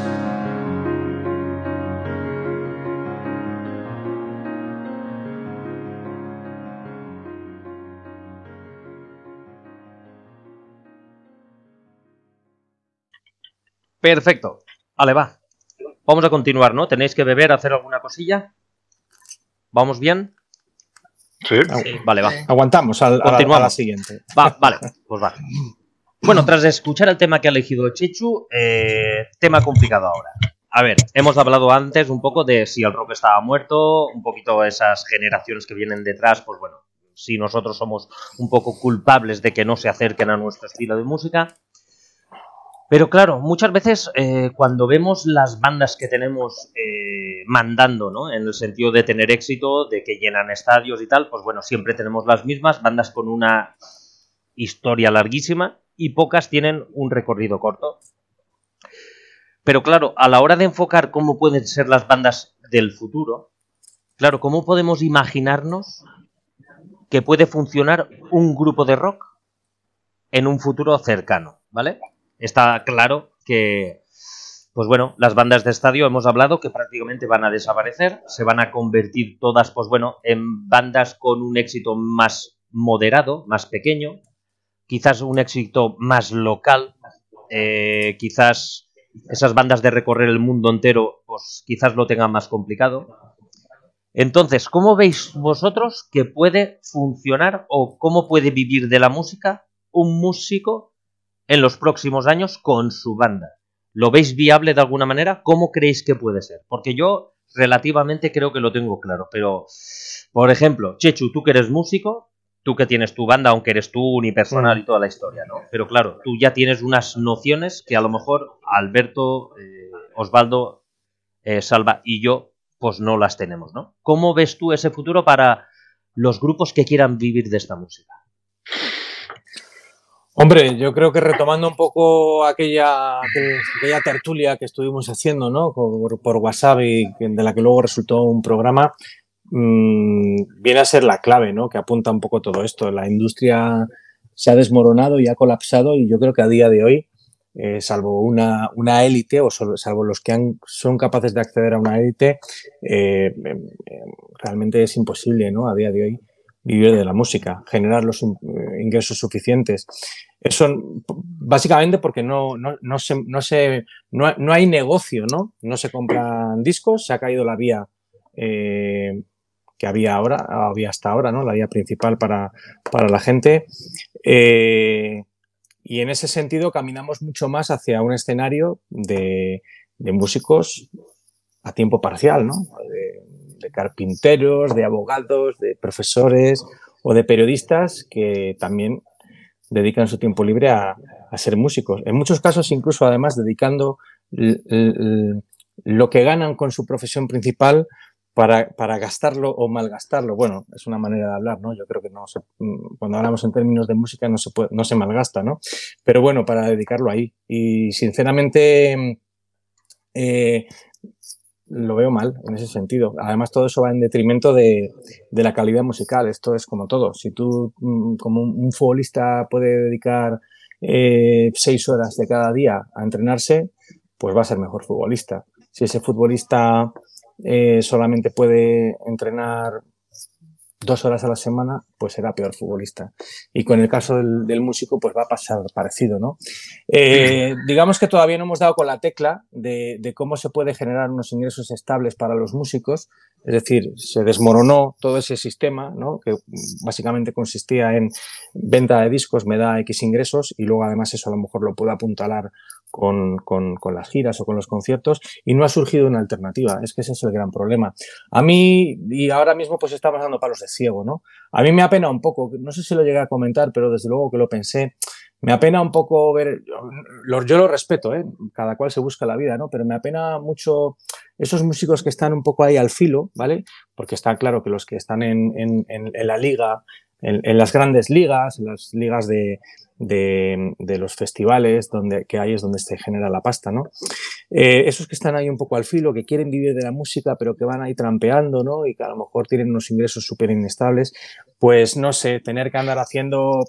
Perfecto. Vale, va. vamos a continuar, ¿no? ¿Tenéis que beber, hacer alguna cosilla? ¿Vamos bien? Sí. sí. Vale, va. Aguantamos al, a, la, a la siguiente. Va, vale, pues va. Bueno, tras escuchar el tema que ha elegido Chechu, eh, tema complicado ahora. A ver, hemos hablado antes un poco de si el rock estaba muerto, un poquito esas generaciones que vienen detrás, pues bueno, si nosotros somos un poco culpables de que no se acerquen a nuestro estilo de música. Pero claro, muchas veces eh, cuando vemos las bandas que tenemos eh, mandando, ¿no? En el sentido de tener éxito, de que llenan estadios y tal, pues bueno, siempre tenemos las mismas, bandas con una historia larguísima y pocas tienen un recorrido corto. Pero claro, a la hora de enfocar cómo pueden ser las bandas del futuro, claro, ¿cómo podemos imaginarnos que puede funcionar un grupo de rock en un futuro cercano, ¿vale? Está claro que, pues bueno, las bandas de estadio hemos hablado que prácticamente van a desaparecer, se van a convertir todas, pues bueno, en bandas con un éxito más moderado, más pequeño, quizás un éxito más local, eh, quizás esas bandas de recorrer el mundo entero, pues quizás lo tengan más complicado. Entonces, ¿cómo veis vosotros que puede funcionar o cómo puede vivir de la música un músico en los próximos años con su banda? ¿Lo veis viable de alguna manera? ¿Cómo creéis que puede ser? Porque yo relativamente creo que lo tengo claro, pero, por ejemplo, Chechu, tú que eres músico, tú que tienes tu banda, aunque eres tú unipersonal y toda la historia, ¿no? Pero claro, tú ya tienes unas nociones que a lo mejor Alberto, eh, Osvaldo, eh, Salva y yo, pues no las tenemos, ¿no? ¿Cómo ves tú ese futuro para los grupos que quieran vivir de esta música? Hombre, yo creo que retomando un poco aquella, aquella tertulia que estuvimos haciendo, ¿no? Por, por WhatsApp y de la que luego resultó un programa, mmm, viene a ser la clave, ¿no? Que apunta un poco todo esto. La industria se ha desmoronado y ha colapsado y yo creo que a día de hoy, eh, salvo una, una élite o solo, salvo los que han, son capaces de acceder a una élite, eh, eh, realmente es imposible, ¿no? A día de hoy vivir de la música, generar los ingresos suficientes. Eso básicamente porque no, no, no, se, no, se, no, no hay negocio, ¿no? No se compran discos, se ha caído la vía eh, que había ahora, había hasta ahora, ¿no? La vía principal para, para la gente. Eh, y en ese sentido caminamos mucho más hacia un escenario de, de músicos a tiempo parcial, ¿no? De, de carpinteros, de abogados, de profesores o de periodistas que también dedican su tiempo libre a, a ser músicos. En muchos casos incluso además dedicando l, l, lo que ganan con su profesión principal para, para gastarlo o malgastarlo. Bueno, es una manera de hablar, ¿no? Yo creo que no se, cuando hablamos en términos de música no se, puede, no se malgasta, ¿no? Pero bueno, para dedicarlo ahí. Y sinceramente eh, lo veo mal en ese sentido. Además, todo eso va en detrimento de, de la calidad musical. Esto es como todo. Si tú, como un futbolista, puede dedicar eh, seis horas de cada día a entrenarse, pues va a ser mejor futbolista. Si ese futbolista eh, solamente puede entrenar dos horas a la semana, pues será peor futbolista. Y con el caso del, del músico, pues va a pasar parecido, ¿no? Eh, digamos que todavía no hemos dado con la tecla de, de cómo se puede generar unos ingresos estables para los músicos. Es decir, se desmoronó todo ese sistema, ¿no? Que básicamente consistía en venta de discos, me da X ingresos y luego además eso a lo mejor lo puedo apuntalar Con, con, con las giras o con los conciertos y no ha surgido una alternativa. Es que ese es el gran problema. A mí, y ahora mismo pues estamos dando palos de ciego, ¿no? A mí me apena un poco, no sé si lo llegué a comentar, pero desde luego que lo pensé, me apena un poco ver, yo, yo lo respeto, ¿eh? Cada cual se busca la vida, ¿no? Pero me apena mucho esos músicos que están un poco ahí al filo, ¿vale? Porque está claro que los que están en, en, en, en la liga, en, en las grandes ligas, en las ligas de De, de los festivales donde, que hay es donde se genera la pasta, ¿no? Eh, esos que están ahí un poco al filo, que quieren vivir de la música, pero que van ahí trampeando, ¿no? Y que a lo mejor tienen unos ingresos súper inestables, pues no sé, tener que andar haciendo,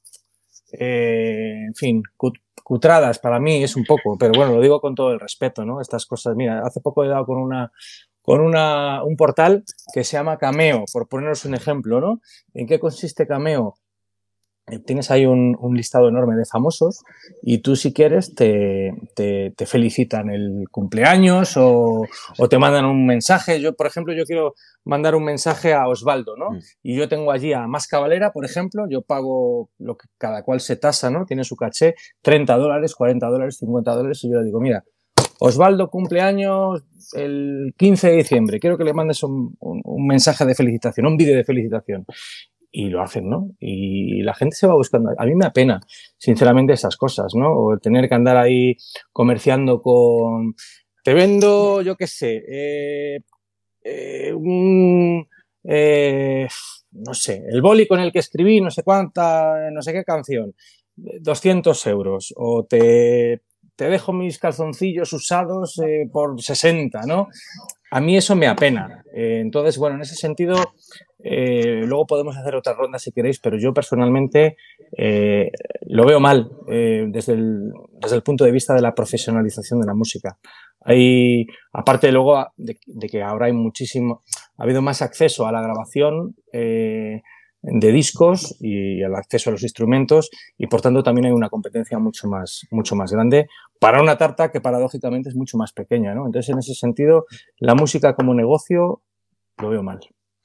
eh, en fin, cut, cutradas para mí es un poco, pero bueno, lo digo con todo el respeto, ¿no? Estas cosas, mira, hace poco he dado con una con una, un portal que se llama Cameo, por poneros un ejemplo, ¿no? ¿En qué consiste Cameo? tienes ahí un, un listado enorme de famosos y tú, si quieres, te, te, te felicitan el cumpleaños o, o te mandan un mensaje. Yo, por ejemplo, yo quiero mandar un mensaje a Osvaldo, ¿no? Mm. Y yo tengo allí a Más Cavalera, por ejemplo, yo pago lo que cada cual se tasa, ¿no? Tiene su caché, treinta dólares, cuarenta dólares, cincuenta dólares, y yo le digo, mira, Osvaldo cumpleaños el quince de diciembre, quiero que le mandes un, un, un mensaje de felicitación, un vídeo de felicitación. Y lo hacen, ¿no? Y la gente se va buscando. A mí me apena, sinceramente, esas cosas, ¿no? O el tener que andar ahí comerciando con... Te vendo, yo qué sé, eh, eh, un... Eh, no sé, el boli con el que escribí no sé cuánta, no sé qué canción, doscientos euros. O te, te dejo mis calzoncillos usados eh, por sesenta, ¿no? A mí eso me apena. Eh, entonces, bueno, en ese sentido, eh, luego podemos hacer otra ronda si queréis, pero yo personalmente eh, lo veo mal eh, desde, el, desde el punto de vista de la profesionalización de la música. Hay, aparte luego de, de que ahora hay muchísimo, ha habido más acceso a la grabación eh, de discos y al acceso a los instrumentos, y por tanto también hay una competencia mucho más, mucho más grande para una tarta que paradójicamente es mucho más pequeña, ¿no? Entonces, en ese sentido, la música como negocio lo veo mal.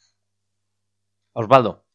Osvaldo.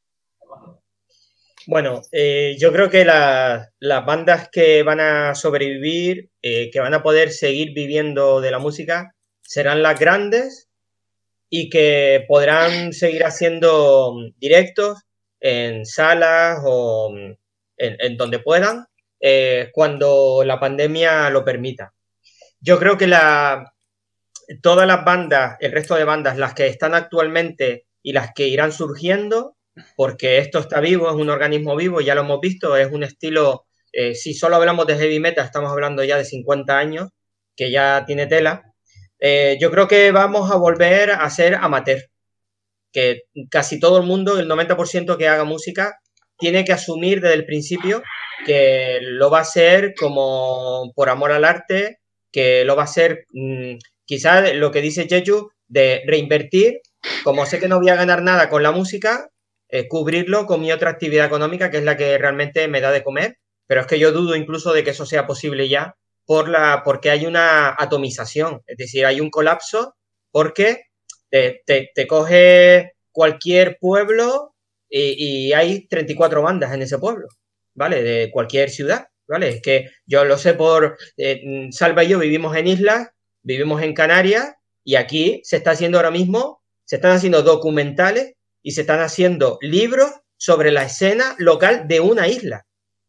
Bueno, eh, yo creo que la, las bandas que van a sobrevivir, eh, que van a poder seguir viviendo de la música, serán las grandes y que podrán seguir haciendo directos en salas o en, en donde puedan, eh, cuando la pandemia lo permita. Yo creo que la, todas las bandas, el resto de bandas, las que están actualmente y las que irán surgiendo, porque esto está vivo, es un organismo vivo, ya lo hemos visto, es un estilo, eh, si solo hablamos de heavy metal, estamos hablando ya de cincuenta años, que ya tiene tela. Eh, yo creo que vamos a volver a ser amateur, que casi todo el mundo, el noventa por ciento que haga música, tiene que asumir desde el principio que lo va a hacer como por amor al arte, que lo va a hacer mmm, quizás lo que dice Jeju, de reinvertir, como sé que no voy a ganar nada con la música, eh, cubrirlo con mi otra actividad económica, que es la que realmente me da de comer, pero es que yo dudo incluso de que eso sea posible ya, por la, porque hay una atomización, es decir, hay un colapso, porque te, te, te coge cualquier pueblo y, y hay treinta y cuatro bandas en ese pueblo, ¿vale? De cualquier ciudad, ¿vale? Es que yo lo sé por... Eh, Salva y yo vivimos en islas, vivimos en Canarias, y aquí se está haciendo ahora mismo, se están haciendo documentales y se están haciendo libros sobre la escena local de una isla,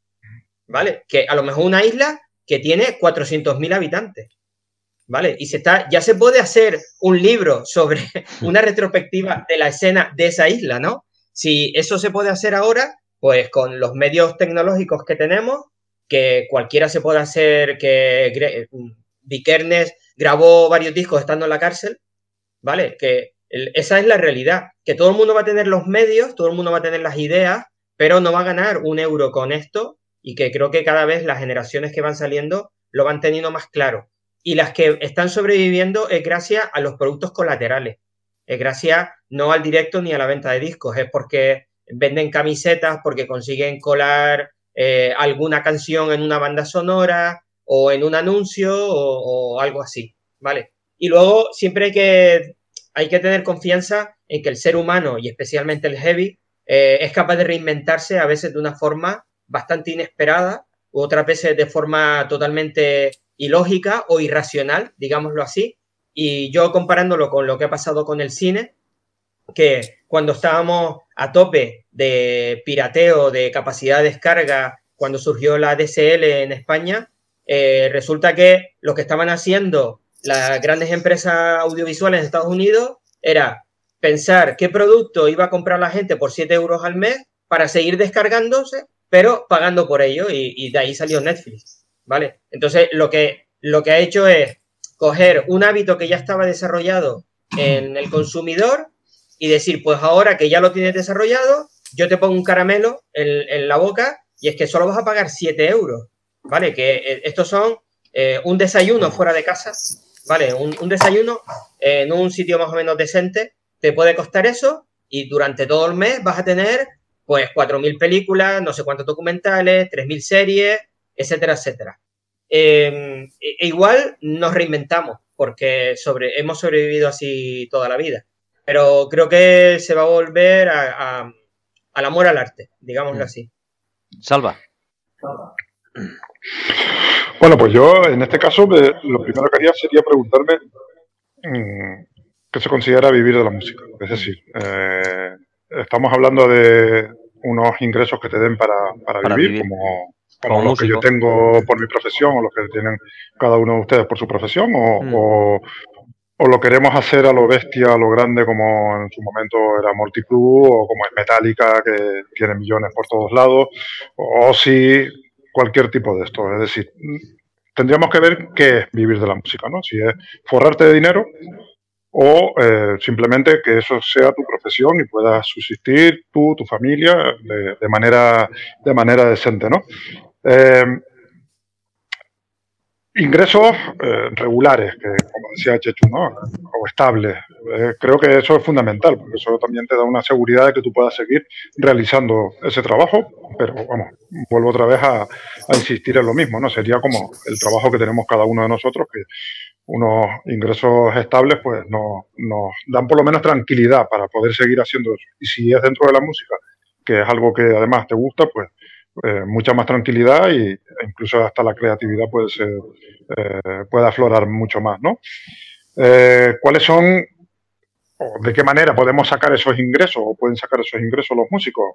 ¿vale? Que a lo mejor una isla que tiene cuatrocientos mil habitantes, ¿vale? Y se está, ya se puede hacer un libro sobre una retrospectiva de la escena de esa isla, ¿no? Si eso se puede hacer ahora, pues con los medios tecnológicos que tenemos, que cualquiera se puede hacer, que Vikernes grabó varios discos estando en la cárcel, ¿vale? Que el, esa es la realidad, que todo el mundo va a tener los medios, todo el mundo va a tener las ideas, pero no va a ganar un euro con esto, y que creo que cada vez las generaciones que van saliendo lo van teniendo más claro. Y las que están sobreviviendo es gracias a los productos colaterales, es gracias no al directo ni a la venta de discos, es porque venden camisetas, porque consiguen colar eh, alguna canción en una banda sonora o en un anuncio o, o algo así, ¿vale? Y luego siempre hay que, hay que tener confianza en que el ser humano, y especialmente el heavy, eh, es capaz de reinventarse a veces de una forma bastante inesperada, u otras veces de forma totalmente ilógica o irracional, digámoslo así. Y yo comparándolo con lo que ha pasado con el cine, que cuando estábamos a tope de pirateo, de capacidad de descarga, cuando surgió la D S L en España, eh, resulta que lo que estaban haciendo las grandes empresas audiovisuales de Estados Unidos era pensar qué producto iba a comprar la gente por siete euros al mes para seguir descargándose, pero pagando por ello, y, y de ahí salió Netflix, ¿vale? Entonces, lo que, lo que ha hecho es coger un hábito que ya estaba desarrollado en el consumidor y decir, pues ahora que ya lo tienes desarrollado, yo te pongo un caramelo en, en la boca, y es que solo vas a pagar siete euros, ¿vale? Que eh, estos son eh, un desayuno fuera de casa, ¿vale? Un, un desayuno eh, en un sitio más o menos decente te puede costar eso, y durante todo el mes vas a tener pues cuatro mil películas, no sé cuántos documentales, tres mil series, etcétera, etcétera. Eh, e igual nos reinventamos, porque sobre, hemos sobrevivido así toda la vida. Pero creo que se va a volver a, a, al amor al arte, digámoslo así. Salva. Bueno, pues yo en este caso me, lo primero que haría sería preguntarme mmm, qué se considera vivir de la música. Es decir, eh, estamos hablando de unos ingresos que te den para, para, para vivir, vivir, como, como, como los músico. Que yo tengo por mi profesión o los que tienen cada uno de ustedes por su profesión, o, mm. o, o lo queremos hacer a lo bestia, a lo grande, como en su momento era Multiclub, o como es Metallica, que tiene millones por todos lados, o, o si cualquier tipo de esto. Es decir, tendríamos que ver qué es vivir de la música, ¿no? Si es forrarte de dinero o eh, simplemente que eso sea tu profesión y puedas subsistir tú, tu familia, de, de, manera, de manera decente, ¿no? Eh, ingresos eh, regulares, que como decía Chechu, ¿no? O estables. Eh, creo que eso es fundamental, porque eso también te da una seguridad de que tú puedas seguir realizando ese trabajo, pero vamos, vuelvo otra vez a, a insistir en lo mismo, ¿no? Sería como el trabajo que tenemos cada uno de nosotros, que unos ingresos estables pues nos, nos dan por lo menos tranquilidad para poder seguir haciendo eso. Y si es dentro de la música, que es algo que además te gusta, pues eh, mucha más tranquilidad y, e incluso hasta la creatividad puede ser, eh, puede aflorar mucho más, ¿no? Eh, ¿Cuáles son, o de qué manera podemos sacar esos ingresos, o pueden sacar esos ingresos los músicos?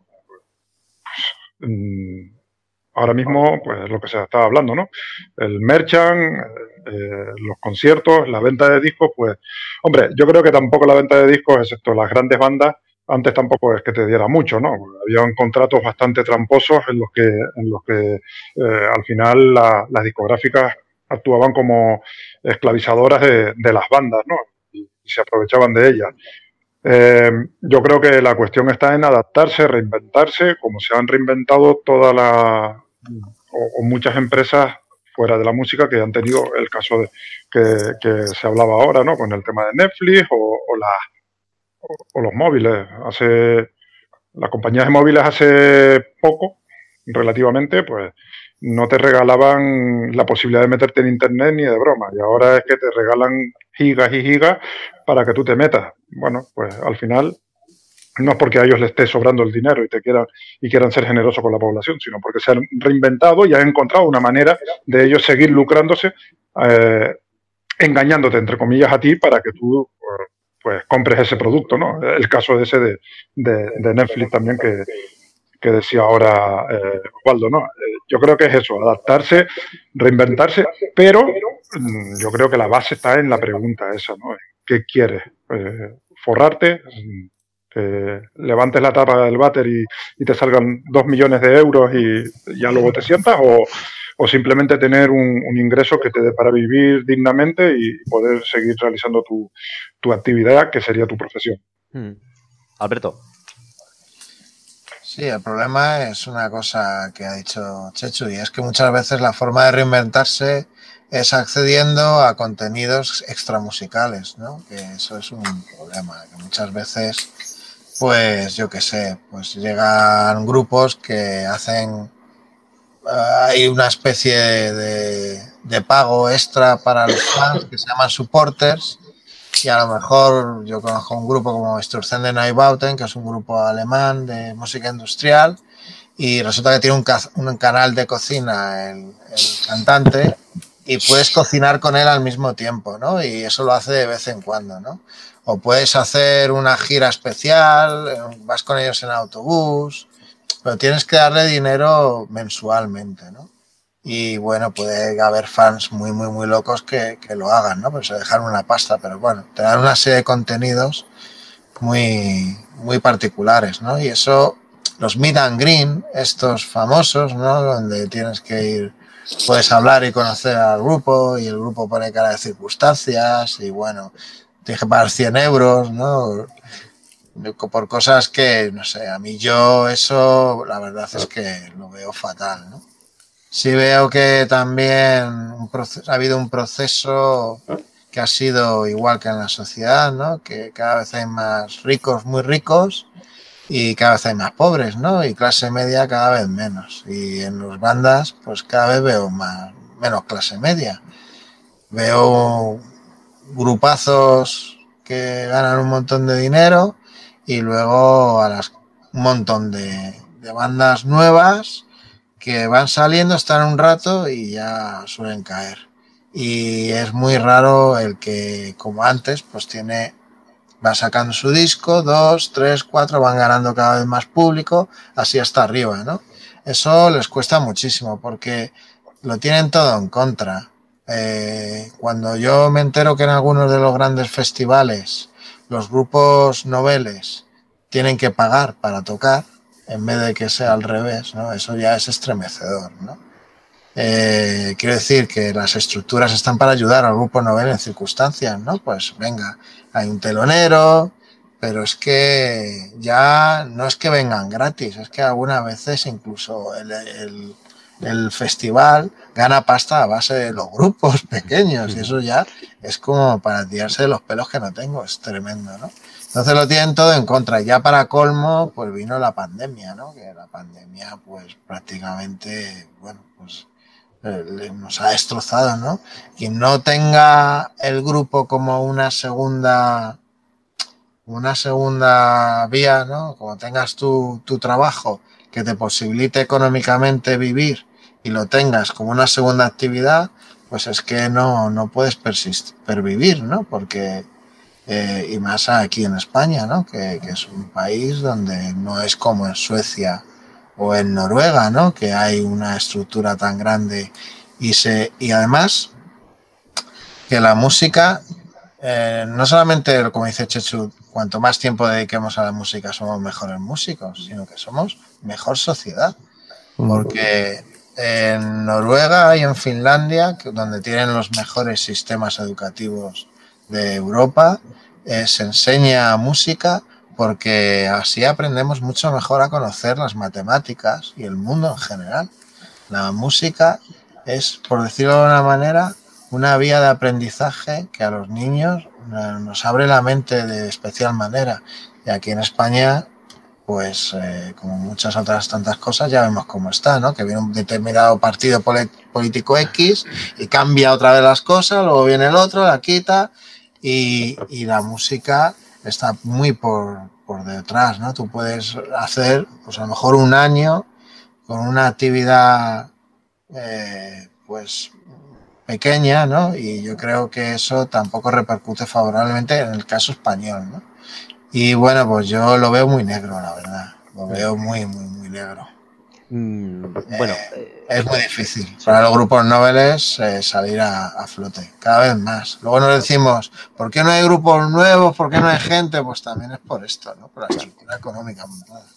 Pues, mmm, ahora mismo, pues lo que se estaba hablando, ¿no? El merchant, eh, los conciertos, la venta de discos, pues, hombre, yo creo que tampoco la venta de discos, excepto las grandes bandas, antes tampoco es que te diera mucho, ¿no? Habían contratos bastante tramposos en los que, en los que eh, al final la, las discográficas actuaban como esclavizadoras de, de las bandas, ¿no? Y, y se aprovechaban de ellas. Eh, yo creo que la cuestión está en adaptarse, reinventarse, como se han reinventado toda la o, o muchas empresas fuera de la música que han tenido el caso de, que, que se hablaba ahora, ¿no? Con el tema de Netflix o, o, la, o, o los móviles. Hace las compañías de móviles hace poco, relativamente, pues no te regalaban la posibilidad de meterte en internet ni de broma, y ahora es que te regalan gigas y gigas para que tú te metas. Bueno, pues al final no es porque a ellos les esté sobrando el dinero y te quieran y quieran ser generosos con la población, sino porque se han reinventado y han encontrado una manera de ellos seguir lucrándose, eh, engañándote, entre comillas, a ti para que tú pues compres ese producto, ¿no? El caso de ese de, de, de Netflix también que, que decía ahora eh, Osvaldo, ¿no? Eh, yo creo que es eso, adaptarse, reinventarse, pero mmm, yo creo que la base está en la pregunta esa, ¿no? ¿Qué quieres? Eh, ¿Forrarte? Que levantes la tapa del váter y, y te salgan dos millones de euros y ya luego te sientas, o, o simplemente tener un, un ingreso que te dé para vivir dignamente y poder seguir realizando tu, tu actividad, que sería tu profesión. Hmm. Alberto. Sí, el problema es una cosa que ha dicho Chechu, y es que muchas veces la forma de reinventarse es accediendo a contenidos extramusicales, ¿no? Que eso es un problema, que muchas veces, pues yo qué sé, pues llegan grupos que hacen, uh, hay una especie de, de pago extra para los fans que se llaman supporters, y a lo mejor yo conozco un grupo como Sturzen Neubauten, que es un grupo alemán de música industrial, y resulta que tiene un, ca un canal de cocina el, el cantante, y puedes cocinar con él al mismo tiempo, ¿no? Y eso lo hace de vez en cuando, ¿no? O puedes hacer una gira especial, vas con ellos en autobús, pero tienes que darle dinero mensualmente, ¿no? Y bueno, puede haber fans muy, muy, muy locos que, que lo hagan, ¿no? Pues se dejan una pasta, pero bueno, te dan una serie de contenidos muy, muy particulares, ¿no? Y eso, los meet and greet, estos famosos, ¿no? Donde tienes que ir, puedes hablar y conocer al grupo, y el grupo pone cara de circunstancias, y bueno, tienes que pagar cien euros, ¿no? Por cosas que, no sé, a mí yo eso, la verdad es que lo veo fatal, ¿no? Sí veo que también un proceso, ha habido un proceso que ha sido igual que en la sociedad, ¿no? Que cada vez hay más ricos, muy ricos, y cada vez hay más pobres, ¿no? Y clase media cada vez menos. Y en las bandas, pues cada vez veo más, menos clase media. Veo grupazos que ganan un montón de dinero y luego a las un montón de, de bandas nuevas que van saliendo, están un rato y ya suelen caer. Y es muy raro el que, como antes, pues tiene, va sacando su disco, dos, tres, cuatro, van ganando cada vez más público, así hasta arriba, ¿no? Eso les cuesta muchísimo porque lo tienen todo en contra. Eh, cuando yo me entero que en algunos de los grandes festivales los grupos noveles tienen que pagar para tocar, en vez de que sea al revés, ¿no? Eso ya es estremecedor, ¿no? Eh, quiero decir que las estructuras están para ayudar al grupo novel en circunstancias, ¿no? Pues venga, hay un telonero, pero es que ya no es que vengan gratis, es que algunas veces incluso el, el, el festival gana pasta a base de los grupos pequeños y eso ya es como para tirarse de los pelos que no tengo, es tremendo, ¿no? Entonces lo tienen todo en contra. Y ya para colmo, pues vino la pandemia, ¿no? Que la pandemia, pues prácticamente, bueno, pues eh, nos ha destrozado, ¿no? Quien no tenga el grupo como una segunda, una segunda vía, ¿no? Como tengas tu, tu trabajo que te posibilite económicamente vivir y lo tengas como una segunda actividad, pues es que no, no puedes persistir, pervivir, ¿no? Porque Eh, y más aquí en España, ¿no? Que, que es un país donde no es como en Suecia o en Noruega, ¿no? Que hay una estructura tan grande y se y además que la música eh, no solamente, como dice Chechu, cuanto más tiempo dediquemos a la música somos mejores músicos, sino que somos mejor sociedad, porque en Noruega y en Finlandia, donde tienen los mejores sistemas educativos de Europa, eh, se enseña música porque así aprendemos mucho mejor a conocer las matemáticas y el mundo en general. La música es, por decirlo de una manera, una vía de aprendizaje que a los niños eh, nos abre la mente de especial manera. Y aquí en España, pues eh, como muchas otras tantas cosas, ya vemos cómo está, ¿no? Que viene un determinado partido político X y cambia otra vez las cosas, luego viene el otro, la quita. Y, y la música está muy por, por detrás, ¿no? Tú puedes hacer, pues a lo mejor un año con una actividad, eh, pues pequeña, ¿no? Y yo creo que eso tampoco repercute favorablemente en el caso español, ¿no? Y bueno, pues yo lo veo muy negro, la verdad. Lo veo muy, muy, muy negro. Mm, bueno, eh, es muy difícil sí. para los grupos noveles eh, salir a, a flote, cada vez más. Luego nos decimos, ¿por qué no hay grupos nuevos? ¿Por qué no hay gente? Pues también es por esto, ¿no? Por la estructura económica montada.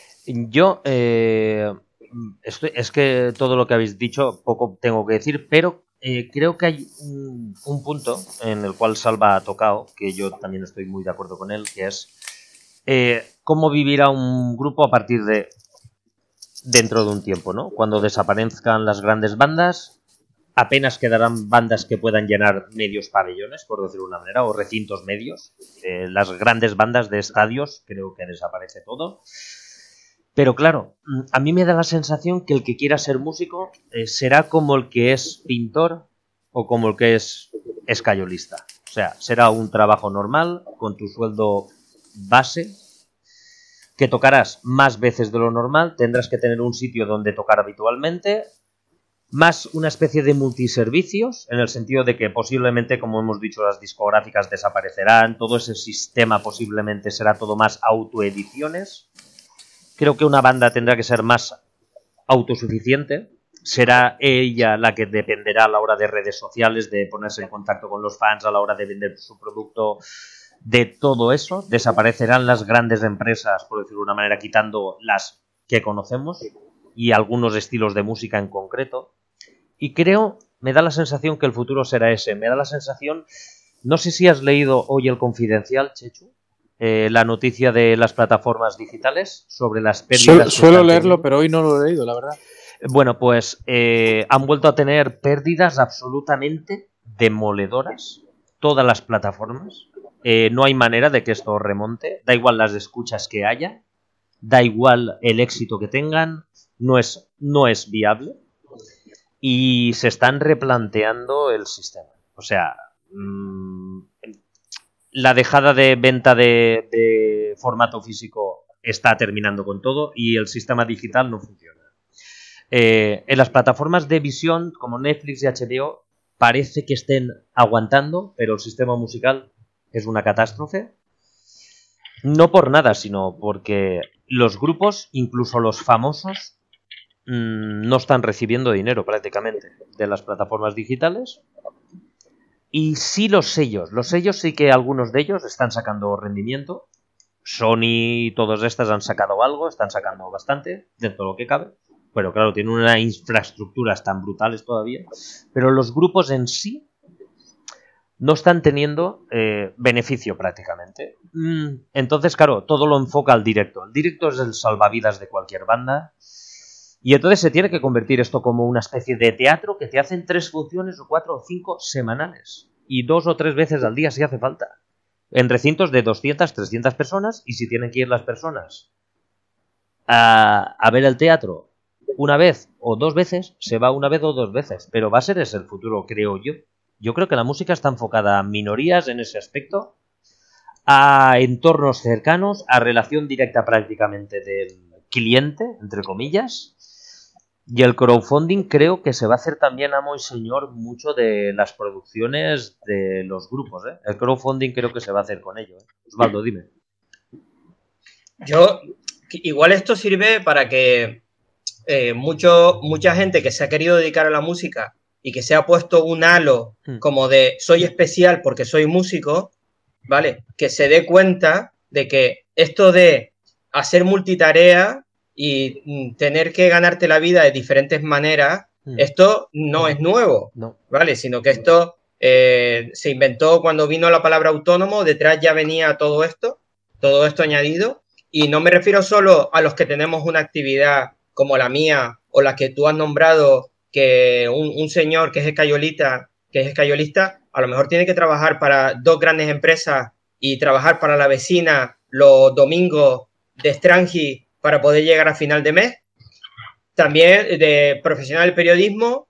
Yo, eh, estoy, es que todo lo que habéis dicho, poco tengo que decir, pero eh, creo que hay un, un punto en el cual Salva ha tocado, que yo también estoy muy de acuerdo con él, que es eh, cómo vivirá un grupo a partir de dentro de un tiempo, ¿no? Cuando desaparezcan las grandes bandas, apenas quedarán bandas que puedan llenar medios pabellones, por decirlo de una manera, o recintos medios. Eh, las grandes bandas de estadios, creo que desaparece todo. Pero claro, a mí me da la sensación que el que quiera ser músico eh, será como el que es pintor o como el que es escayolista. O sea, será un trabajo normal, con tu sueldo base, que tocarás más veces de lo normal, tendrás que tener un sitio donde tocar habitualmente, más una especie de multiservicios, en el sentido de que posiblemente, como hemos dicho, las discográficas desaparecerán, todo ese sistema posiblemente será todo más autoediciones. Creo que una banda tendrá que ser más autosuficiente, será ella la que dependerá a la hora de redes sociales, de ponerse en contacto con los fans, a la hora de vender su producto, de todo eso. Desaparecerán las grandes empresas, por decirlo de una manera, quitando las que conocemos y algunos estilos de música en concreto. Y creo, me da la sensación que el futuro será ese. Me da la sensación, no sé si has leído hoy El Confidencial, Chechu, eh, la noticia de las plataformas digitales sobre las pérdidas. Su, suelo leerlo, pero hoy no lo he leído, la verdad. Bueno, pues eh, han vuelto a tener pérdidas absolutamente demoledoras todas las plataformas. Eh, no hay manera de que esto remonte, da igual las escuchas que haya. da igual el éxito que tengan, no es, no es viable y se están replanteando el sistema. O sea, mmm, la dejada de venta de, de formato físico está terminando con todo y el sistema digital no funciona. Eh, en las plataformas de visión como Netflix y H B O parece que estén aguantando, pero el sistema musical es una catástrofe. No por nada, sino porque los grupos, incluso los famosos, mmm, no están recibiendo dinero prácticamente de las plataformas digitales. Y sí los sellos. Los sellos sí que algunos de ellos están sacando rendimiento. Sony y todas estas han sacado algo, están sacando bastante, dentro de lo que cabe. Pero claro, tienen unas infraestructuras tan brutales todavía. Pero los grupos en sí no están teniendo eh, beneficio prácticamente. Mm, entonces, claro, todo lo enfoca al directo. El directo es el salvavidas de cualquier banda. Y entonces se tiene que convertir esto como una especie de teatro que te hacen tres funciones o cuatro o cinco semanales. Y dos o tres veces al día si hace falta. En recintos de doscientas, trescientas personas. Y si tienen que ir las personas a, a ver el teatro una vez o dos veces, se va una vez o dos veces. Pero va a ser ese el futuro, creo yo. Yo creo que la música está enfocada a minorías en ese aspecto, a entornos cercanos, a relación directa prácticamente del cliente, entre comillas. Y el crowdfunding creo que se va a hacer también amo y señor mucho de las producciones de los grupos, ¿eh? El crowdfunding creo que se va a hacer con ello, ¿eh? Osvaldo, dime. Yo, igual esto sirve para que eh, mucho, mucha gente que se ha querido dedicar a la música y que se ha puesto un halo como de soy especial porque soy músico, ¿vale? Que se dé cuenta de que esto de hacer multitarea y tener que ganarte la vida de diferentes maneras, mm. esto no es nuevo, no. ¿vale? Sino que esto eh, se inventó cuando vino la palabra autónomo, detrás ya venía todo esto, todo esto añadido, y no me refiero solo a los que tenemos una actividad como la mía o la que tú has nombrado, que un, un señor que es escayolista, que es escayolista, a lo mejor tiene que trabajar para dos grandes empresas y trabajar para la vecina los domingos de Strangi para poder llegar a final de mes. También de profesionales del periodismo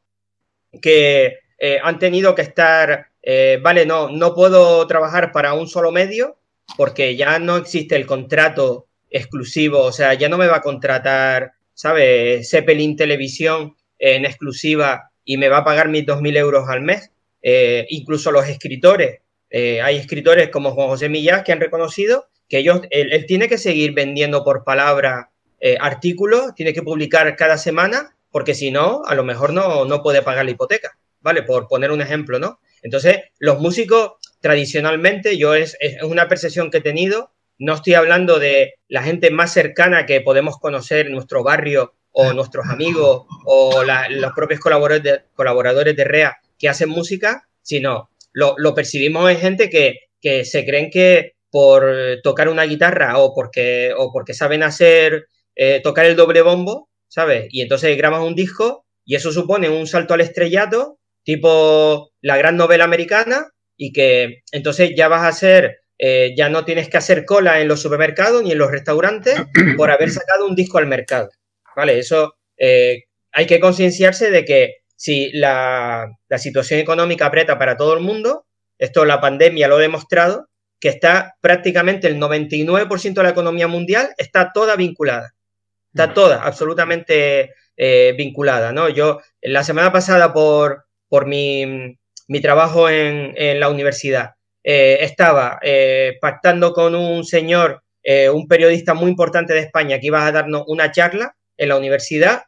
que eh, han tenido que estar, eh, vale, no, no puedo trabajar para un solo medio porque ya no existe el contrato exclusivo, o sea, ya no me va a contratar, ¿sabes? Zeppelin Televisión en exclusiva y me va a pagar mis dos mil euros al mes. Eh, incluso los escritores, eh, hay escritores como Juan José Millás que han reconocido que ellos, él, él tiene que seguir vendiendo por palabra eh, artículos, tiene que publicar cada semana, porque si no, a lo mejor no, no puede pagar la hipoteca, ¿vale? Por poner un ejemplo, ¿no? Entonces, los músicos tradicionalmente, yo es, es una percepción que he tenido, no estoy hablando de la gente más cercana que podemos conocer en nuestro barrio o nuestros amigos o la, los propios colaboradores de, colaboradores de R E A que hacen música, sino lo, lo percibimos en gente que, que se creen que por tocar una guitarra o porque, o porque saben hacer, eh, tocar el doble bombo, ¿sabes? Y entonces graban un disco y eso supone un salto al estrellato, tipo la gran novela americana, y que entonces ya vas a hacer, eh, ya no tienes que hacer cola en los supermercados ni en los restaurantes por haber sacado un disco al mercado, ¿vale? Eso eh, hay que concienciarse de que si la, la situación económica aprieta para todo el mundo, esto la pandemia lo ha demostrado, que está prácticamente el noventa y nueve por ciento de la economía mundial está toda vinculada. Está toda absolutamente eh, vinculada, ¿no? Yo, la semana pasada, por, por mi, mi trabajo en, en la universidad, eh, estaba eh, pactando con un señor, eh, un periodista muy importante de España, que iba a darnos una charla en la universidad,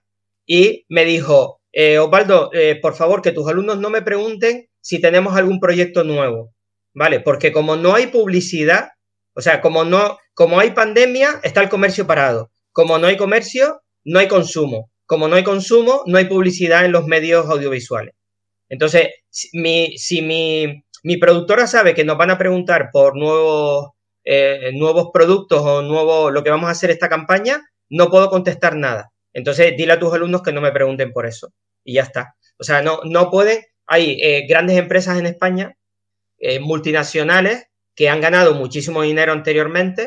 y me dijo, eh, Osvaldo, eh, por favor, que tus alumnos no me pregunten si tenemos algún proyecto nuevo, ¿vale? Porque como no hay publicidad, o sea, como no, como hay pandemia, está el comercio parado. Como no hay comercio, no hay consumo. Como no hay consumo, no hay publicidad en los medios audiovisuales. Entonces, si mi, si mi, mi productora sabe que nos van a preguntar por nuevos, eh, nuevos productos o nuevo, lo que vamos a hacer esta campaña, no puedo contestar nada. Entonces, dile a tus alumnos que no me pregunten por eso. Y ya está. O sea, no, no pueden. Hay eh, grandes empresas en España, eh, multinacionales, que han ganado muchísimo dinero anteriormente,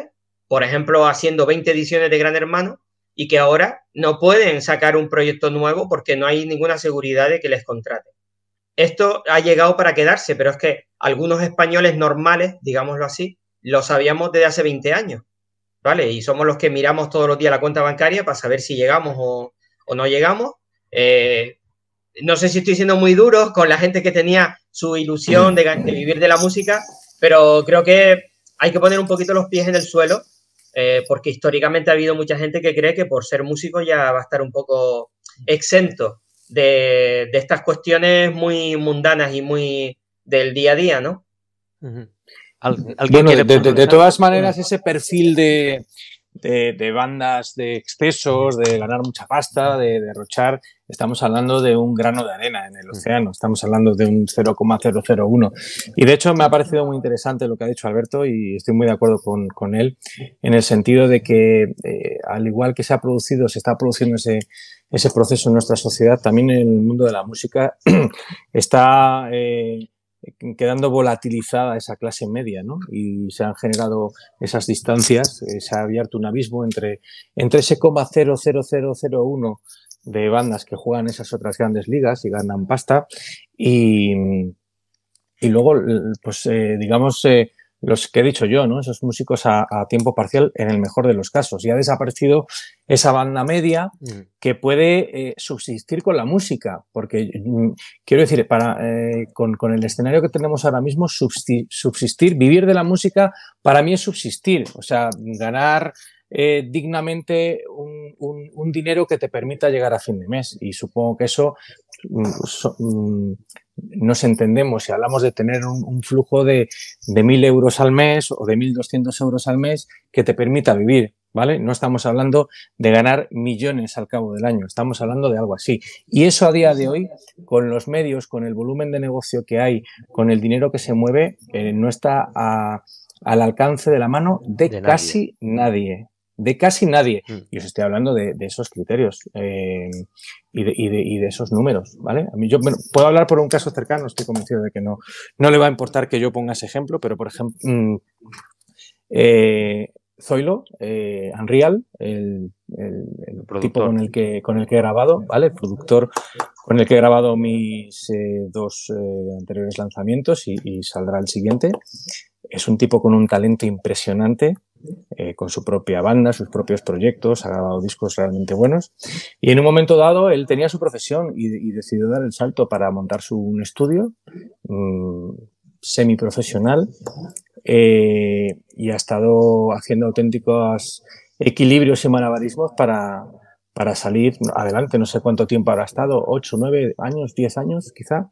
por ejemplo, haciendo veinte ediciones de Gran Hermano y que ahora no pueden sacar un proyecto nuevo porque no hay ninguna seguridad de que les contraten. Esto ha llegado para quedarse, pero es que algunos españoles normales, digámoslo así, lo sabíamos desde hace veinte años, ¿vale? Y somos los que miramos todos los días la cuenta bancaria para saber si llegamos o, o no llegamos. Eh, no sé si estoy siendo muy duro con la gente que tenía su ilusión de, de vivir de la música, pero creo que hay que poner un poquito los pies en el suelo, eh, porque históricamente ha habido mucha gente que cree que por ser músico ya va a estar un poco exento de, de estas cuestiones muy mundanas y muy del día a día, ¿no? Uh-huh. Bueno, de, de, de todas maneras, ese perfil de, de, de bandas de excesos, de ganar mucha pasta, de derrochar, estamos hablando de un grano de arena en el océano, estamos hablando de un cero coma cero cero uno. Y de hecho me ha parecido muy interesante lo que ha dicho Alberto y estoy muy de acuerdo con, con él, en el sentido de que eh, al igual que se ha producido, se está produciendo ese, ese proceso en nuestra sociedad, también en el mundo de la música está... Eh, quedando volatilizada esa clase media, ¿no? Y se han generado esas distancias, eh, se ha abierto un abismo entre, entre ese coma cero cero cero cero uno de bandas que juegan esas otras grandes ligas y ganan pasta y, y luego, pues, eh, digamos, eh, los que he dicho yo, ¿no? Esos músicos a, a tiempo parcial en el mejor de los casos. Y ha desaparecido esa banda media que puede eh, subsistir con la música, porque mm, quiero decir, para, eh, con, con el escenario que tenemos ahora mismo, subsistir, subsistir, vivir de la música, para mí es subsistir, o sea, ganar eh, dignamente un, un, un dinero que te permita llegar a fin de mes. Y supongo que eso mm, so, mm, nos entendemos si hablamos de tener un, un flujo de, de mil euros al mes o de mil doscientos euros al mes que te permita vivir, ¿vale? No estamos hablando de ganar millones al cabo del año, estamos hablando de algo así. Y eso a día de hoy, con los medios, con el volumen de negocio que hay, con el dinero que se mueve, eh, no está a, al alcance de la mano de, de casi nadie. nadie. De casi nadie. Y os estoy hablando de, de esos criterios eh, y, de, y, de, y de esos números, ¿vale? A mí yo bueno, puedo hablar por un caso cercano, estoy convencido de que no, no le va a importar que yo ponga ese ejemplo, pero por ejemplo, mmm, eh, Zoilo, eh, Unreal, el, el, el tipo con el, que, con el que he grabado, ¿vale? El productor con el que he grabado mis eh, dos eh, anteriores lanzamientos y, y saldrá el siguiente. Es un tipo con un talento impresionante. Eh, con su propia banda, sus propios proyectos, ha grabado discos realmente buenos y en un momento dado él tenía su profesión y, y decidió dar el salto para montar su, un estudio mmm, semiprofesional eh, y ha estado haciendo auténticos equilibrios y malabarismos para, para salir adelante. No sé cuánto tiempo habrá estado, ocho, nueve años, diez años quizá,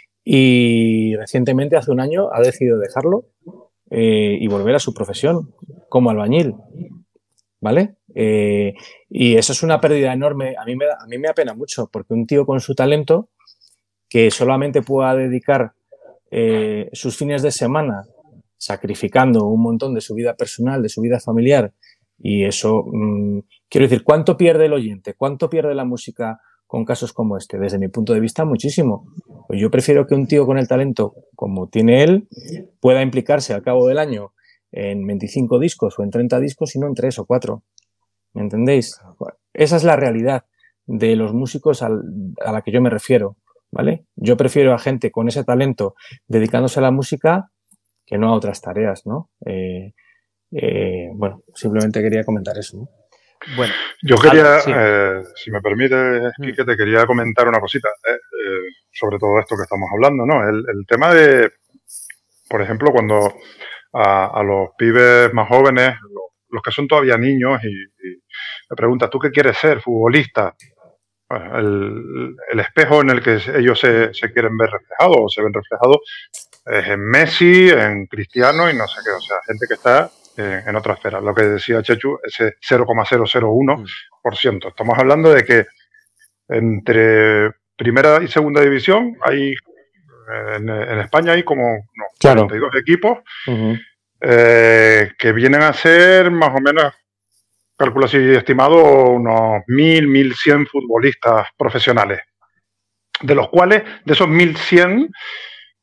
y recientemente, hace un año, ha decidido dejarlo Eh, y volver a su profesión como albañil, ¿vale? Eh, y eso es una pérdida enorme. A mí, me da, a mí me apena mucho porque un tío con su talento que solamente pueda dedicar eh, sus fines de semana sacrificando un montón de su vida personal, de su vida familiar y eso, mmm, quiero decir, ¿cuánto pierde el oyente? ¿Cuánto pierde la música con casos como este? Desde mi punto de vista, muchísimo. Pues yo prefiero que un tío con el talento como tiene él pueda implicarse al cabo del año en veinticinco discos o en treinta discos y no en tres o cuatro. ¿Me entendéis? Esa es la realidad de los músicos al, a la que yo me refiero, ¿vale? Yo prefiero a gente con ese talento dedicándose a la música que no a otras tareas, ¿no? Eh, eh, bueno, simplemente quería comentar eso, ¿no? Bueno, yo quería, al, sí. eh, si me permite, Quique, te quería comentar una cosita eh, eh, sobre todo esto que estamos hablando, ¿no? El, el tema de, por ejemplo, cuando a, a los pibes más jóvenes, los, los que son todavía niños, y, y me preguntas, ¿tú qué quieres ser? ¿Futbolista? Bueno, el, el espejo en el que ellos se, se quieren ver reflejados o se ven reflejados es en Messi, en Cristiano y no sé qué, o sea, gente que está en otra esfera. Lo que decía Chechu, ese cero coma cero cero uno por ciento. Estamos hablando de que entre primera y segunda división hay, en, en España hay como no, claro. cuarenta y dos equipos uh-huh. eh, que vienen a ser más o menos, calculo así estimado, unos mil, mil cien futbolistas profesionales. De los cuales, de esos mil cien,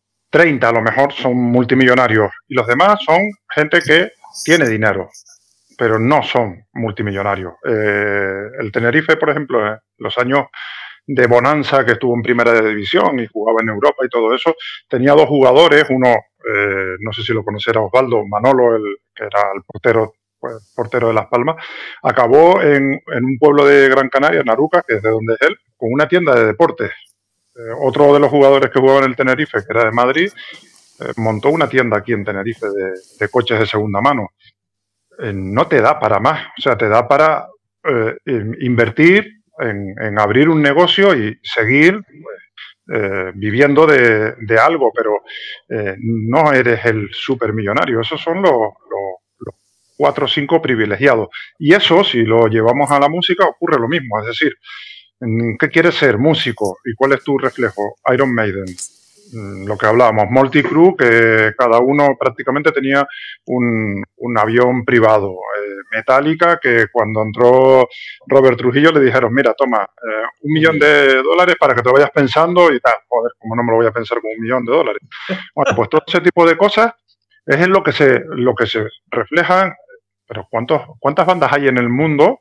treinta a lo mejor son multimillonarios y los demás son gente que tiene dinero. pero no son multimillonarios. Eh, el Tenerife, por ejemplo, en los años de bonanza, que estuvo en primera división y jugaba en Europa y todo eso, tenía dos jugadores, uno, eh, no sé si lo conocerá Osvaldo, Manolo, el, que era el portero, pues, portero de Las Palmas, acabó en, en un pueblo de Gran Canaria, Naruca, que es de donde es él, con una tienda de deportes. Eh, otro de los jugadores que jugaba en el Tenerife, que era de Madrid, eh, montó una tienda aquí en Tenerife de, de coches de segunda mano. Eh, no te da para más, o sea, te da para eh, invertir en, en abrir un negocio y seguir pues, eh, viviendo de, de algo, pero eh, no eres el supermillonario. Esos son los, los, los cuatro o cinco privilegiados. Y eso, si lo llevamos a la música, ocurre lo mismo. Es decir, ¿qué quieres ser? Músico. ¿Y cuál es tu reflejo? Iron Maiden. Lo que hablábamos, multicrew, que cada uno prácticamente tenía un, un avión privado. Eh, Metallica, que cuando entró Robert Trujillo le dijeron, mira, toma, eh, un millón de dólares para que te lo vayas pensando y tal. Joder, ¿cómo no me lo voy a pensar con un millón de dólares? Bueno, pues todo ese tipo de cosas es en lo que se, lo que se reflejan. Pero ¿cuántos, ¿cuántas bandas hay en el mundo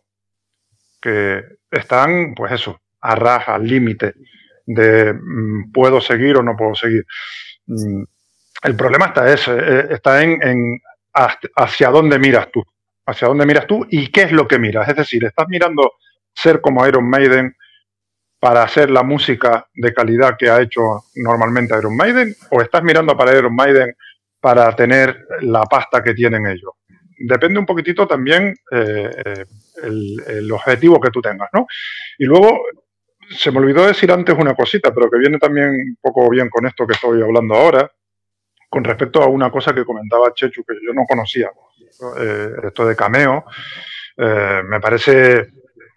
que están, pues eso, a raja, al límite de mm, puedo seguir o no puedo seguir? Mm, el problema está ese, eh, está en, en hacia dónde miras tú, hacia dónde miras tú y qué es lo que miras. Es decir, ¿estás mirando ser como Iron Maiden para hacer la música de calidad que ha hecho normalmente Iron Maiden, o estás mirando para Iron Maiden para tener la pasta que tienen ellos? Depende un poquitito también eh, eh, el, el objetivo que tú tengas, ¿no? Y luego, se me olvidó decir antes una cosita, pero que viene también un poco bien con esto que estoy hablando ahora, con respecto a una cosa que comentaba Chechu, que yo no conocía, eh, esto de Cameo. Eh, me parece,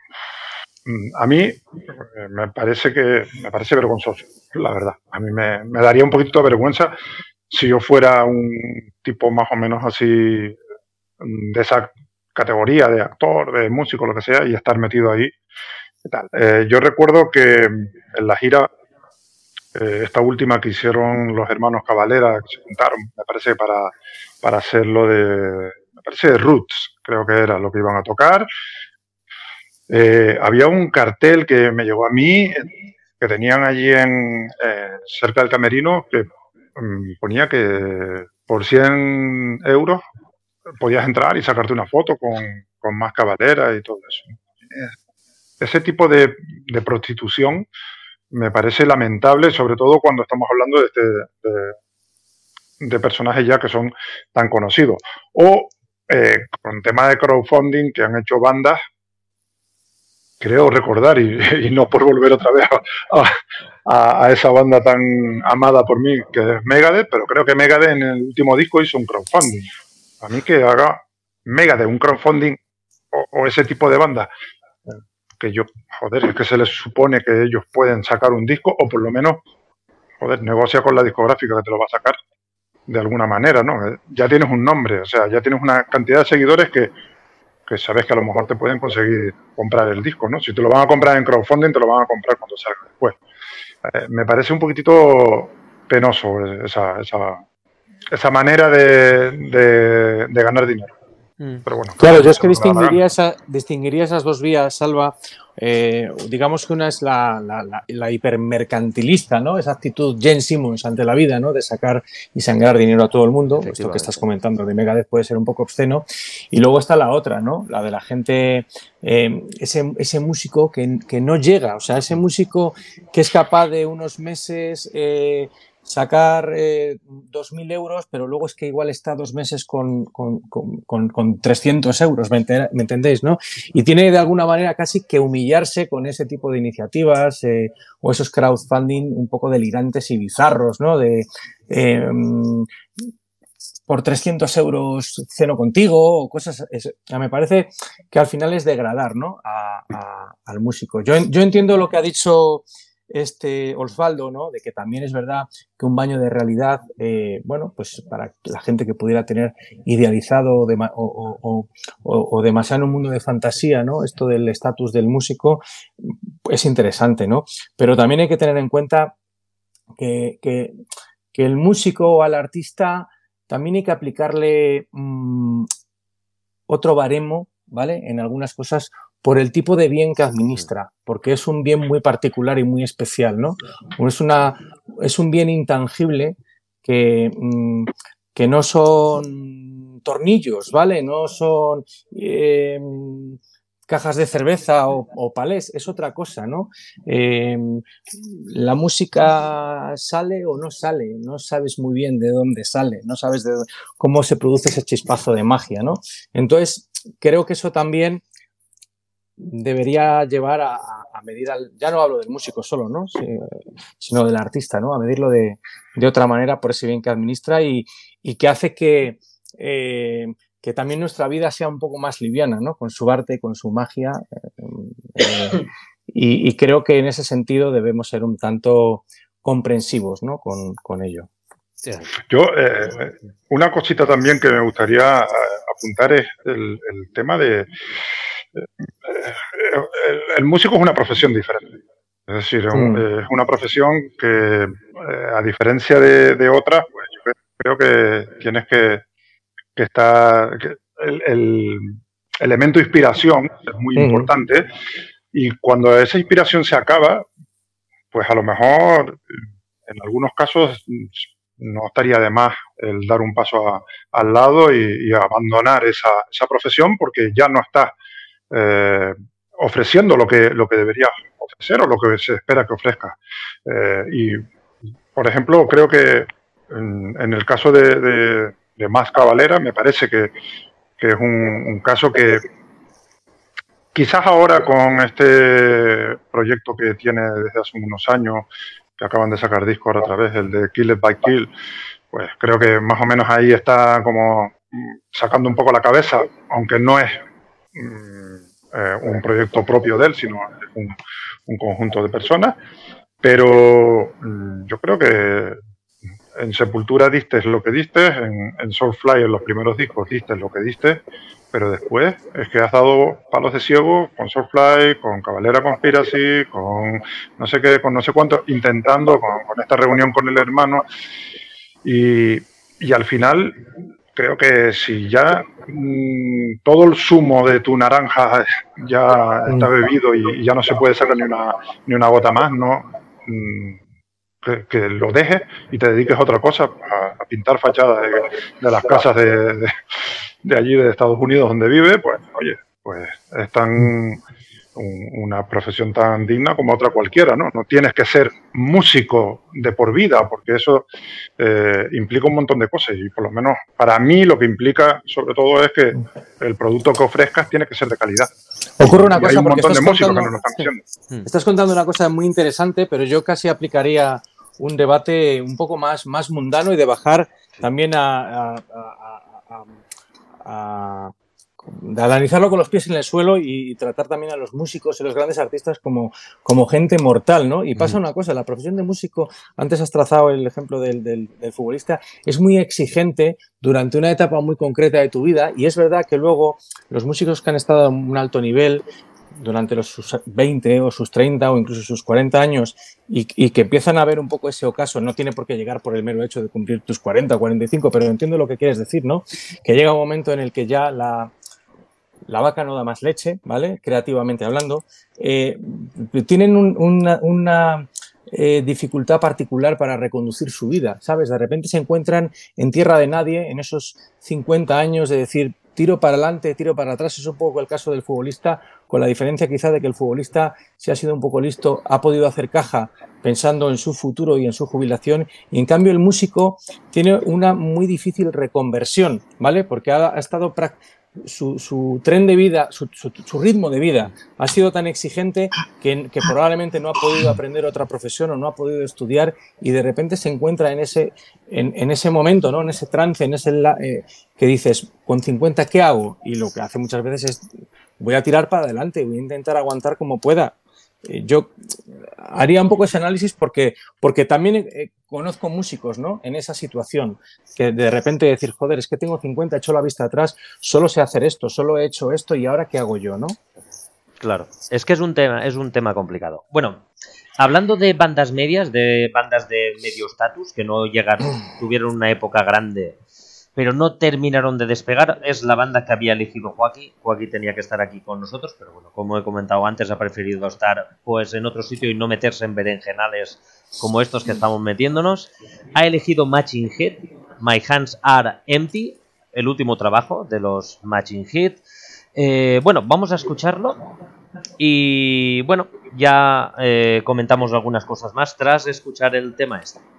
a mí, eh, me parece que, me parece vergonzoso, la verdad. A mí me, me daría un poquito de vergüenza si yo fuera un tipo más o menos así, de esa categoría de actor, de músico, lo que sea, y estar metido ahí. Tal. Eh, yo recuerdo que en la gira, eh, esta última que hicieron los hermanos Cavalera, que se juntaron, me parece, para, para hacer lo de, me parece de Roots, creo que era lo que iban a tocar. Eh, había un cartel que me llegó a mí, que tenían allí en eh, cerca del camerino, que um, ponía que por cien euros podías entrar y sacarte una foto con, con más Cavalera y todo eso. Ese tipo de, de prostitución me parece lamentable, sobre todo cuando estamos hablando de, este, de, de personajes ya que son tan conocidos. O eh, con tema de crowdfunding que han hecho bandas, creo recordar, y, y no por volver otra vez a, a, a esa banda tan amada por mí, que es Megadeth, pero creo que Megadeth en el último disco hizo un crowdfunding. A mí que haga Megadeth un crowdfunding o, o ese tipo de banda, que yo, joder, es que se les supone que ellos pueden sacar un disco, o por lo menos, joder, negocia con la discográfica que te lo va a sacar de alguna manera, ¿no? Ya tienes un nombre, o sea, ya tienes una cantidad de seguidores que, que sabes que a lo mejor te pueden conseguir comprar el disco, ¿no? Si te lo van a comprar en crowdfunding, te lo van a comprar cuando salga después. Eh, me parece un poquitito penoso esa, esa, esa manera de, de, de ganar dinero. Pero bueno, claro, yo es que distinguiría, esa, distinguiría esas dos vías, Salva. Eh, digamos que una es la, la, la, la hipermercantilista, ¿no? Esa actitud Gene Simmons ante la vida, ¿no? De sacar y sangrar dinero a todo el mundo. Esto que estás comentando de Megadeth puede ser un poco obsceno. Y luego está la otra, ¿no? La de la gente, eh, ese, ese músico que, que no llega, o sea, ese músico que es capaz de unos meses eh, sacar eh, dos mil euros, pero luego es que igual está dos meses con, con, con, con, con trescientos euros, ¿me, ent ¿me entendéis? ¿No? Y tiene de alguna manera casi que humillarse con ese tipo de iniciativas eh, o esos crowdfunding un poco delirantes y bizarros, ¿no? De eh, por trescientos euros ceno contigo o cosas. Es, me parece que al final es degradar, ¿no? a, a, al músico. Yo, yo entiendo lo que ha dicho este Osvaldo, ¿no? De que también es verdad que un baño de realidad, eh, bueno, pues para la gente que pudiera tener idealizado de, o, o, o, o demasiado en un mundo de fantasía, ¿no? Esto del estatus del músico es interesante, ¿no? Pero también hay que tener en cuenta que, que, que el músico o al artista también hay que aplicarle mmm, otro baremo, ¿vale? En algunas cosas por el tipo de bien que administra, porque es un bien muy particular y muy especial, ¿no? Es, una, es un bien intangible que, mmm, que no son tornillos, ¿vale? No son eh, cajas de cerveza o, o palés, es otra cosa, ¿no? Eh, la música sale o no sale, no sabes muy bien de dónde sale, no sabes de dónde, cómo se produce ese chispazo de magia, ¿no? Entonces, creo que eso también debería llevar a, a medir, al, ya no hablo del músico solo, ¿no? Sí, sino del artista, ¿no? A medirlo de, de otra manera por ese bien que administra y, y que hace que, eh, que también nuestra vida sea un poco más liviana, ¿no? Con su arte, con su magia. Eh, eh, y, y creo que en ese sentido debemos ser un tanto comprensivos, ¿no? Con, con ello. Yo, eh, una cosita también que me gustaría apuntar es el, el tema de... El, el músico es una profesión diferente. Es decir, es, un, mm. es una profesión que, eh, a diferencia de, de otras, pues yo creo que tienes que, que estar... Que el, el elemento inspiración es muy mm. importante, y cuando esa inspiración se acaba, pues a lo mejor, en algunos casos, no estaría de más el dar un paso a, al lado y, y abandonar esa, esa profesión, porque ya no estás Eh, ofreciendo lo que, lo que deberías ofrecer o lo que se espera que ofrezcas. Eh, y, por ejemplo, creo que en, en el caso de, de, de Mas Cavalera, me parece que, que es un, un caso que quizás ahora con este proyecto que tiene desde hace unos años, que acaban de sacar disco ahora otra vez, el de Kill It by Kill, pues creo que más o menos ahí está como sacando un poco la cabeza, aunque no es Eh, un proyecto propio de él, sino un, un conjunto de personas, pero yo creo que en Sepultura diste lo que diste, en, en Soulfly en los primeros discos diste lo que diste, pero después es que has dado palos de ciego con Soulfly, con Cavalera Conspiracy, con no sé qué, con no sé cuánto, intentando con, con esta reunión con el hermano, y, y al final creo que si ya mmm, todo el zumo de tu naranja ya está bebido y, y ya no se puede sacar ni una, ni una gota más, ¿no? Mm, que, que lo dejes y te dediques a otra cosa, a, a pintar fachadas de, de las casas de, de, de allí, de Estados Unidos, donde vive, pues, oye, pues es tan... Un, una profesión tan digna como otra cualquiera, ¿no? No tienes que ser músico de por vida, porque eso eh, implica un montón de cosas, y por lo menos para mí lo que implica sobre todo es que el producto que ofrezcas tiene que ser de calidad. Ocurre una cosa, hay un porque montón de músicos contando, que no lo están haciendo. Sí. Estás contando una cosa muy interesante, pero yo casi aplicaría un debate un poco más, más mundano y de bajar también a, a, a, a, a de analizarlo con los pies en el suelo y tratar también a los músicos y los grandes artistas como, como gente mortal, ¿no? Y pasa una cosa, la profesión de músico, antes has trazado el ejemplo del, del, del futbolista, es muy exigente durante una etapa muy concreta de tu vida, y es verdad que luego los músicos que han estado a un alto nivel durante los sus veinte o sus treinta o incluso sus cuarenta años y, y que empiezan a ver un poco ese ocaso, no tiene por qué llegar por el mero hecho de cumplir tus cuarenta o cuarenta y cinco, pero entiendo lo que quieres decir, ¿no? Que llega un momento en el que ya la la vaca no da más leche, ¿vale? Creativamente hablando, eh, tienen un, una, una eh, dificultad particular para reconducir su vida, ¿sabes? De repente se encuentran en tierra de nadie en esos cincuenta años de decir tiro para adelante, tiro para atrás. Es un poco el caso del futbolista, con la diferencia quizá de que el futbolista, si ha sido un poco listo, ha podido hacer caja pensando en su futuro y en su jubilación, y en cambio el músico tiene una muy difícil reconversión, ¿vale? Porque ha, ha estado prácticamente Su, su tren de vida, su, su, su ritmo de vida ha sido tan exigente que, que probablemente no ha podido aprender otra profesión o no ha podido estudiar, y de repente se encuentra en ese, en, en ese momento, ¿no? En ese trance, en ese eh, que dices, con cincuenta, ¿qué hago? Y lo que hace muchas veces es, voy a tirar para adelante, voy a intentar aguantar como pueda. Eh, yo haría un poco ese análisis porque, porque también eh, conozco músicos, ¿no? En esa situación, que de repente decir, joder, es que tengo cincuenta, he hecho la vista atrás, solo sé hacer esto, solo he hecho esto, y ahora ¿qué hago yo, no? Claro, es que es un tema, es un tema complicado. Bueno, hablando de bandas medias, de bandas de medio estatus, que no llegaron, tuvieron una época grande, pero no terminaron de despegar. Es la banda que había elegido Joaquín. Joaquín tenía que estar aquí con nosotros, pero bueno, como he comentado antes, ha preferido estar pues en otro sitio y no meterse en berenjenales como estos que estamos metiéndonos. Ha elegido Machine Head, My Hands Are Empty, el último trabajo de los Machine Head. Eh, bueno, vamos a escucharlo y bueno, ya eh, comentamos algunas cosas más tras escuchar el tema este.